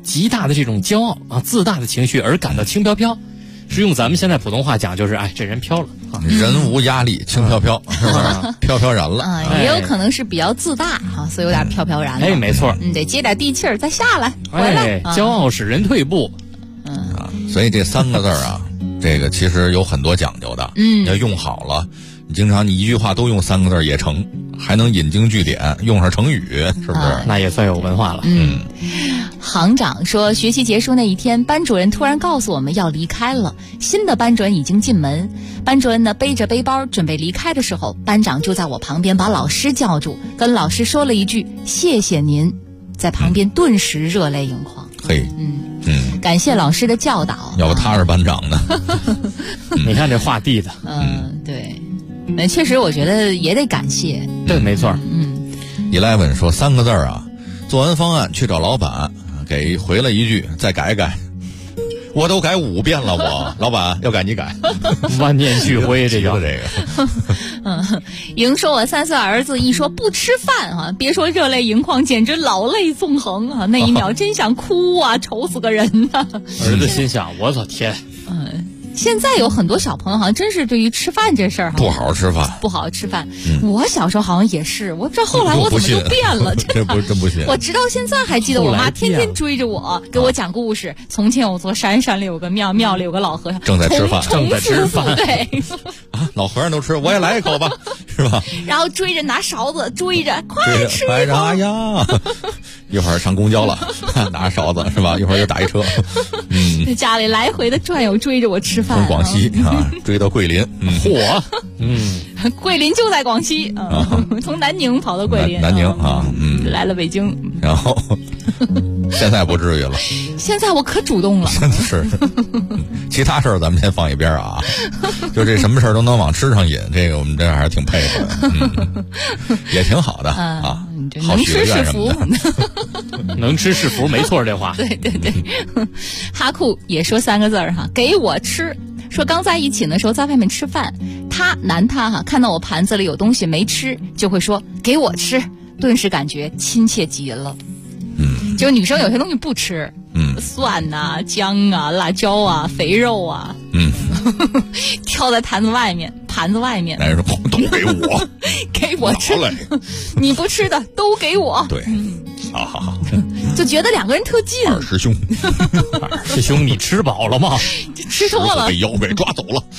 极大的这种骄傲啊、自大的情绪而感到轻飘飘。是用咱们现在普通话讲，就是这人飘了啊， 人无压力，轻飘飘，是不是？飘飘然了。 也有可能是比较自大啊，所以有点飘飘然了。 没错， 得接点地气儿再下来，回来。 骄傲使人退步。 所以这3个字啊，这个其实有很多讲究的。要用好了，你经常你一句话都用3个字也成，还能引经据典，用上成语，是不是？ 那也算有文化了。 行长说，学习结束那一天，班主任突然告诉我们要离开了，新的班主任已经进门。班主任呢背着背包准备离开的时候，班长就在我旁边把老师叫住，跟老师说了一句谢谢您，在旁边顿时热泪盈眶。感谢老师的教导。 要不他是班长呢？ 你看这话递的。 对，那确实我觉得也得感谢。 对，没错。 11说3个字啊，做完方案去找老板，给回了一句再改改。我都改5遍了，老板要改你改， 万念俱灰，这个。 莹说，我3岁儿子一说不吃饭啊，别说热泪盈眶，简直老泪纵横啊！那一秒真想哭啊，愁死个人呐！ 儿子心想，我的天。 现在有很多小朋友好像真是对于吃饭这事儿不好好吃饭， 不好好吃饭。我小时候好像也是，我不知道后来我怎么就变了。 这真不信。 我直到现在还记得我妈天天追着我给我讲故事。从前有座山，山里有个庙，庙里有个老和尚正在吃饭， 对啊，老和尚都吃，我也来一口吧，是吧？ 然后追着拿勺子追着，快吃一口！ 哎呀，一会儿上公交了，拿勺子是吧？一会儿又打一车， 家里来回的转悠追着我吃饭。 从广西追到桂林， 桂林就在广西从南宁跑到桂林， 南宁啊， 来了北京， 然后现在不至于了， 现在我可主动了， 真的是。其他事儿咱们先放一边啊，就这什么事儿都能往吃上引，这个我们这还是挺佩服的，也挺好的啊。 能吃是福， 能吃是福，没错，这话。 对。哈库也说3个字哈，给我吃。说刚在一起的时候在外面吃饭，他看到我盘子里有东西没吃，就会说给我吃，顿时感觉亲切极了。就是女生有些东西不吃，蒜呐、姜啊、辣椒啊、肥肉啊，挑在盘子外面。 男人说都给我， 给我吃，你不吃的都给我。 对，好， 就觉得2个人特近。 二师兄， 你吃饱了吗？ 吃多了， 被妖怪抓走了。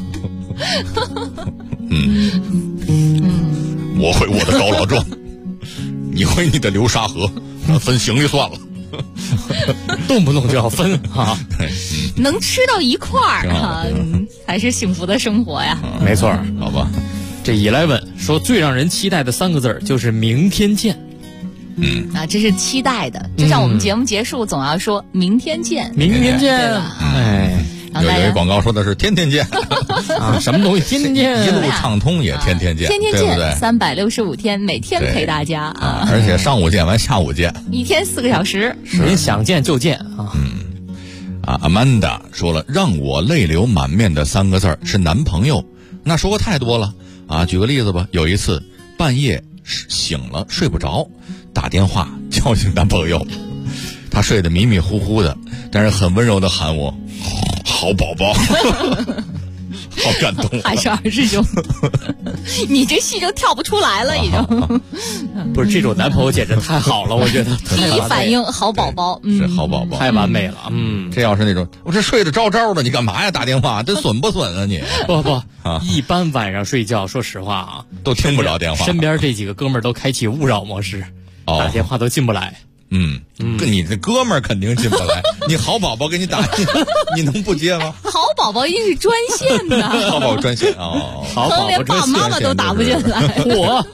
我回我的高老庄，你回你的流沙河，分行李算了。 动不动就要分啊！ 能吃到一块儿啊，才是幸福的生活呀。 没错， 好吧。 这11说最让人期待的3个字就是明天见。 这是期待的，就像我们节目结束总要说明天见， 明天见。 有一广告说的是天天见啊，什么东西天天见， 一路畅通也天天见， 天天见， 对不对 ？365天，每天陪大家啊！ 而且上午见完下午见， 一天4个小时， 您想见就见啊。 Amanda 说了，让我泪流满面的3个字是男朋友。那说过太多了啊，举个例子吧。有一次半夜醒了睡不着，打电话叫醒男朋友，他睡得迷迷糊糊的，但是很温柔的喊我好宝宝。好感动， 还是二师兄，你这戏就跳不出来了，已经。 不是这种男朋友简直太好了，我觉得。 第一反应好宝宝， 是好宝宝， 太完美了。 这要是那种我这睡得着着的，你干嘛呀？打电话，这损不损啊你？ 不，一般晚上睡觉，说实话啊， 都听不着电话。 身边这几个哥们儿都开启勿扰模式，打电话都进不来。 你这哥们儿肯定进不来。你好宝宝给你打，你能不接吗？ 好宝宝一定是专线的。 好宝宝专线哦， 好宝宝连爸妈妈都打不进来。 我，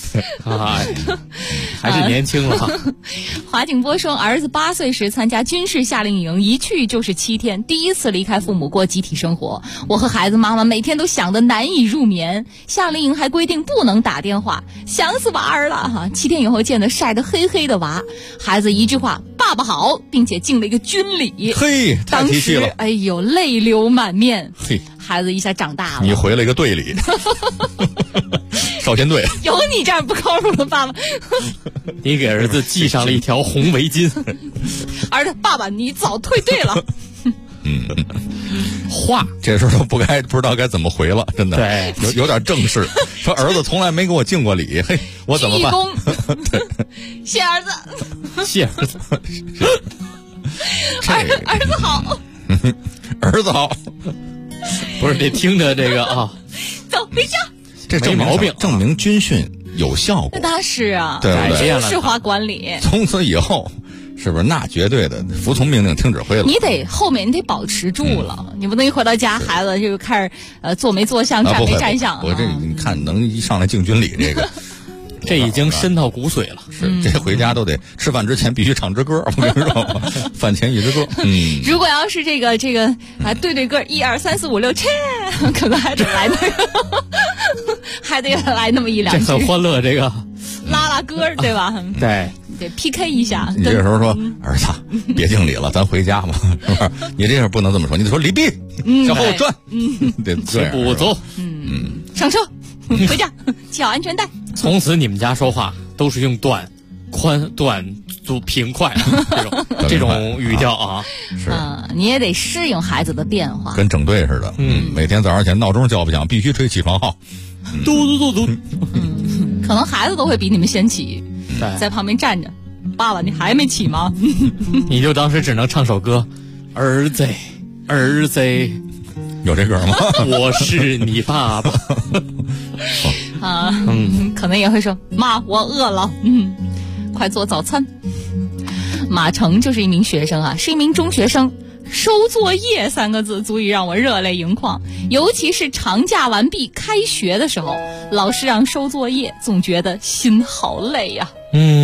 还是年轻了。 华景波说，儿子8岁时参加军事夏令营，一去就是7天，第一次离开父母过集体生活。我和孩子妈妈每天都想得难以入眠。夏令营还规定不能打电话，想死娃儿了哈！7天以后见得晒得黑黑的娃，孩子一句话爸爸好，并且敬了一个军礼。 嘿，太提气了。 当时泪流满面。 孩子一下长大了。 你回了一个队里，少先队。 有你这样不靠谱的爸爸。 你给儿子系上了一条红围巾。 儿子，爸爸，你早退队了。 话这时候都不知道该怎么回了，真的。 对， 有点正式。说儿子从来没给我敬过礼，嘿，我怎么办？ 谢儿子， 谢儿子， 儿子好， 儿子好。 不是，得听着这个啊， 走回家。 这没毛病， 证明军训有效果。 那是啊， 对不对？ 制化管理。 从此以后。是不是那绝对的服从命令听指挥了？ 你得后面你得保持住了，你不能一回到家孩子就开始坐没坐相，站没站相。 我这你看能一上来敬军礼这个， 这已经深到骨髓了。 是这回家都得吃饭之前必须唱支歌，我跟你说，饭前一支歌。 如果要是这个对歌1 2 3 4 5 6，切，可能还得来那个，还得来那么一两句。 这很欢乐，这个拉歌对吧？ 对。 得 PK 一下。 你这时候说儿子别敬礼了，咱回家吧，是吧？你这时候不能这么说，你得说礼毕，向后转，得这样。 不走， 上车，回家，系好安全带。 从此你们家说话都是用短、宽、短、足、平、快这种语调啊。 是你也得适应孩子的变化， 跟整队似的。每天早上起来闹钟叫不响，必须吹起床号， 嘟嘟嘟嘟。 可能孩子都会比你们先起。在旁边站着，爸爸，你还没起吗？ 你就当时只能唱首歌，儿子，儿子， 有这歌吗？ 我是你爸爸。 可能也会说，妈，我饿了，快做早餐。马成就是一名学生啊，是一名中学生。收作业3个字足以让我热泪盈眶，尤其是长假完毕开学的时候，老师让收作业，总觉得心好累呀。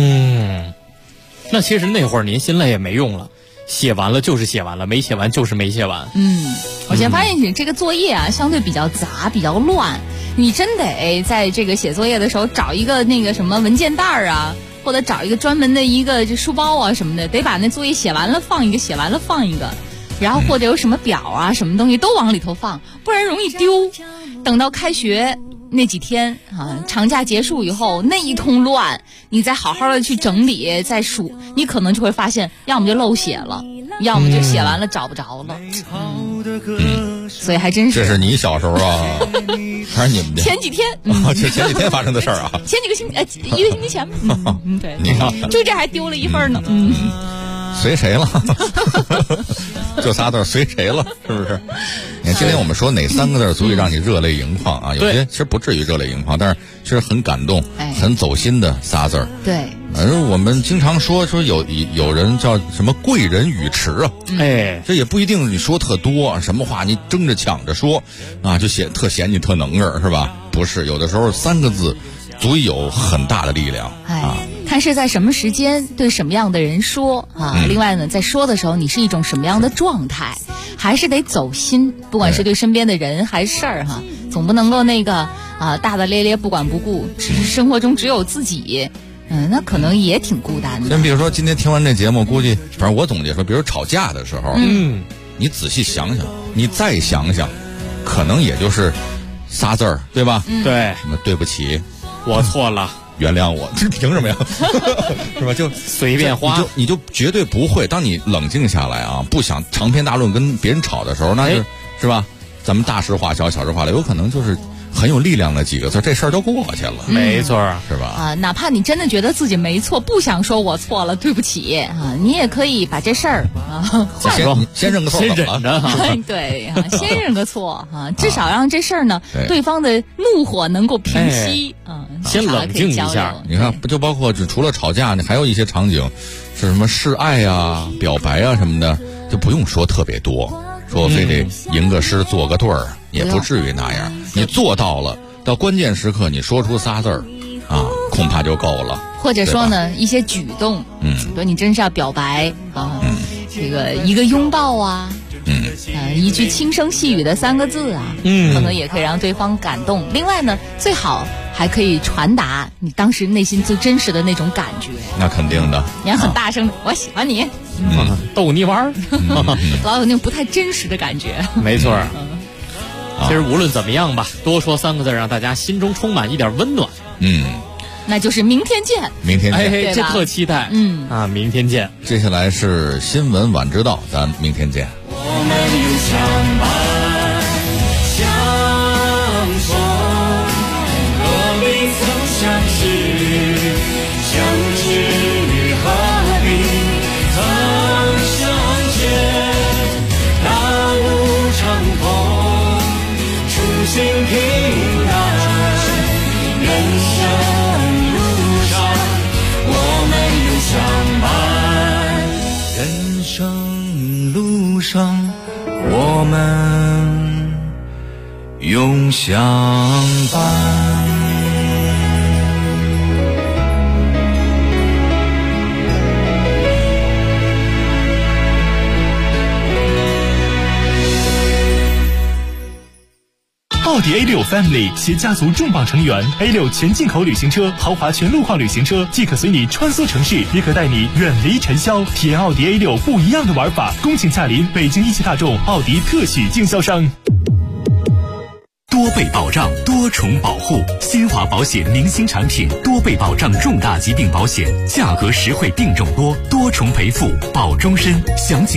那其实那会儿您心累也没用了，写完了就是写完了，没写完就是没写完。 我现在发现这个作业啊，相对比较杂，比较乱，你真得在这个写作业的时候找一个那个什么文件袋啊，或者找一个专门的一个书包啊什么的，得把那作业写完了放一个，写完了放一个。然后或者有什么表啊什么东西都往里头放，不然容易丢。等到开学那几天啊，长假结束以后那一通乱，你再好好的去整理再数，你可能就会发现要么就漏写了，要么就写完了找不着了。所以还真是。 这是你小时候啊，还是你们的？ 前几天前几天发生的事儿啊。 前几个一个星期前。对， 你看， 就这还丢了一份呢。 随谁了？就仨字随谁了？是不是？你看今天我们说哪3个字足以让你热泪盈眶啊？有些其实不至于热泪盈眶，但是其实很感动、很走心的仨字。 对。 而我们经常说有人叫什么贵人语迟啊？这也不一定你说特多，什么话你争着抢着说啊，就特嫌你特能个是吧？不是，有的时候3个字足以有很大的力量啊。 看是在什么时间对什么样的人说啊，另外呢，在说的时候你是一种什么样的状态，还是得走心，不管是对身边的人还是事儿哈，总不能够那个大大咧咧不管不顾，生活中只有自己，那可能也挺孤单的。 你比如说今天听完这节目，估计反正我总结说，比如吵架的时候，你仔细想想，你再想想，可能也就是仨字儿，对吧？ 对， 什么对不起， 我错了。 原谅我，这凭什么呀？是吧？就随便花， 你就绝对不会。当你冷静下来啊，不想长篇大论跟别人吵的时候，那是吧？咱们大事化小，小事化了，有可能就是很有力量的几个字，这事儿就过去了。 没错， 是吧？ 哪怕你真的觉得自己没错，不想说我错了，对不起啊，你也可以把这事儿先认个错， 先忍着对，先认个错啊，至少让这事儿呢，对方的怒火能够平息啊。 先冷静一下， 你看，不就包括除了吵架呢，还有一些场景是什么示爱啊、表白啊什么的，就不用说特别多，说非得吟个诗做个对儿，也不至于那样。你做到了，到关键时刻你说出仨字儿啊，恐怕就够了。 或者说呢，一些举动，比如你真是要表白啊，这个一个拥抱啊。一句轻声细语的3个字啊，可能也可以让对方感动。另外呢，最好还可以传达你当时内心最真实的那种感觉。 那肯定的， 你要很大声的，我喜欢你， 逗你玩儿， 老有那种不太真实的感觉。 没错。 其实无论怎么样吧，多说3个字，让大家心中充满一点温暖。 那就是明天见。 明天见， 这特期待。明天见。 接下来是新闻晚知道，咱明天见。 我们又相伴相逢，何必曾相识，相知何必曾相见，大路长风，初心平淡，人生路上我们又相伴，人生路上我们永相伴。 奥迪 A6 Family 携家族重磅成员 A6 全进口旅行车、豪华全路况旅行车，既可随你穿梭城市，也可带你远离尘嚣，体验奥迪 A6 不一样的玩法。恭请驾临北京一汽大众奥迪特许经销商。 多倍保障，多重保护，新华保险明星产品，多倍保障重大疾病保险，价格实惠，病重多，多重赔付，保终身。详情